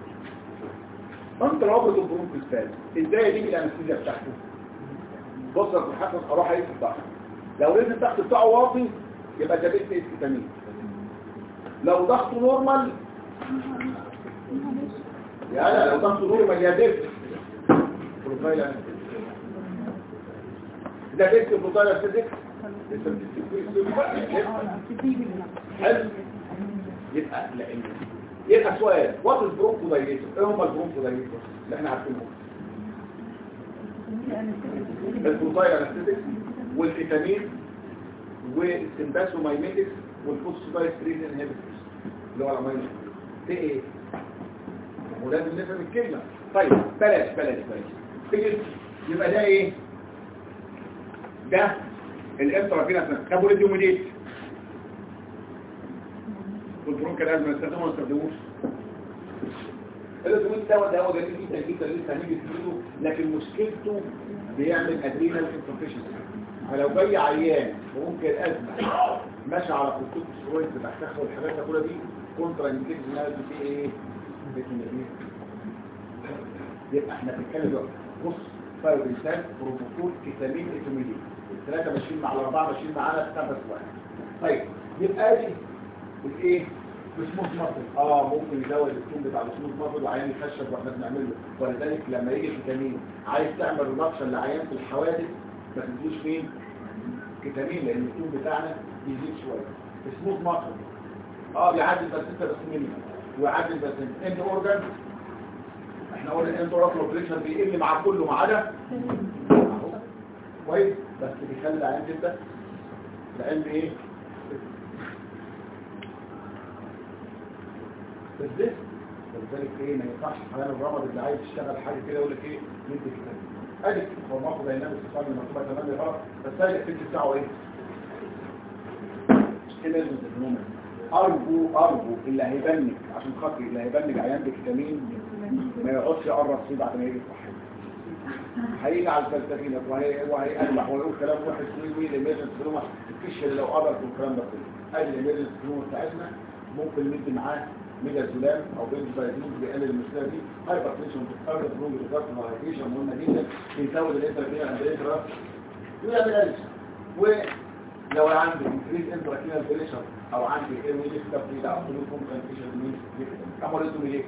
انت رابط البرونكوسال ازاي اجيب الانستيزيا بتاعته بص يا حسن اروح اقيس الضغط لو لقيت الضغط بتاعه واطي يبقى ده بيت الكتامين لو ضغطه نورمال يا لو ضغطه نورمال يا ديف بروفايل ده ديف بروفايل فيزيكس حلو يبقى لان يبقى سؤال وات از برونكو دايليتور ايه هم البرونكو دايليتور اللي احنا عارفينهم البروفايل انستيتكس والفيتامين والسمباسومايميتكس والفوسفودايستريز انهبيتورز اللي هو الامينو في ايه ولازم نفهم الكلمه طيب بلاش يبقى ده ايه ده الانترافينال طب والديوميديت والبرونكال ازمه نستخدمه ولا ما نستخدموش الديوميديت ده هو جميل جدا جدا لسه هنيجي نستخدمه لكن مشكلته بيعمل ادرينال انسفشنسي فلو جاي عيان ممكن ازمه ماشي على كورتيكوستيرويد بتحتاج والحاجات كلها دي كونترا انديكيشن انها في ايه يبقى احنا بنتكلم دلوقتي بص ثايروبنتال بروبوكول كتامين اتوميدين الثلاثه ماشيين مع الاربعه ماشيين معانا خمس واحد طيب يبقى دي الايه السموث ماسل ممكن يزود التون بتاع السموث ماسل وعيان يخشب واحنا بنعمل له ولذلك لما يجي كتامين عايز تعمل ريدكشن لعيان في الحوادث ما تدوش فين كتامين لان التون بتاعنا بيزيد شويه السموث ماسل بيعدي البرسنت بس منه ويعدي البرسنت اند اورجان احنا قلنا الاند اورجان بريشر بيقل مع كله ما عدا كويس بس بيخلي العين تبدا العين بايه بالذات ولذلك ايه ما ينفعش حاليا الرمض اللي عايز يشتغل حاجه كده يقول لك ايه ندي كتاب ادي هو ماخد دايناميك صار المكتوبه تمام غلط بس ادي الفكر بتاعه ايه كده الفينومين ارجو اللي هيبنك عشان خاطر اللي هيبنك عيان بفيتامين ما يقعدش يقرب فيه بعد ما يجي الصحي هيجي على الفلسفينة وهيقلح ويقول كلام وحش ويقول الاميرجنس فينوما مفيش اللي لو قرب والكلام ده كله ادي الاميرجنس فينوما بتاعتنا ممكن ندي معاه ميدازولام او بنزودازولام بيقلل المشكله دي هايبرتنشن بتقرب بروج ريزارت ماليزيشن مهمه جدا بيزود الانترفيرنس اندريترا ويعمل قلش ولو عندي انكريز انتراكينال بريشر او عندي ايرويديك تبريد او فلوس كونتنشن مين عملته ليه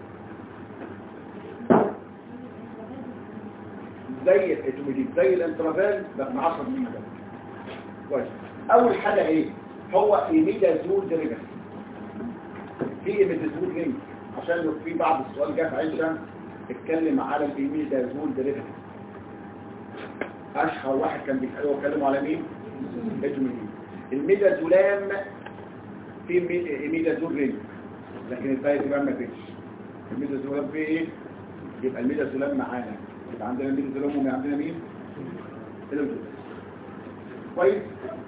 زي الاتوميديك زي الانترافال بس 10 دقيقة كويس اول حاجة ايه هو ايميدازول ديريجن في ايميدازول رينج عشان في بعض السؤال جه في عيشة اتكلم على الايميدازول ديريجن اشهر واحد كان بيتكلموا على مين الاتوميديك الميدازولام في ايميدازول رينج لكن الباقي ما فيش الميدازولام فيه ايه يبقى الميدازولام معانا يبقى عندنا مين ظلمهم عندنا مين الوجود كويس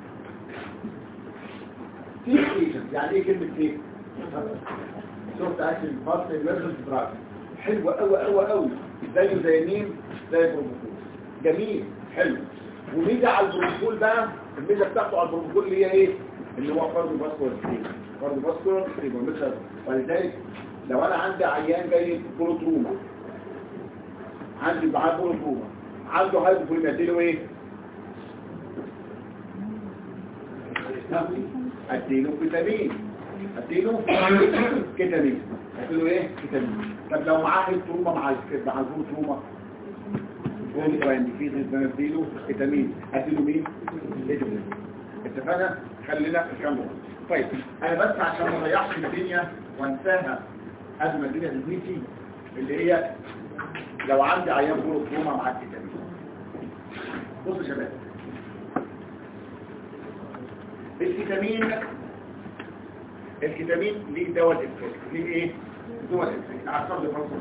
في ايجنت يعني ايه كلمه ايه شفت اكل فاست ايمرجنس دراج حلو قوي زي مين زي البروموكول جميل حلو وميزه على البروموكول بقى الميزه بتاعته على البروموكول اللي هي ايه اللي هو فرد فاسكولار مثلا ولذلك لو انا عندي عيان جاي بروتروما عندي معاه بروتروما عنده هايبوفوليميا اديله ايه اديله فيتامين اديله كيتامين اديله ايه كيتامين طب لو معاه التروما مع البروتروما في اديله فيتامين اديله مين اتفقنا خلينا نكمل طيب انا بس عشان ما اضيعش الدنيا وانساها قبل ما الدنيا تزيد اللي هي لو عندي عيان بروتروما مع الفيتامين بصوا يا شباب الفيتامين ليه دواء الافكت ليه ايه دواء الافكت اعصاب الفرصه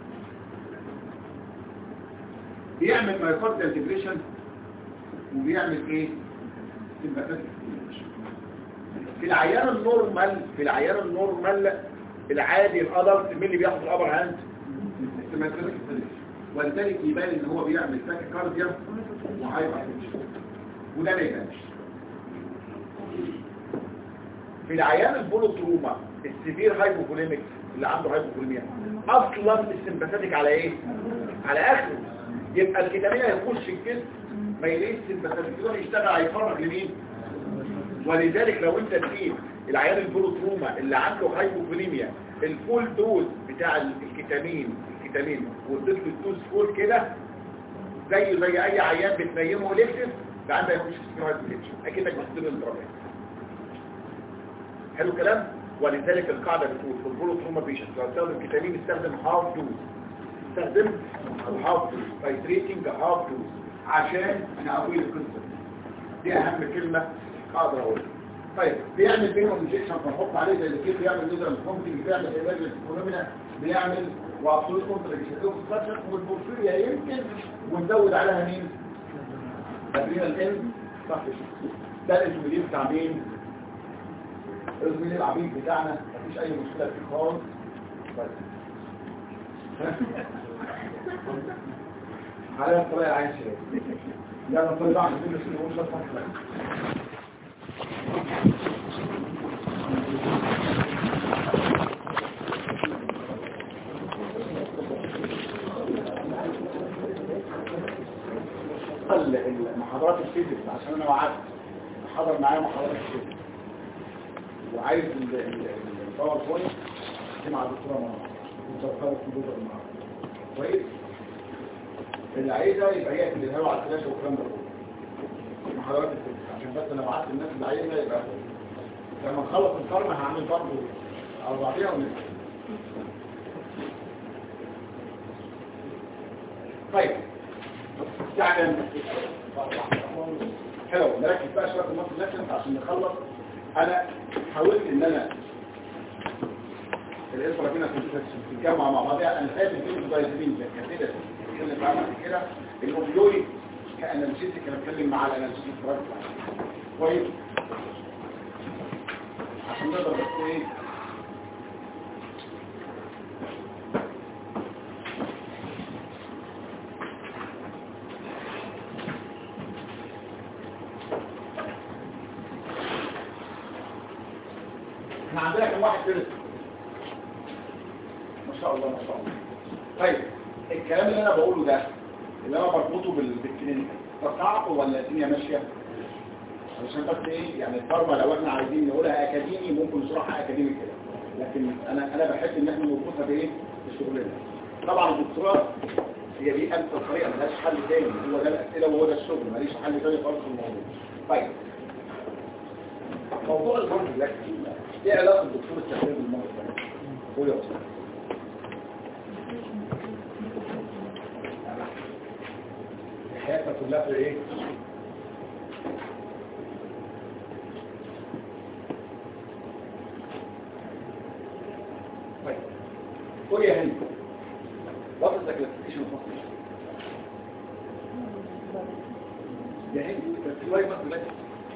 بيعمل مايوكارديال ديبريشن وبيعمل ايه سمباثيك في العيان النورمال العادي الادلت مين اللي بياخد الابر هاند السمباثيك ولذلك يبان ان هو بيعمل تاكيكارديا وهايبرتنشن وده ما يبانش في العيان البولوتروما السيفير هايبوفوليميك اللي عنده هايبوفوليميا اصلا السمباثيك على ايه على اخره يبقى الفيتامين هيخش الجسم ما يلاقيش السمباثيك يروح يشتغل هيفرغ لمين ولذلك لو انت تجيب العيان البولوتروما اللي عنده هايبوفوليميا الفول دوز بتاع الكيتامين واديت له الدوز فول كده زي اي عيان بتنيمه الكتف ده عنده يخش في هايبوفوليميا اكنك بتديله الدرجات حلو الكلام ولذلك القاعده بتقول في البولوتروما بيشنت لو استخدم كيتامين استخدم هاف دوز تايتريتنج هاف دوز عشان نقوي القصه دي اهم كلمه اقدر اقولها طيب بيعمل بينهم انجكشن فنحط عليه زي كده بيعمل نيدرال فونكشن بيعمل ايمرجنسي فينومينا بيعمل وابسولوت كونتراكشن والبورفيريا يمكن ونزود عليها مين ادرينال ان صح ده الاسمين بتاع مين الاسمين العبيد بتاعنا مفيش اي مشكله فيه خالص طيب على الطريقه عايش يلا الطريقه عشان نقول ده صح المحاضرات الفيزيكس عشان انا وعدت حضر معايا محاضرات الفيزيكس وعايز الباوربوينت مع الدكتوره منى كويس اللي عايزها يبقى هي اللي هو على الفلاش والكلام ده محاضرات الفيزيكس عشان بس انا بعت الناس اللي عايزها يبقى لما نخلص الفرن هعمل برضه على بعضيها ونبدا طيب يعني حلو نركز بقى شويه في النص لكن عشان نخلص انا حاولت ان انا الاسره فينا في الجامعه مع بعضها انا خايف الفيلم دايزين كده هنتكلم معاه بعد كده. الاوبيويد كانالجيسيك انا بتكلم مع الانالجيسيك كويس عشان نقدر بس ايه احنا عندنا كم واحد درس ما شاء الله ما شاء الله. طيب الكلام اللي انا بقوله ده اللي انا بربطه بالكلينيك ده صعب ولا الدنيا ماشيه؟ علشان بس ايه يعني الفارما لو احنا عايزين نقولها اكاديمي ممكن نشرحها اكاديمي كده، لكن انا بحب ان احنا نربطها بايه؟ بشغلنا. طبعا الدكتوراه هي دي امثل طريقه ملهاش حل تاني، هو ده الاسئله وهو ده الشغل ماليش حل تاني خالص في الموضوع. طيب موضوع المرض لكن ايه علاقه الدكتور التحليل بالمرض ده؟ قول يا استاذ. حياتك كلها في ايه؟ طيب قول يا هند what is the classification of muscle يا هند كلاسيفاي muscle لك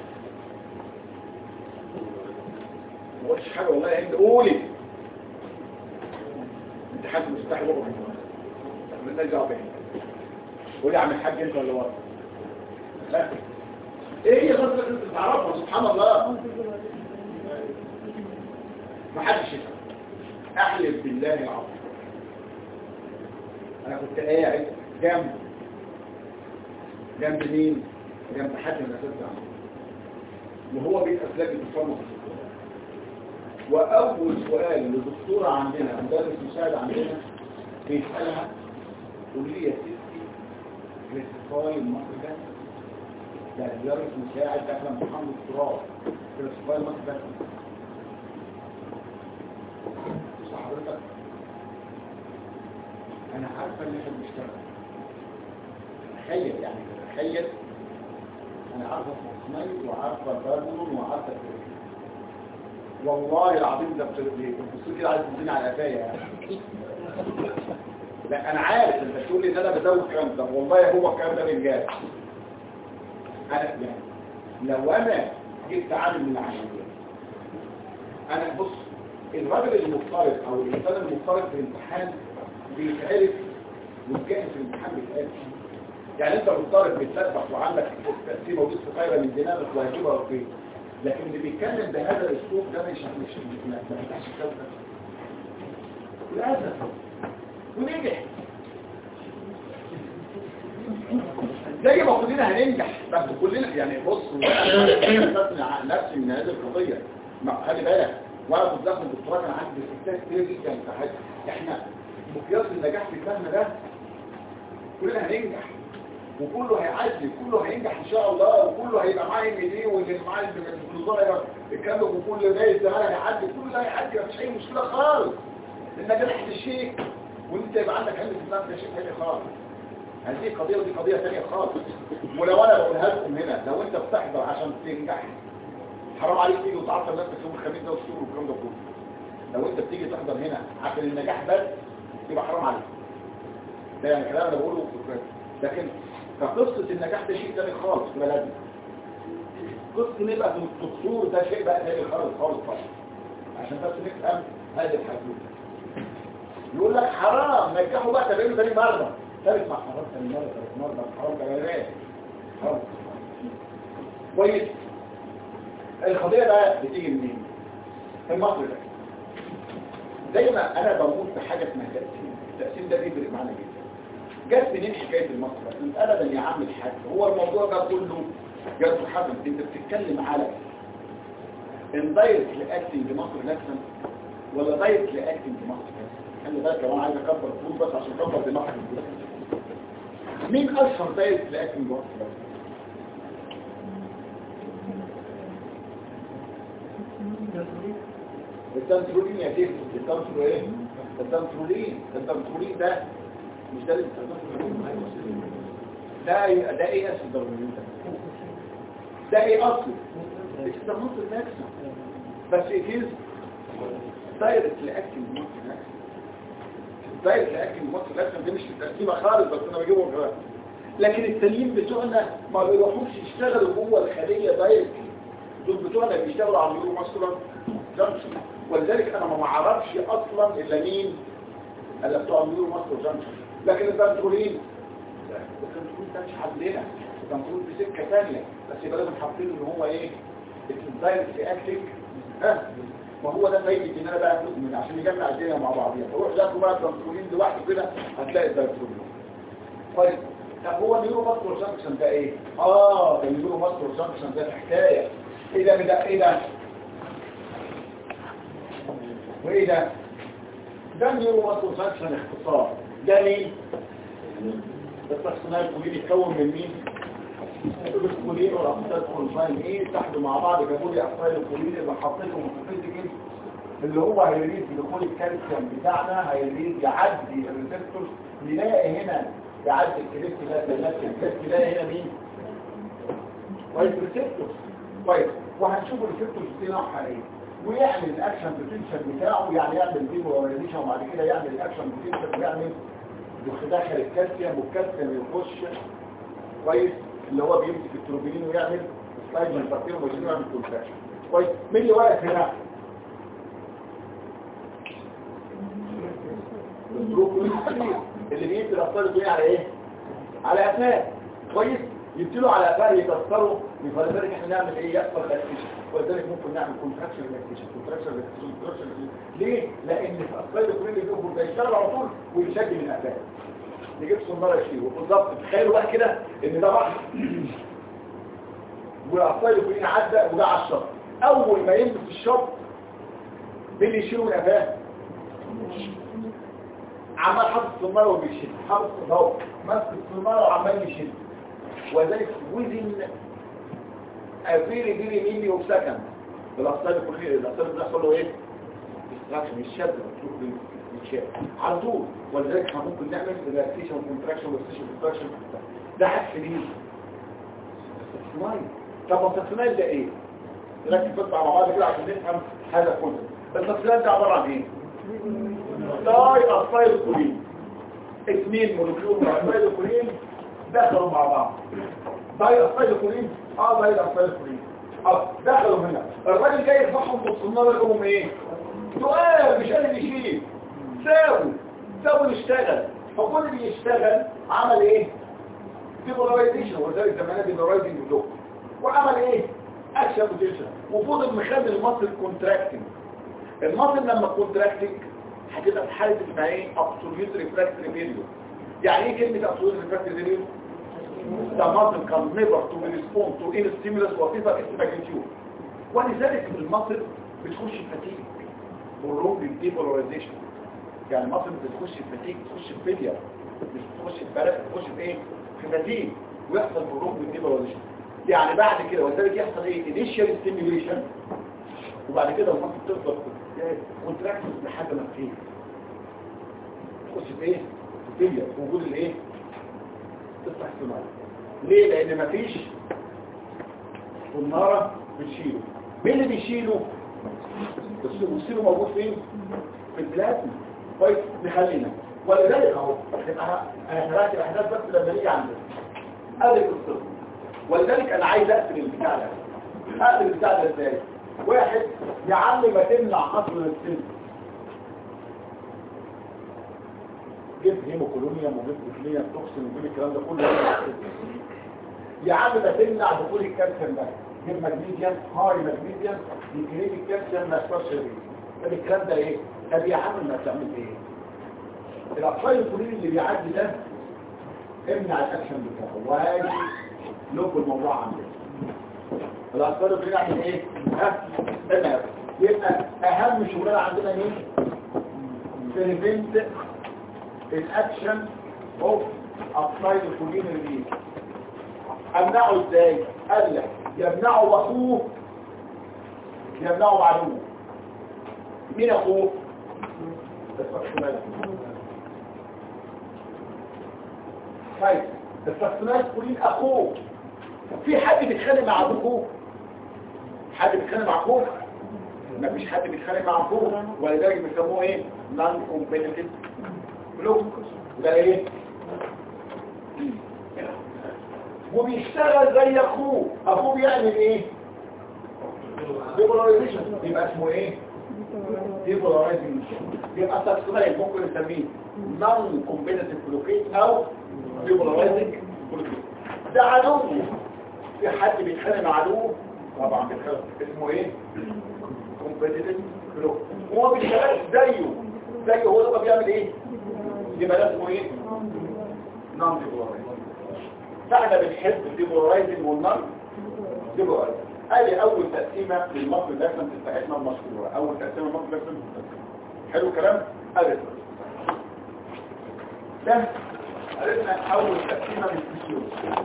ما قلتش حاجه والله يا هند قولي انت حد مستحي بابا من نرجع بيه قولي عم الحاج انت ولا ورا لا ايه هي غزة انت تعرفها سبحان الله ما حدش يفهم احلف بالله العظيم انا كنت قاعد جنب مين جنب حد من الاساتذه وهو بيسال لك الدكتور واول سؤال للدكتوره عندنا مدرس مساعد عندنا بيسالها قول لي يا ستي كلاسيفاي المصري ده مدرس مساعد داخل امتحان دكتوراه كلاسيفاي المصري ده صح حضرتك انا عارفه ان احنا بنشتغل تخيل يعني تخيل انا عارفه اسماعيل وعارفه بابلون وعارفه كده والله العظيم ده بتبص كده عايز تديني على قفايا يعني لا انا عارف انت تقول لي ان انا بزود الكلام ده والله هو الكلام ده بينجاز انا يعني لو انا جبت عامل من العمليه انا بص الراجل المفترض او الانسان المفترض في الامتحان بيتعرف والجاهز في الامتحان بيتعرف يعني انت مفترض بتسبح وعندك تقسيمه ودي صغيره من دماغك وهجيبها وفين لكن اللي بيتكلم بهذا الاسلوب ده مش ما فتحش الكلام للاسف ونجح زي ما كلنا هننجح بس كلنا يعني بص انا نفسي من هذه القضيه خلي بالك وانا كنت داخل الدكتوراه كان عندي ستات كتير جدا احنا مقياس النجاح في دماغنا ده كلنا هننجح وكله هيعدي كله هينجح ان شاء الله وكله هيبقى معاه ام دي واللي معاه الوزاره الكلام وكل جاي الزمالة هيعدي كله ده هيعدي مفيش اي مشكله خالص النجاح ده شيء وانت يبقى عندك علم في دماغك ده شيء ثاني خالص هذه قضيه ودي قضيه ثانيه خالص ولو انا بقولها لكم هنا لو انت بتحضر عشان تنجح حرام عليك تيجي وتعطل نفسك يوم الخميس ده والشهور والكلام ده كله لو انت بتيجي تحضر هنا عشان النجاح بس يبقى حرام عليك ده يعني كلام انا بقوله لكن فقصه النجاح ده شيء ثاني خالص في بلدنا قصه نبقى الدكتور ده شيء بقى ثاني خالص عشان بس نفهم هذه الحدوته يقول لك حرام نجحوا بقى تبينوا ثاني مره ثالث مع حرام ثاني مره ثالث مره حرام كمان حرام كويس القضيه بقى بتيجي منين المصري ده زي ما انا بموت بحاجه اسمها التقسيم ده بيفرق معانا جدا جت منين حكايه المصري ابدا يا عم الحاج هو الموضوع ده كله جت حاجه انت بتتكلم على اندايركت لاكتنج مصر نفسا ولا دايركت لاكتنج مصر خلي بالك لو انا عايز اكبر الفلوس بس عشان اكبر دماغك مين اشهر دايركت لاكتنج مصر التنترولين يا سيدي التنترولين ده مش ده اللي ده ايه اسم الضروريين ده ايه اصله استخدمت نفسه بس اكيد دايركت لاكتنج مصر نفسه دايركت اكتنج ماسل اكشن دي مش التقسيمه خالص، بس انا بجيبهم كمان. لكن التانيين بتوعنا ما بيروحوش يشتغلوا جوه الخليه دايركت، دول بتوعنا بيشتغلوا على النيورو ماسكولار جانكشن، ولذلك انا ما اعرفش اصلا الا مين اللي بتوع النيورو ماسكولار جانكشن. لكن البنترولين ده مش حلنا، البنترول في سكه ثانيه، بس يبقى لازم حاطين ان هو ايه الدايركت اكتنج. ما هو ده فايده ان انا بقى من عشان نجمع الدنيا مع بعضيها. روح ذاكروا بقى البنترولين لوحده كده هتلاقي البنترولين. طيب طب هو النيورو ماسكولار جانكشن ده ايه؟ النيورو ماسكولار جانكشن ده حكايه. ايه ده ايه ده وايه ده؟ ده النيورو ماسكولار جانكشن اختصار. ده مين؟ التقسيمات الكليه بيتكون من مين؟ الكليه والابطال كونجاين ايه تحدوا مع بعض جابوا لي ابطال الكليه اللي حطيتهم في الفيزيكال اللي هو هيريد بدخول الكالسيوم بتاعنا، هيريد يعدي الريسبتورز، نلاقي هنا يعدي الكريست نلاقي هنا مين؟ كويس ريسبتورز. كويس، وهنشوف الريسبتورز دي نوعها ايه ويعمل الاكشن بوتنشال بتاعه، يعني يعمل ديبولاريزيشن وبعد كده يعمل الاكشن بوتنشال ويعمل يدخل الكالسيوم والكالسيوم يخش كويس اللي هو بيمسك التروبينين ويعمل سلايد من البكتيريا ويعمل كونتراكشن. كويس، مين اللي واقف هنا؟ البروكولين اللي بيدي الابطال الدنيا على ايه؟ على قفاه. كويس، يبتلوا على قفاه يكسروا، ولذلك احنا نعمل ايه؟ يحصل لاكتيشن، ولذلك ممكن نعمل كونتراكشن لاكتيشن. ليه؟ لان الابطال الكلين اللي بيقفوا ده يشتغل على طول ويشد من قفاه. نجيب صناره يشيله بالظبط. تخيلوا بقى كده ان ده بحر والابطال الكلين عدى وده على الشط، اول ما ينزل في الشط مين اللي يشيله من قفاه؟ عمال حاطط الصناره وبيشيل، حاطط اهو ماسك الصناره وعمال يشيل، وذلك within a very milli of second الابطال الكلين بيحصل له ايه؟ ديستراكشن، الشد يتشال على طول. ولذلك احنا ممكن نعمل ريلاكسيشن وكونتراكشن وكونتراكشن. ده عكس مين؟ السلايد. طب السلايد ده ايه؟ نركز بس على بعض كده عشان نفهم هذا كله. السلايد ده عباره عن ايه؟ داي اسايل كولين، اثنين مولكيول من اسايل كولين دخلوا مع بعض. داي اسايل كولين داي اسايل كولين دخلوا هنا. الراجل جاي يرفعهم بالصناره لهم ايه؟ سؤال مش قادر يشيل، ساوي يشتغل. فكل اللي يشتغل عمل ايه؟ ديبولارايزيشن، ولذلك زمان ديبولارايزنج بلوك، وعمل ايه؟ اكشن بوتنشال، وفضل مخلي المصل كونتراكتنج. المصل لما كونتراكتنج هتبقى في حاله اسمها ايه؟ ابسوليوت ريفراكتري بيريود. يعني ايه كلمه ابسوليوت ريفراكتري بيريود؟ ده مصل كان نيفر تو ريسبوند تو ان ستيمولس وات ايفر اتس ماجنتيود، ولذلك المصل بتخش في فتيج والروم ديبولارايزيشن. يعني مصر بتخش في فتيج، تخش في فيلير، مش بتخش في بلد، تخش في ايه؟ في فتيج، ويحصل بالروم ديبولارايزيشن. يعني بعد كده ولذلك يحصل ايه؟ انيشال ستيميوليشن، وبعد كده المصر تفضل كونتراكشن لحد ما تفيد تخش في ايه؟ في فيلير، وجود الايه؟ تفتح الصناعه. ليه؟ لان مفيش صناره بتشيله. مين اللي بيشيله؟ السيلو موجود فين؟ في البلازما. كويس، نخلينا. ولذلك اهو انا هراجع الاحداث بس لما نيجي عندنا ادي القصه. ولذلك انا عايز اقفل البتاع ده. اقفل البتاع ده ازاي؟ واحد يا عم ما تمنع حصر السن، جيب هيموكولونيوم وجيب بوتليوم توكسين وجيب الكلام ده كله. يا عم ما تمنع دخول الكالسيوم ده، جيب مغنيسيوم هاي مغنيسيوم يكريت الكالسيوم ما يحصلش بيه. طب الكلام ده ايه؟ طب يا عم ما تعمل ايه؟ الابطال الكلين اللي بيعدي ده امنع الاكشن بتاعه وهاجي لوب الموضوع عندنا. الابطال الكلين يعمل ايه؟ امنع. يبقى اهم شغلانه عندنا مين؟ بريفنت الاكشن اوف ابطال الكلين اللي امنعه ازاي؟ قال لك يمنعه باخوه يمنعه بعدوه. مين اخوه؟ طيب الفاكسونات كلين اخوه. في حد بيتخانق مع ابوه؟ حد بيتخانق مع اخوه؟ مفيش حد بيتخانق مع اخوه، ولذلك بيسموه ايه؟ نون كومبيتيتيف بلوك ده ايه وبيشتغل زي اخوه بيعمل ايه ديبولارايزيشن يبقى اسمه ايه ديبولارايزيشن يبقى التكسير ممكن نسميه نون كومبيتيتيف بلوكيت او ديبولارايزنج بلوكيت ده عدو في حد بيتخانق مع عدوه طبعا بيتخانق اسمه ايه كومبيتيتيف بلوك هو بيشتغل زيه هو ده بيعمل ايه يبقى ده اسمه ايه نون ديبولارايزنج فاحنا بنحب الديبولارايزنج والنون ديبولارايزنج ادي اول تقسيمه للمصر الداخلي بتاعتنا المشهوره اول تقسيمه للمصر الداخلي حلو الكلام ادي ده عرفنا اول تقسيمه للفسيولوجي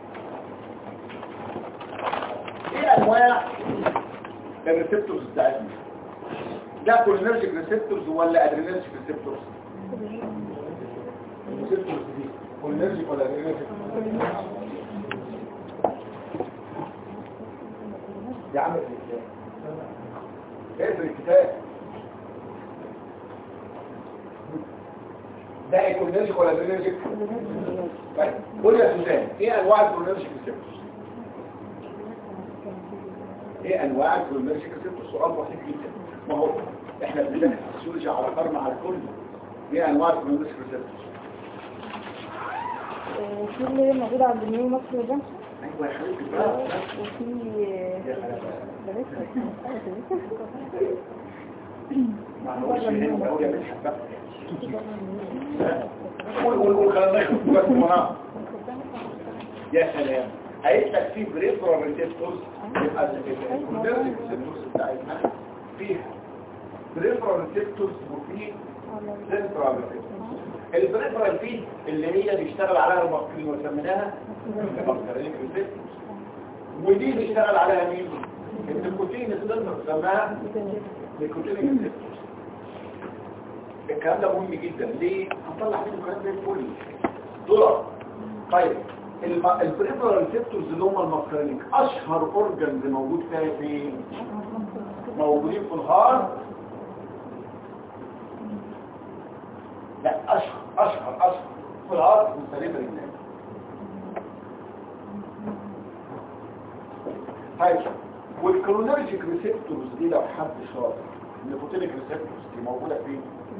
ايه انواع الريسبتورز بتاعتنا ده كولينرجيك ريسبتورز ولا ادرينرجيك ريسبتورز الريسبتورز دي كولينرجيك ولا ادرينرجيك دي عمل ازاي اقرا الكتاب ده كولينرجيك ولا ادرينرجيك طيب قول يا سوزان ايه انواع الكولينرجيك ريسبتورز ايه انواع الكولينرجيك ريسبتورز سؤال بسيط جدا ما هو احنا بندرس الفسيولوجي على قرن على الكل ايه انواع الكولينرجيك ريسبتورز في اللي موجودة عند النيو مصر جنكشن ايوه يا حبيبي بقى وفي ما هوش هنا قوي يا بنت بقى قول خلينا ناخد بس مناطق يا سلام هيتلك فيه بريفرال ريسبتورز يبقى الكولينرجيك ريسبتورز بتاعتنا فيها بريفرال ريسبتورز وفيه سنترال ريسبتورز البريفرال فيه اللي هي بيشتغل عليها الماسكرين وسميناها الماسكرين ريسبتورز ودي بيشتغل عليها مين النيكوتين السنتر سماها نيكوتين ريسبتورز الكلام ده مهم جدا ليه هنطلع منه كلام زي الفل دولار طيب البريفرال ريسبتورز اللي هم الماسكرينيك اشهر اورجانز موجود فيها فين موجودين في الهارت لا اشهر في الهارت والسليبر الناس طيب والكولينرجيك ريسبتورز دي لو حد شاطر النيكوتينيك ريسبتورز دي موجوده فين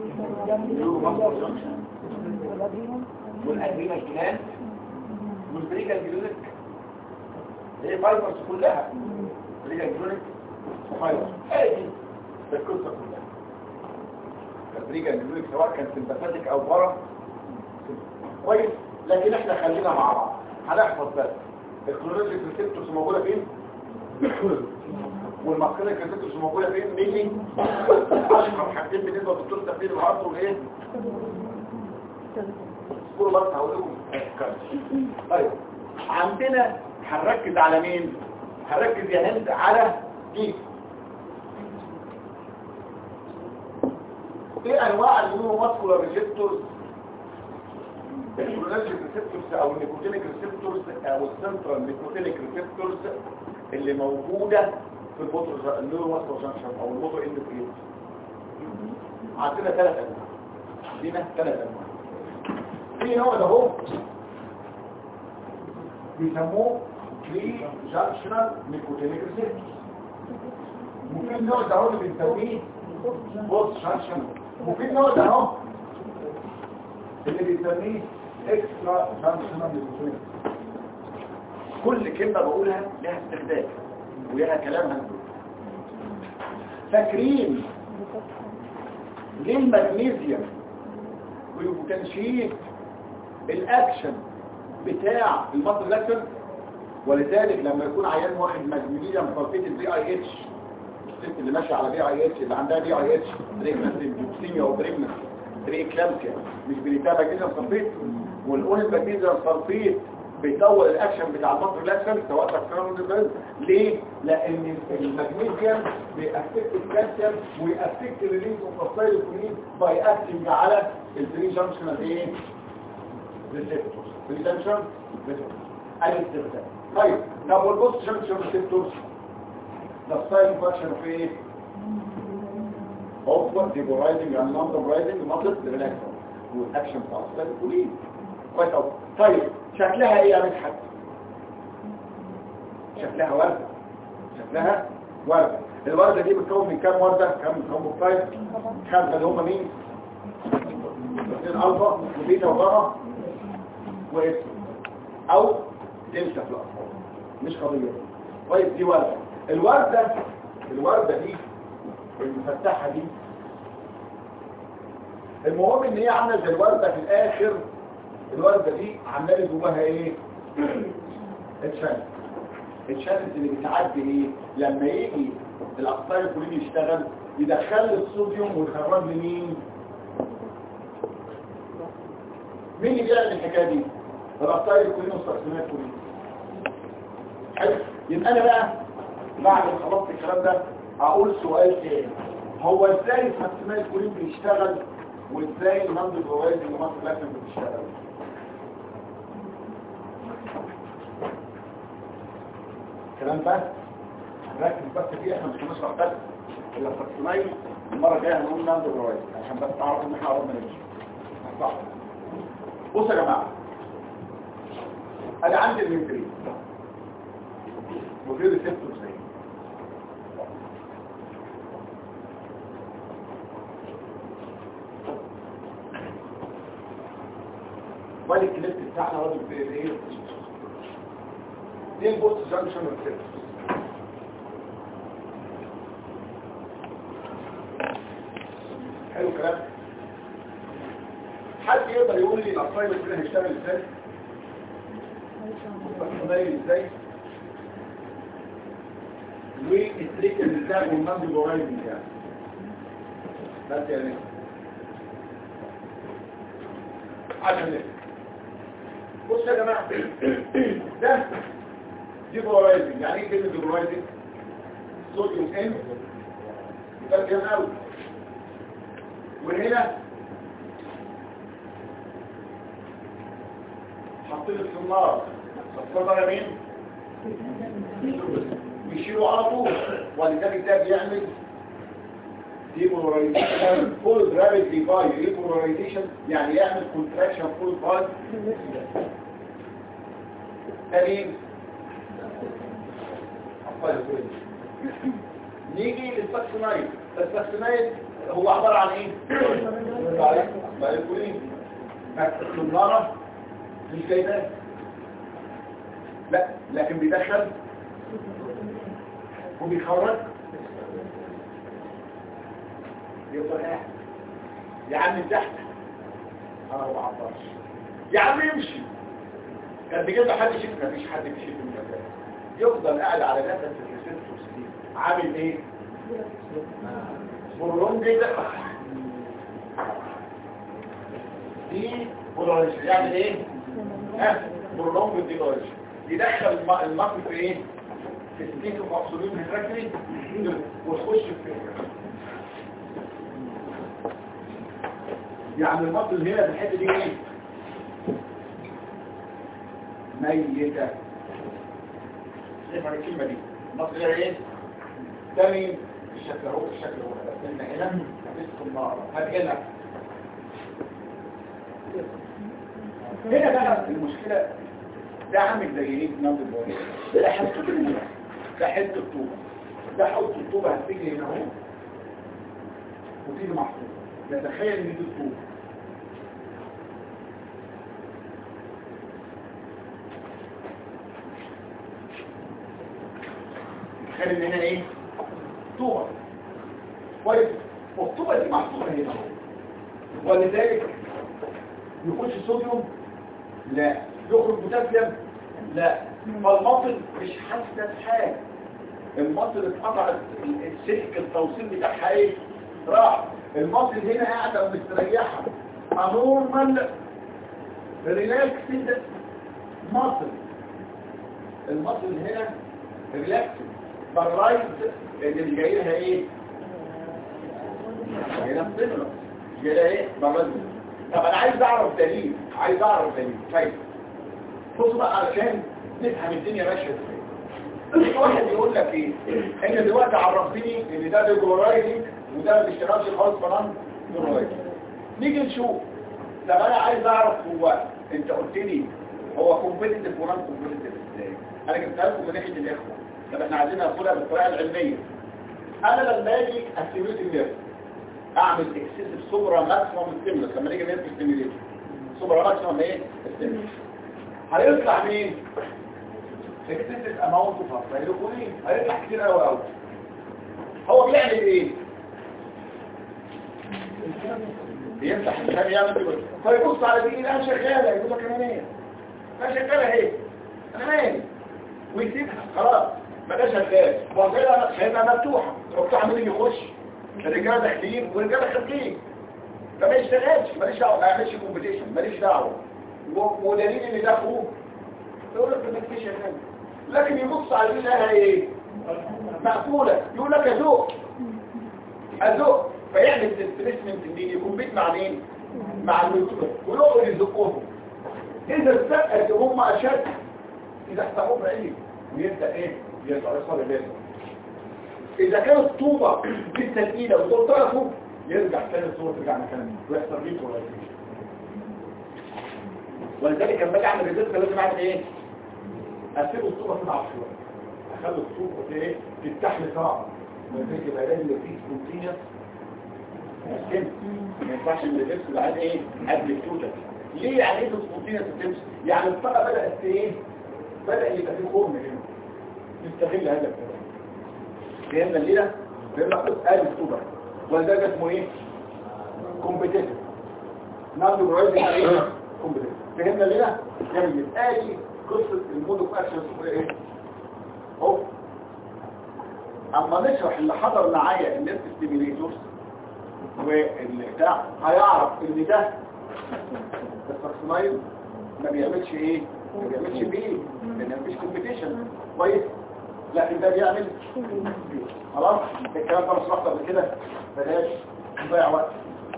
والادرينال جلاند والبريكال جلونيك هي فايبرز كلها بريكال جلونيك فايبرز ادي القصه كلها البريكال جلونيك سواء كان سمباثيك او بارا كويس لكن احنا خلينا مع بعض هنحفظ بس الكولينرجيك ريسبتورز موجوده فين والماسكرينيك ريسبتورز موجوده فين ميلي اشهر حاجتين بالنسبه للدكتور تفسير الهارت والايه كل بس هقول لكم طيب عندنا هنركز على مين هنركز يا هند على دي ايه انواع النيوروماسكولار ريسبتورز الكولينرجيك ريسبتورز او النيكوتينيك ريسبتورز او السنترال نيكوتينيك ريسبتورز اللي موجوده في البوتر النيوروماسكولار جانكشن او البوتر اندوكرين عندنا ثلاث انواع في نوع ده هو بيسموه بري جانكشنال نيكوتينيك ريسبتورز وفي النوع ده هو اللي بنسميه بوست جانكشنال وفي النوع ده هو اللي بيسميه اكسترا جانكشنال نيكوتينيك كل كلمه بقولها لها استخدام ولها كلام هنقول فاكرين ليه المغنيسيوم وتنشيط الاكشن بتاع المصدر الاكشن ولذلك لما يكون عيان واحد مغنيسيوم صلفيت البي اي اتش الست اللي ماشيه على بي اي اتش اللي عندها بي اي اتش بريجنسي او بريجنسي بريكلامسيا مش بنتابع مغنيسيوم صلفيت والاون المغنيسيوم صلفيت بيطول الاكشن بتاع المصدر الاكشن سواء تكرار ليه لان المغنيسيوم بيأفكت الكالسيوم ويأفكت الريليز اوف السايتوكاين باي اكتنج على البري جانكشنال ايه ريسبتورز بري جانكشن ريسبتورز الاستخدام طيب طب والبوست جانكشن ريسبتورز ده السايد فاكشن في ايه اوفر ديبورايزنج اند نون ديبورايزنج ماسل ريلاكسر والاكشن بتاع الاسباب الكليه كويس قوي. طيب شكلها ايه يا مدحت؟ شكلها ورده. شكلها ورده. الورده دي بتكون من كام ورده؟ كام بوكسايد؟ 5 اللي هم مين؟ اثنين الفا وبيتا وجاما واكس او دلتا في الاطفال، مش قضيه. طيب دي ورده. الورده دي المفتحه دي المهم ان هي عامله زي الورده في الاخر. الورده دي عامله جواها ايه؟ الشانس اللي بتعدي ايه؟ لما يجي الاقطار الكلين يشتغل يدخل الصوديوم ويخرج لي مين اللي بيعمل الحكايه دي؟ الاقطار الكلين والسكسونات الكلين. حلو. يبقى انا بقى بعد ما خلصت الكلام ده اقول سؤال تاني. هو ازاي السكسونات الكلين بيشتغل وازاي المنظر الجوازي اللي مصر لكن بتشتغل؟ الكلام ده ركز بس فيه. احنا مش هنشرح بس الا السكسونايل. المره الجايه هنقول منظر الجوازي عشان بس تعرفوا ان احنا قربنا نمشي. صح. بصوا يا جماعه، انا عندي الممبرين وفي ريسبتور زي وادي الكليب بتاعنا راجل بايه؟ دي البوست جانكشن ريسبتور. حلو الكلام. حد يقدر يقول لي الاسايمنت كده هيشتغل ازاي؟ هيشتغل ازاي؟ والتريك ازاي والمنظر الجوازي بتاعه بس يعني عشان نفهم. بصوا يا جماعه، ده ديبولايزنج. يعني ايه كلمه ديبولايزنج؟ صوديوم ان يبقى كام قوي، وهنا حاطين السناره. السناره مين؟ بيشيلوا على طول، ولذلك ده بيعمل ديبولايزيشن فول رابيد ديفاي. ديبولايزيشن يعني يعمل كونتراكشن فول باي. تاني نيجي للسكسونايد. السكسونايد هو عبارة عن ايه؟ بايكولين. السنارة مش جايباه، لا لكن بيدخل وبيخرج. يفضل قاعد يا عم تحت انا ما بعطلش يا عم يمشي. كان بيجيب له حد يشيل، مفيش حد بيشيل من المكان. يفضل قاعد على نفس الريسبتورز دي عامل ايه؟ برولونج ده دي برولونج يعمل ايه؟ برولونج دي برولونج يدخل المصل في ايه؟ في ستيت اوف ابسوليوت هيدراكتري وتخش في يعني المصل هنا في الحته دي ايه؟ ميتة. اسمع الكلمة دي. المصل هنا ايه؟ ده مين؟ الشكل هو بس هنا هتسكن النار. هنا بقى المشكلة ده عامل زي ايه؟ نمط البوانية. ده حته طوبة، ده حته طوبة، ده حته الطوبة هتيجي هنا اهو وتيجي محطوطة. نتخيل ان دي الطوبة. تخيل ان هنا ايه؟ طوبة. كويس. والطوبة دي محطوطة هنا ولذلك يخش صوديوم؟ لا. يخرج بوتاسيوم؟ لا. فالمصل مش حاسه بحاجه. المصل اتقطع السلك التوصيل بتاعها ايه؟ راح. المصل هنا قاعده ومستريحه. انورمال ريلاكسد مصل. المصل هنا ريلاكسد بالرايت اللي جاي لها ايه؟ جاي لها ستيمولس. جاي لها ايه؟ بالرايت. طب انا عايز اعرف دليل. طيب بصوا بقى علشان نفهم الدنيا ماشيه ازاي. واحد يقول لك ايه؟ انت دلوقتي عرفتني ان ده ديبولايزنج وده ما بيشتغلش خالص فنان ديبولايزنج. نيجي نشوف طب انا عايز اعرف هو انت قلت لي هو كومبيتيتيف ونان كومبيتيتيف ازاي؟ انا جبتها لكم من ناحيه الاخوه. طب احنا عايزين ناخدها بالطريقه العلميه. انا لما اجي استيميوليت النيرف اعمل اكسسيف سوبرا ماكسيموم ستيمولس لما نيجي نعمل ستيميوليت سوبرا ماكسيموم ايه ستيمولس هيطلع مين؟ اكسسيف اماونت اوف هيدروكولين هيطلع كتير قوي قوي. هو بيعمل ايه؟ بيفتح الثاني يعمل كده فيبص على دي انا شغاله يقول لك انا نايم انا شغاله اهي انا نايم ويسيبها خلاص ما ده شغال وغيرها هيبقى مفتوحه مين يخش الرجاله داخلين والرجاله خارجين فما يشتغلش ماليش دعوه ما يعملش كومبيتيشن ماليش دعوه ودليل ان ده اخوه يقول لك ما شغال لكن يبص على دي لها ايه مقفوله يقول لك ازوق فيعمل ديسبيسمنت دي يكمبيت مع مين مع النيوترون ويقعد يزقهم اذا استقلت هم اشد اذا احتموا بعيد ويبدا ايه يصل الليل اذا كانت طوبه لسه تقيله ودول طرفه يرجع تاني الصوره ترجع مكانها ويحصل ريت ولا ولذلك لما اجي اعمل ريزيست لازم اعمل ايه اسيب الصوره تضعف شويه اخلي الصوره ايه تستحمل صعب ولذلك يبقى لازم فيه سبونتينيوس ما ينفعش ان اللبس بعد ايه قبل التوتال ليه يعني ايه سبونتينيوس اللبس يعني الطاقه بدات ايه بدا يبقى فيه خرم هنا نستغل هذا الكلام فهمنا الليله فهمنا قصه قال السوبر ولذلك اسمه ايه كومبيتيتيف ناخده برايز ايه كومبيتيتيف فهمنا الليله جميل ادي قصه المود اوف اكشن ايه اهو اما نشرح اللي حضر معايا النيرف ستيميليتورز والبتاع هيعرف ان ده السكسنايل ما بيعملش ايه ما بيعملش بيه لان مفيش كومبيتيشن كويس لكن ده بيعمل خلاص الكلام ده مش قبل كده بلاش نضيع وقت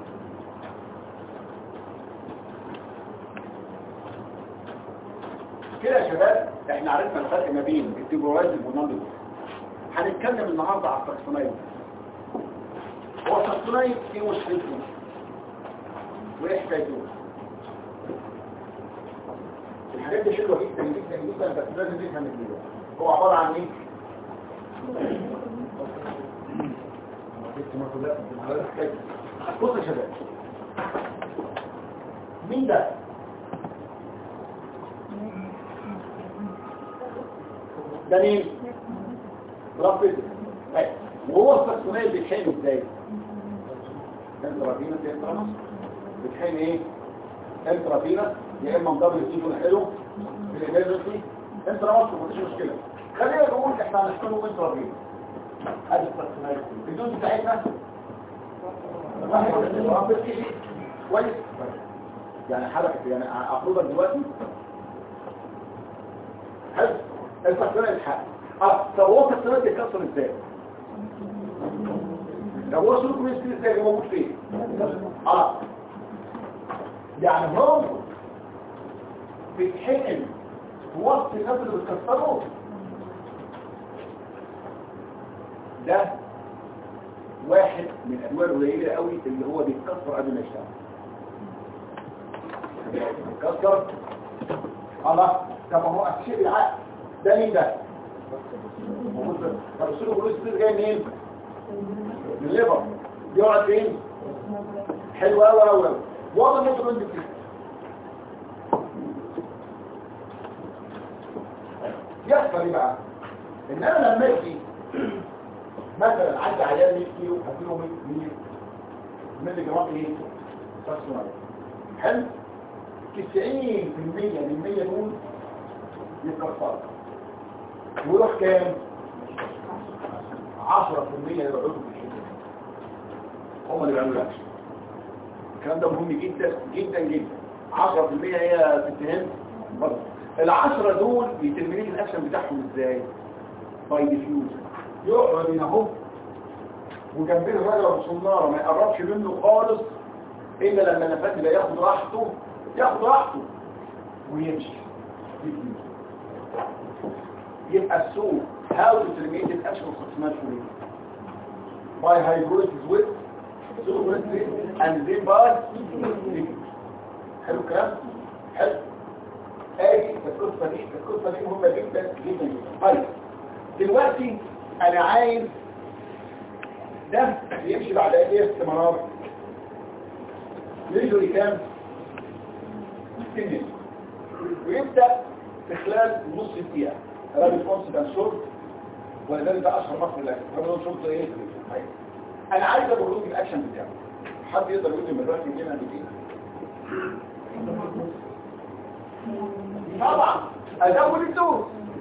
كده يا شباب احنا عرفنا الفرق ما بين التيبورايزم والنون هنتكلم النهارده على السكسنايل هو السكسنايل ايه مشكلته وايه حكايته الحاجات دي حلوه جدا جدا جدا بس لازم نفهم الدنيا هو عباره عن ايه بص يا شباب مين ده ده مين رفض وهو السكسنايل بيتحين ازاي انترافينس يا انترامس بتحين ايه انترافينس يا اما مضاد التيفون حلو في الامرجنسي انترامس مفيش مشكله خلينا نقول احنا هنحكمه انترافينس ادي السكسنايل الدوز بتاعتنا كويس يعني حركه يعني اخرجها دلوقتي حلو السكسنايل الحق طب هو السكسنايل بيتكسر ازاي طب هو سلوك ميستري ازاي موجود فين يعني هو بيتحقن في وسط الناس اللي بتكسره ده واحد من الادوار القليله قوي اللي هو بيتكسر قبل ما يشتغل بيتكسر خلاص طب هو الشيء العقل ده مين ده طب السلوك ميستري جاي منين من الليفر بيقعد فين حلو قوي قوي واضح ان انتوا عندكم يحصل ايه بقى ان انا لما اجي مثلا عندي عيال 100 كيلو هديله 100 مللي جرام ايه سكسنايل حلو 90% من 100 دول يتكسروا ويروح كام 10% يقعدوا في الشغل هم اللي بيعملوا الاكشن الكلام ده مهم جدا جدا جدا 10% هي تتهم برضه ال10 دول بيترمينيت الاكشن بتاعهم ازاي باي ديفيوز يقعد هنا اهو وجنبيه الراجل ابو صناره ما يقربش منه خالص الا لما النفس يبقى ياخد راحته ويمشي يبقى السوق how to terminate the action of successfully by hydrolysis with and then by تمام حلو ادي القصه دي مهمه جدا جدا. طيب دلوقتي انا عايز ده يمشي بعد قد ايه استمرار يجري كام 60 دقيقه ويبدا في خلال نص دقيقه رابط كونستانت شورت ولذلك ده اشهر مصر لك رابط شورت ايه انا عايز اقول لك الاكشن بتاعه حد يقدر يقول لي من الرقم دي انا بدي طبعا ازود الدوز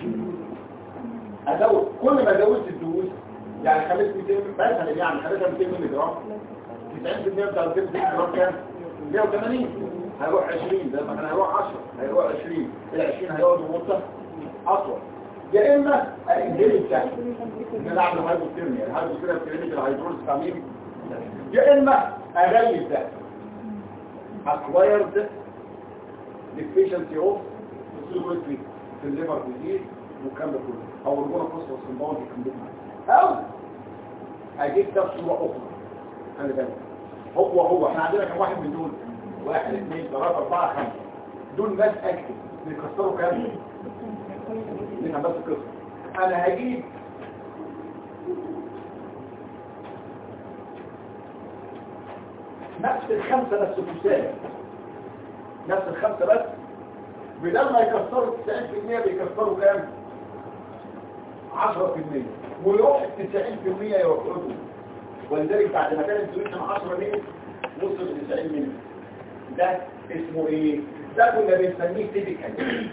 ازود كل ما زودت الدوز يعني خليت 200 مثلا يعني خليتها 200 مللي جرام 90% بتاع 200 جرام كام 180 هيروح 20 ده مثلا هيروح 10 هيروح 20 ال20 هيقعد مده اطول يا اما الانجليزي بتاعي ان اعمل هايبوثيرميا الهايبوثيرميا بتعمل الهيدروز تعميم يا اما اغلي ده acquired deficiency of السلوكويد في الليفر ديزيز والكلام ده كله او الجونا فوسفور سمباوند كومبليت او اجيب ده بصوره اخرى خلي بالك هو احنا عندنا كم واحد من دول 1 2 3 4 5 دول ناس اكتف بيكسروا كام نفهم بس القصه انا هجيب نفس الخمسه بس مساويه نفس الخمسه بس بدل ما يكسروا 90% بيكسروا كام 10% ويروح 90% يوقفوا ولذلك بعد ما كان السوليوشن 10 مللي وصل ل 90 مللي ده اسمه ايه ده كنا بنسميه تيبيكال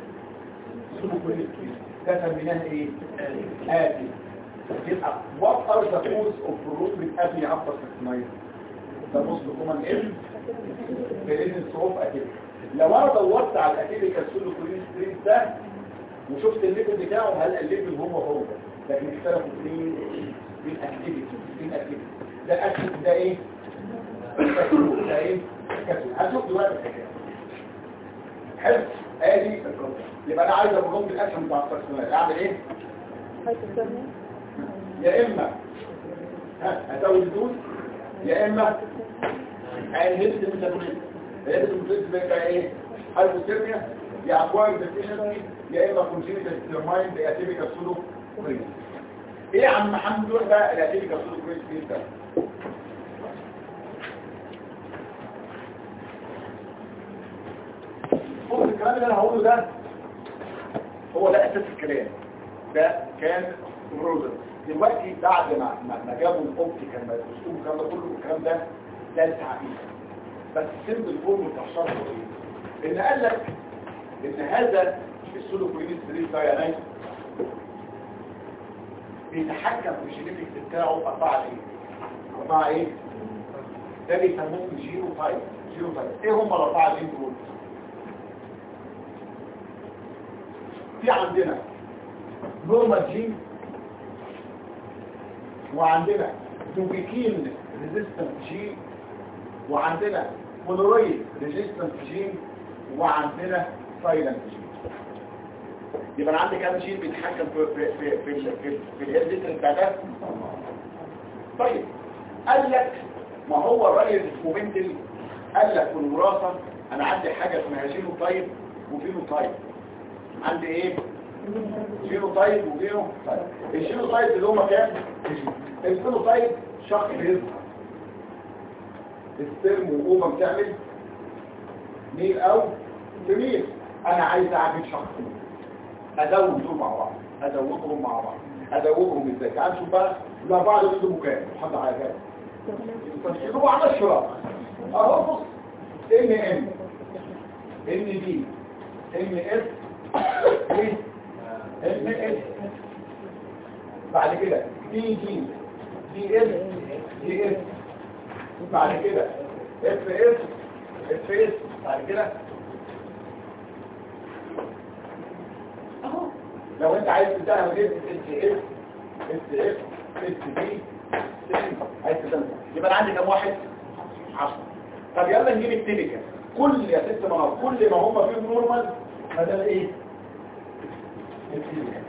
ده سميناه ايه آتي يبقى what are the causes of prolonged apnea after 69 ده most common ايه presence of atypical لو انا دورت على الاتيبيكال سولوكولين ستريس ده وشفت الليفل بتاعه هل الليفل هو لكن اختلفوا فين الاكتيفيتي ده اكتيف ده ايه ده ايه كسل هشوف دلوقتي الحكايه حلو ادي القصه يبقى انا عايز اقول الاكشن بتاع البيرسونال اعمل ايه يا اما ازود الدوز يا اما هنهبط الميتابوليزم الميتابوليزم بيبقى ايه هايبوثيرميا يا اكوايرد ديفيشنسي يا اما كونجنتال ديترمايند اتيبيكال سولو بريز ايه يا عم محمد دول بقى الاتيبيكال سولو بريز ده بص الكلام اللي انا هقوله ده هو ده اساس الكلام ده كان روزر دلوقتي بعد ما جابوا الاوبتيكال مايكروسكوب الكلام ده كله الكلام ده التعقيد بس سيمبل الفورم بتاع الشرح ايه ان قال لك ان هذا السولوكولين ستريس دايانايت بيتحكم في الجينيتكس بتاعه 4 ايه ده بيسموه جيرو تايب ايه هم الاربعه اللي دول في عندنا نورمال جين وعندنا دوبيكين ريزيستنت جين وعندنا فلورويد ريزيستنت جين وعندنا سايلنت جين يبقى انا عندي كام جين بيتحكم في الهيرزيتري بتاع ده طيب قال لك ما هو الراجل الفومنتل قال لك في الوراثه انا عندي حاجه اسمها جينوتايب وفينوتايب عندي ايه جينوتايب وفينوتايب الجينوتايب اللي هم كام الفينوتايب شخص بيظهر السيرم وقومه بتعمل ميل او فيميل انا عايز اعمل شخص ازود دول مع بعض ازودهم ازاي تعال نشوف بقى الاربعه اللي بيدوا مكان حد على كده تنشيطوا على الشراء اهو بص ان ام ان دي ان اس ان اس بعد كده دي دي دي اس دي اس بعد كده اف اس اف اس بعد كده اهو لو انت عايز تنتهي من اس اس اس اس دي عايز تنتهي يبقى انا عندي كام واحد 10 طب يلا نجيب التيبيكال كل يا ست مناطق كل ما هم فيهم نورمال فده ايه التيبيكال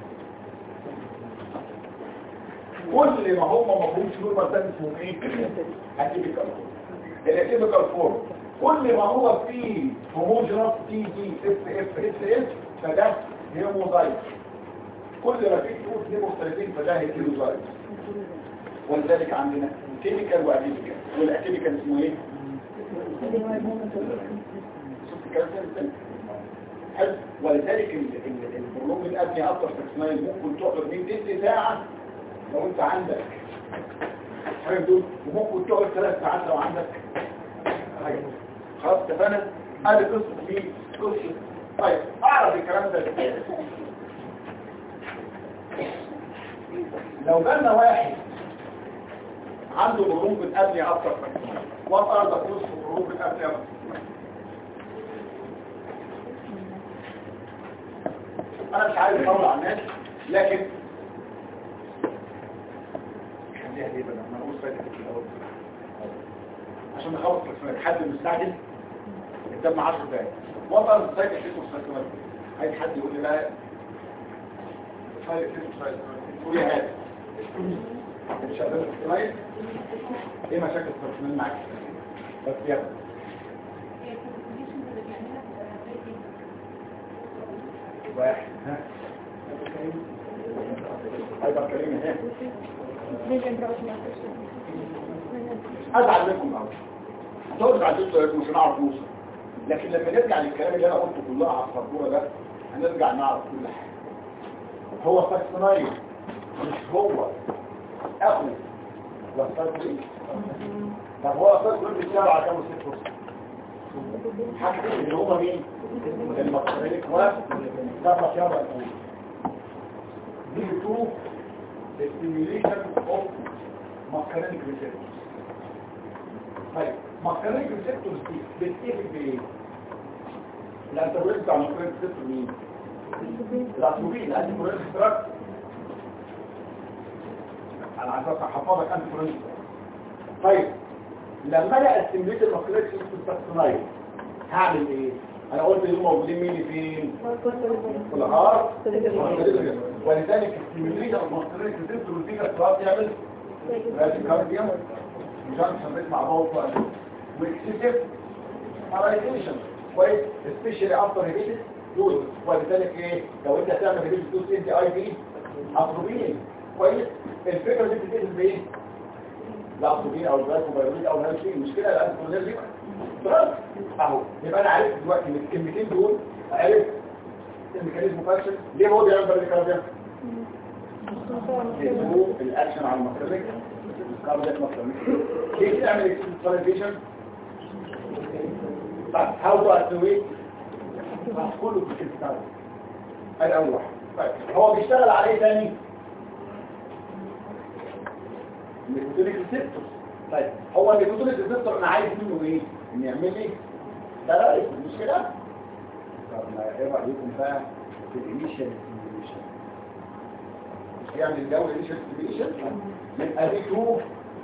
كل ما هم ما فيهمش نورمال ده اسمه ايه التيبيكال التيبيكال فورم كل ما هو فيه هوموجينوس تي دي اس اف اس اس فده هيموزايت. كل ما فيه تو اثنين مختلفين فده هيتيروزايت. ولذلك عندنا كيميكال واتيبيكال. والاتيبيكال اسمه ايه؟ شفت الكلام ده ازاي؟ حلو. ولذلك البروم الابني اكتر تكسنايل ممكن تقعد من تلت ساعه لو انت عندك حاجه دول، وممكن تقعد 3 ساعات لو عندك حاجه. خلاص اتفقنا؟ ادي قصه مين؟ قصه. طيب اعرف الكلام ده ازاي؟ لو جالنا واحد عنده بروم الابني اكتر تكسنايل وقرض فلوس في بروم الابني اكتر، انا مش عايز اطول على الناس لكن خليها ليه بقى انا اقول فايده في الاول عشان نخلص الفرق. حد مستعجل قدام 10 دقايق وضع ازاي تحسوا السيستم. عايز حد يقول لي بقى فايده تقول يا هذا مش شغال الاجتماعي ايه مشاكل الترسمين معاك بس يلا واحد ها هيبقى كريم اهي ازعل منكم قوي هتقول بعدين مش هنعرف نوصل. لكن لما نرجع للكلام اللي انا قلته كلها على السبوره ده هنرجع نعرف كل حاجه. هو فاكسونايل مش هو اخو وفاكسونايل. طب هو فاكسونايل بيشتغل على كام ست فرص حاجه اللي هما مين؟ المقصرين وكفر يابا الأول دي بتوه stimulation of muscarinic receptors. طيب muscarinic receptors دي بتقفل بايه؟ الانترويد بتاع muscarinic receptor مين؟ الاتروبين الانترويد ستراكت. انا عايز احفظك انترويد. طيب لما انا استميت المسكرينيك ريسبتورز هعمل ايه؟ انا قلت دول موجودين مين فين؟ في الهارت. ولذلك الستيميوليشن المسكرينيك ريسبتورز دي كانت تعمل راديكارديوم جانكشن ريت مع بعض واكسسيف بارايزيشن كويس سبيشالي افتر هيبيتس دوز. ولذلك ايه؟ لو انت هتعمل هيبيتس دوز انت اي بي اتروبين كويس. الفكره دي بتتقفل بايه؟ الاتروبين او الجلايكوبيرويد او الهالوسين. مش كده الانتروجينيك خلاص اهو. يبقى انا عرفت دلوقتي من الكلمتين دول عرفت الميكانيزم فاكشن ليه هو بيعمل براديكارديا. هو الاكشن على المسكرينيك كاردياك مسكرينيك. ليه تعمل اكسسواريزيشن؟ طيب هاو تو اكتويت كله في الكلام. ادي اول واحد. طيب هو بيشتغل عليه تاني النيكوتينيك ريسبتور. طيب هو النيكوتينيك ريسبتور انا عايز منه ايه؟ ان يعمل لي ده رأيك مش كده؟ طب ما ايه رايكم بقى في الانيشال ستيميوليشن؟ يعني الجو الانيشال ستيميوليشن يبقى دي تو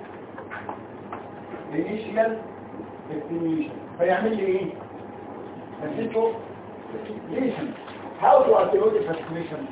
انيشال ستيميوليشن فيعمل لي ايه؟ نسيته ليشن. هاو تو اكتيفيت الفاسكيوليشن؟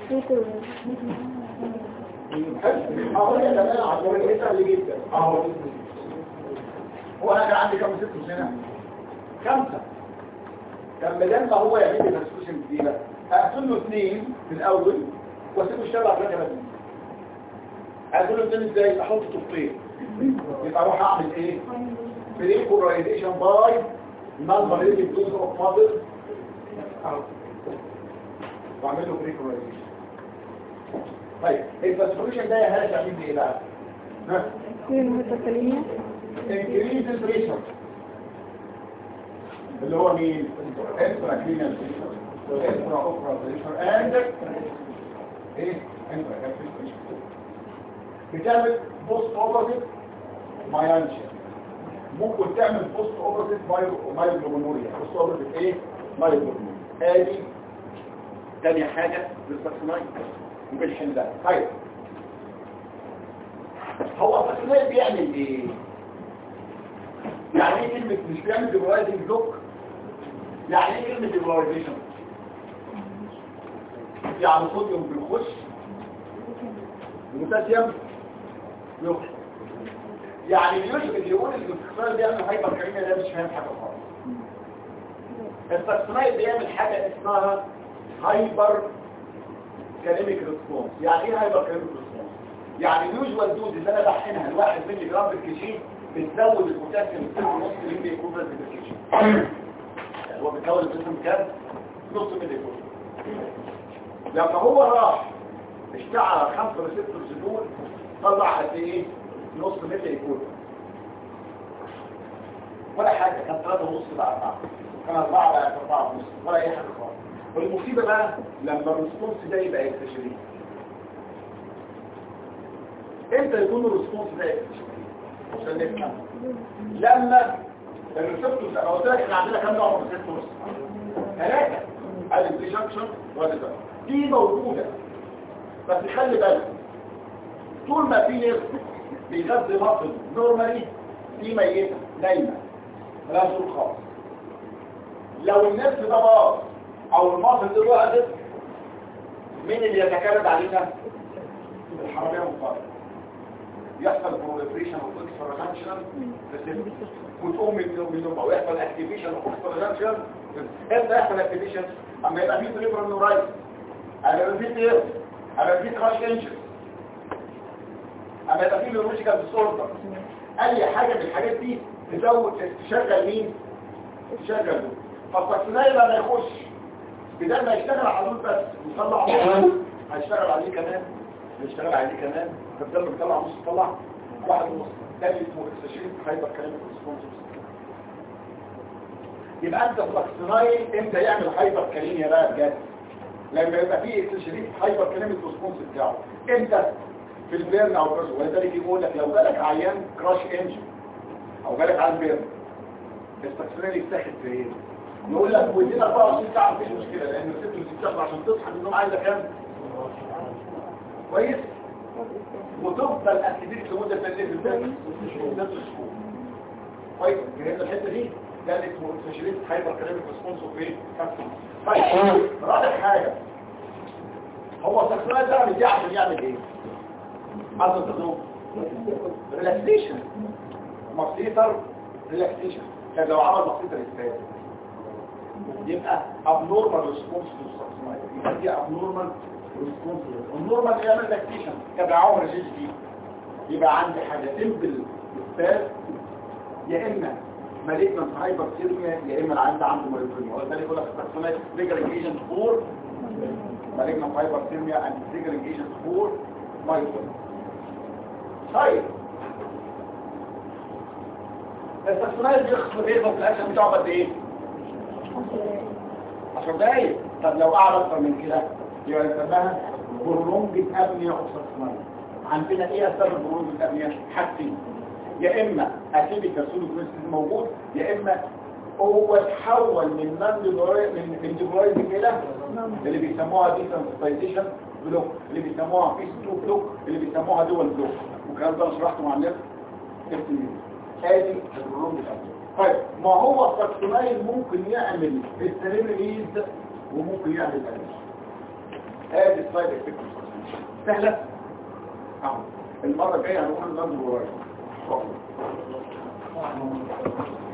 اهو يا جماعه عشان سهل جدا. اهو هو انا كان عندي كام ست هنا 5. كان بدل ما هو يعمل لي فاسكيوليشن دي بقى اقفل له 2 في الاول واسيبه يشتغل على 3 بس. اقفل له 2 ازاي؟ احط طوبتين يبقى اروح اعمل ايه؟ بريكورايزيشن باي نمبر ريليتيف دوز اوف ماتر اهو واعمل له بريكورايزيشن. طيب الفاسكيوليشن ده يا هلا تعمل لي ايه بقى؟ ها؟ انكريز البريشر اللي هو مين؟ انترا كلينال بريشر انترا اوبرا بريشر اند ايه؟ انترا كابيلاري بريشر. بتعمل بوست اوبراتيف مايانشيا. ممكن تعمل بوست اوبراتيف مايوجلوبينوريا. بوست اوبراتيف ايه؟ مايوجلوبينوريا. ادي تاني حاجه بالفاسكيوليشن وبالحل ده. طيب هو الفاسكيوليشن بيعمل ايه؟ يعني ايه كلمة مش بيعمل ديبولايزنج بلوك؟ يعني ايه كلمة ديبولايزيشن؟ يعني صوديوم بيخش وبوتاسيوم يخرج. يعني اللي يشبك يقول ان الاستخدام بيعمل هايبر كاريميا ده مش فاهم حاجة خالص. الساكسونايد بيعمل حاجة اسمها هايبر كاليميك ريسبونس. يعني ايه هايبر كاليميك ريسبونس؟ يعني اليوجوال دوز اللي انا بحقنها الواحد ملي جرام بالكيجي بتزود البوتاسيوم 0.5 ملي ايكوفالنت بالكيجي. يعني هو بيتكون الجسم كام؟ نص ملي ايكوفالنت. لما هو راح اشتعل 5 ريسبتورز دول طلع قد ايه؟ نص ملي ايكوفالنت. ولا حاجه، كان 3.5 بقى 4، كان 4 بقى 4.5، ولا اي حاجه خالص. والمصيبه بقى لما الريسبونس ده يبقى اكتشافي. امتى يكون الريسبونس ده اكتشافي؟ عشان نفهم. لما الريسبتورز، انا قلت لك احنا عندنا كام نوع من الريسبتورز؟ 3. ادي دي جانكشن وادي ده. دي موجوده بس خلي بالك طول ما في نيرف بيغذي مصل نورمالي دي ميته نايمه ملهاش دور خالص. لو النيرف ده باظ او المصل ده وقعت، مين اللي يتكلم علينا؟ الحراميه مضطرب. يحصل بروليفريشن واكسبرجنشن وتقوم من النوم ويحصل اكتيفيشن واكسبرجنشن. امتى يحصل اكتيفيشن؟ اما يبقى في بريفرال نورايت، اما يبقى في تير، اما يبقى في كراش انجن، اما يبقى في نيورولوجيكال ديسوردر. اي حاجه من الحاجات دي تزود تشغل مين؟ تشغل دول. فالساكسونايد لما يخش بدل ما يشتغل على دول بس ويطلع نص، هيشتغل عليه كمان، هيشتغل عليه كمان، فبدل ما يطلع نص يطلع 1.5. ده اللي اسمه اكسشين هايبر كاليميك ريسبونس. يبقى انت الساكسونايد امتى يعمل هايبر كاليميا بقى بجد؟ لما يبقى فيه اكسشين هايبر كاليميك ريسبونس بتاعه. امتى؟ في البيرن او الكراش. ولذلك يقول لك لو جالك عيان كراش انجن او جالك عيان بيرن، الساكسونايد يتاخد في ايه؟ يقول لك ودينا 24 ساعه مفيش مشكله، لان الست بتشتغل عشان تصحى من النوم عايزه كام؟ كويس؟ وتفضل اكتيفيتي لمده قد ايه في البيت؟ 6 شهور. كويس؟ فهمنا الحته دي؟ ده اللي اسمه سبيشاليست هايبر كاليميك ريسبونس اوف ايه؟ طيب رابع حاجه، هو الساكسونايد ده عامل عشان يعمل ايه؟ عايز تاخده ريلاكسيشن، مصيتر ريلاكسيشن. كان لو عمل مصيتر استاذ يبقى abnormal response to الساكسونايد، يبقى دي abnormal response. النورمال يعمل ريلاكسيشن كبعوم رجيج دي. يبقى عندي حاجتين بالستاذ، يا اما مالجنت هايبرثيرميا يا اما عنده مايوبيا. ولذلك يقول لك الساكسونايد تريجرنج ايجنت فور مالجنت هايبرثيرميا اند تريجرنج ايجنت فور مايوبيا. طيب الساكسونايد بيخسر ايه في الاكشن بتاعه قد ايه؟ 10 دقايق. طب لو قعد اكتر من كده يبقى نسميها برولونجد ابنيا اوف ساكسونايد. عندنا ايه اسباب البرولونجد ابنيا؟ حاجتين، يا اما اتيبيكال سودوكريستيز موجود، يا اما هو اتحول من من ديبرايزنج الى اللي بيسموها ديسنسيتايزيشن بلوك، اللي بيسموها فيس 2 بلوك، اللي بيسموها دول بلوك. والكلام ده شرحته مع الناس ادي البرولونجد ابنيا. طيب ما هو الساكسونايد ممكن يعمل السيريبريز وممكن يعمل الاليش. ادي السايد افكت سهله اهو. المره الجايه هنقول ننظر ورايا.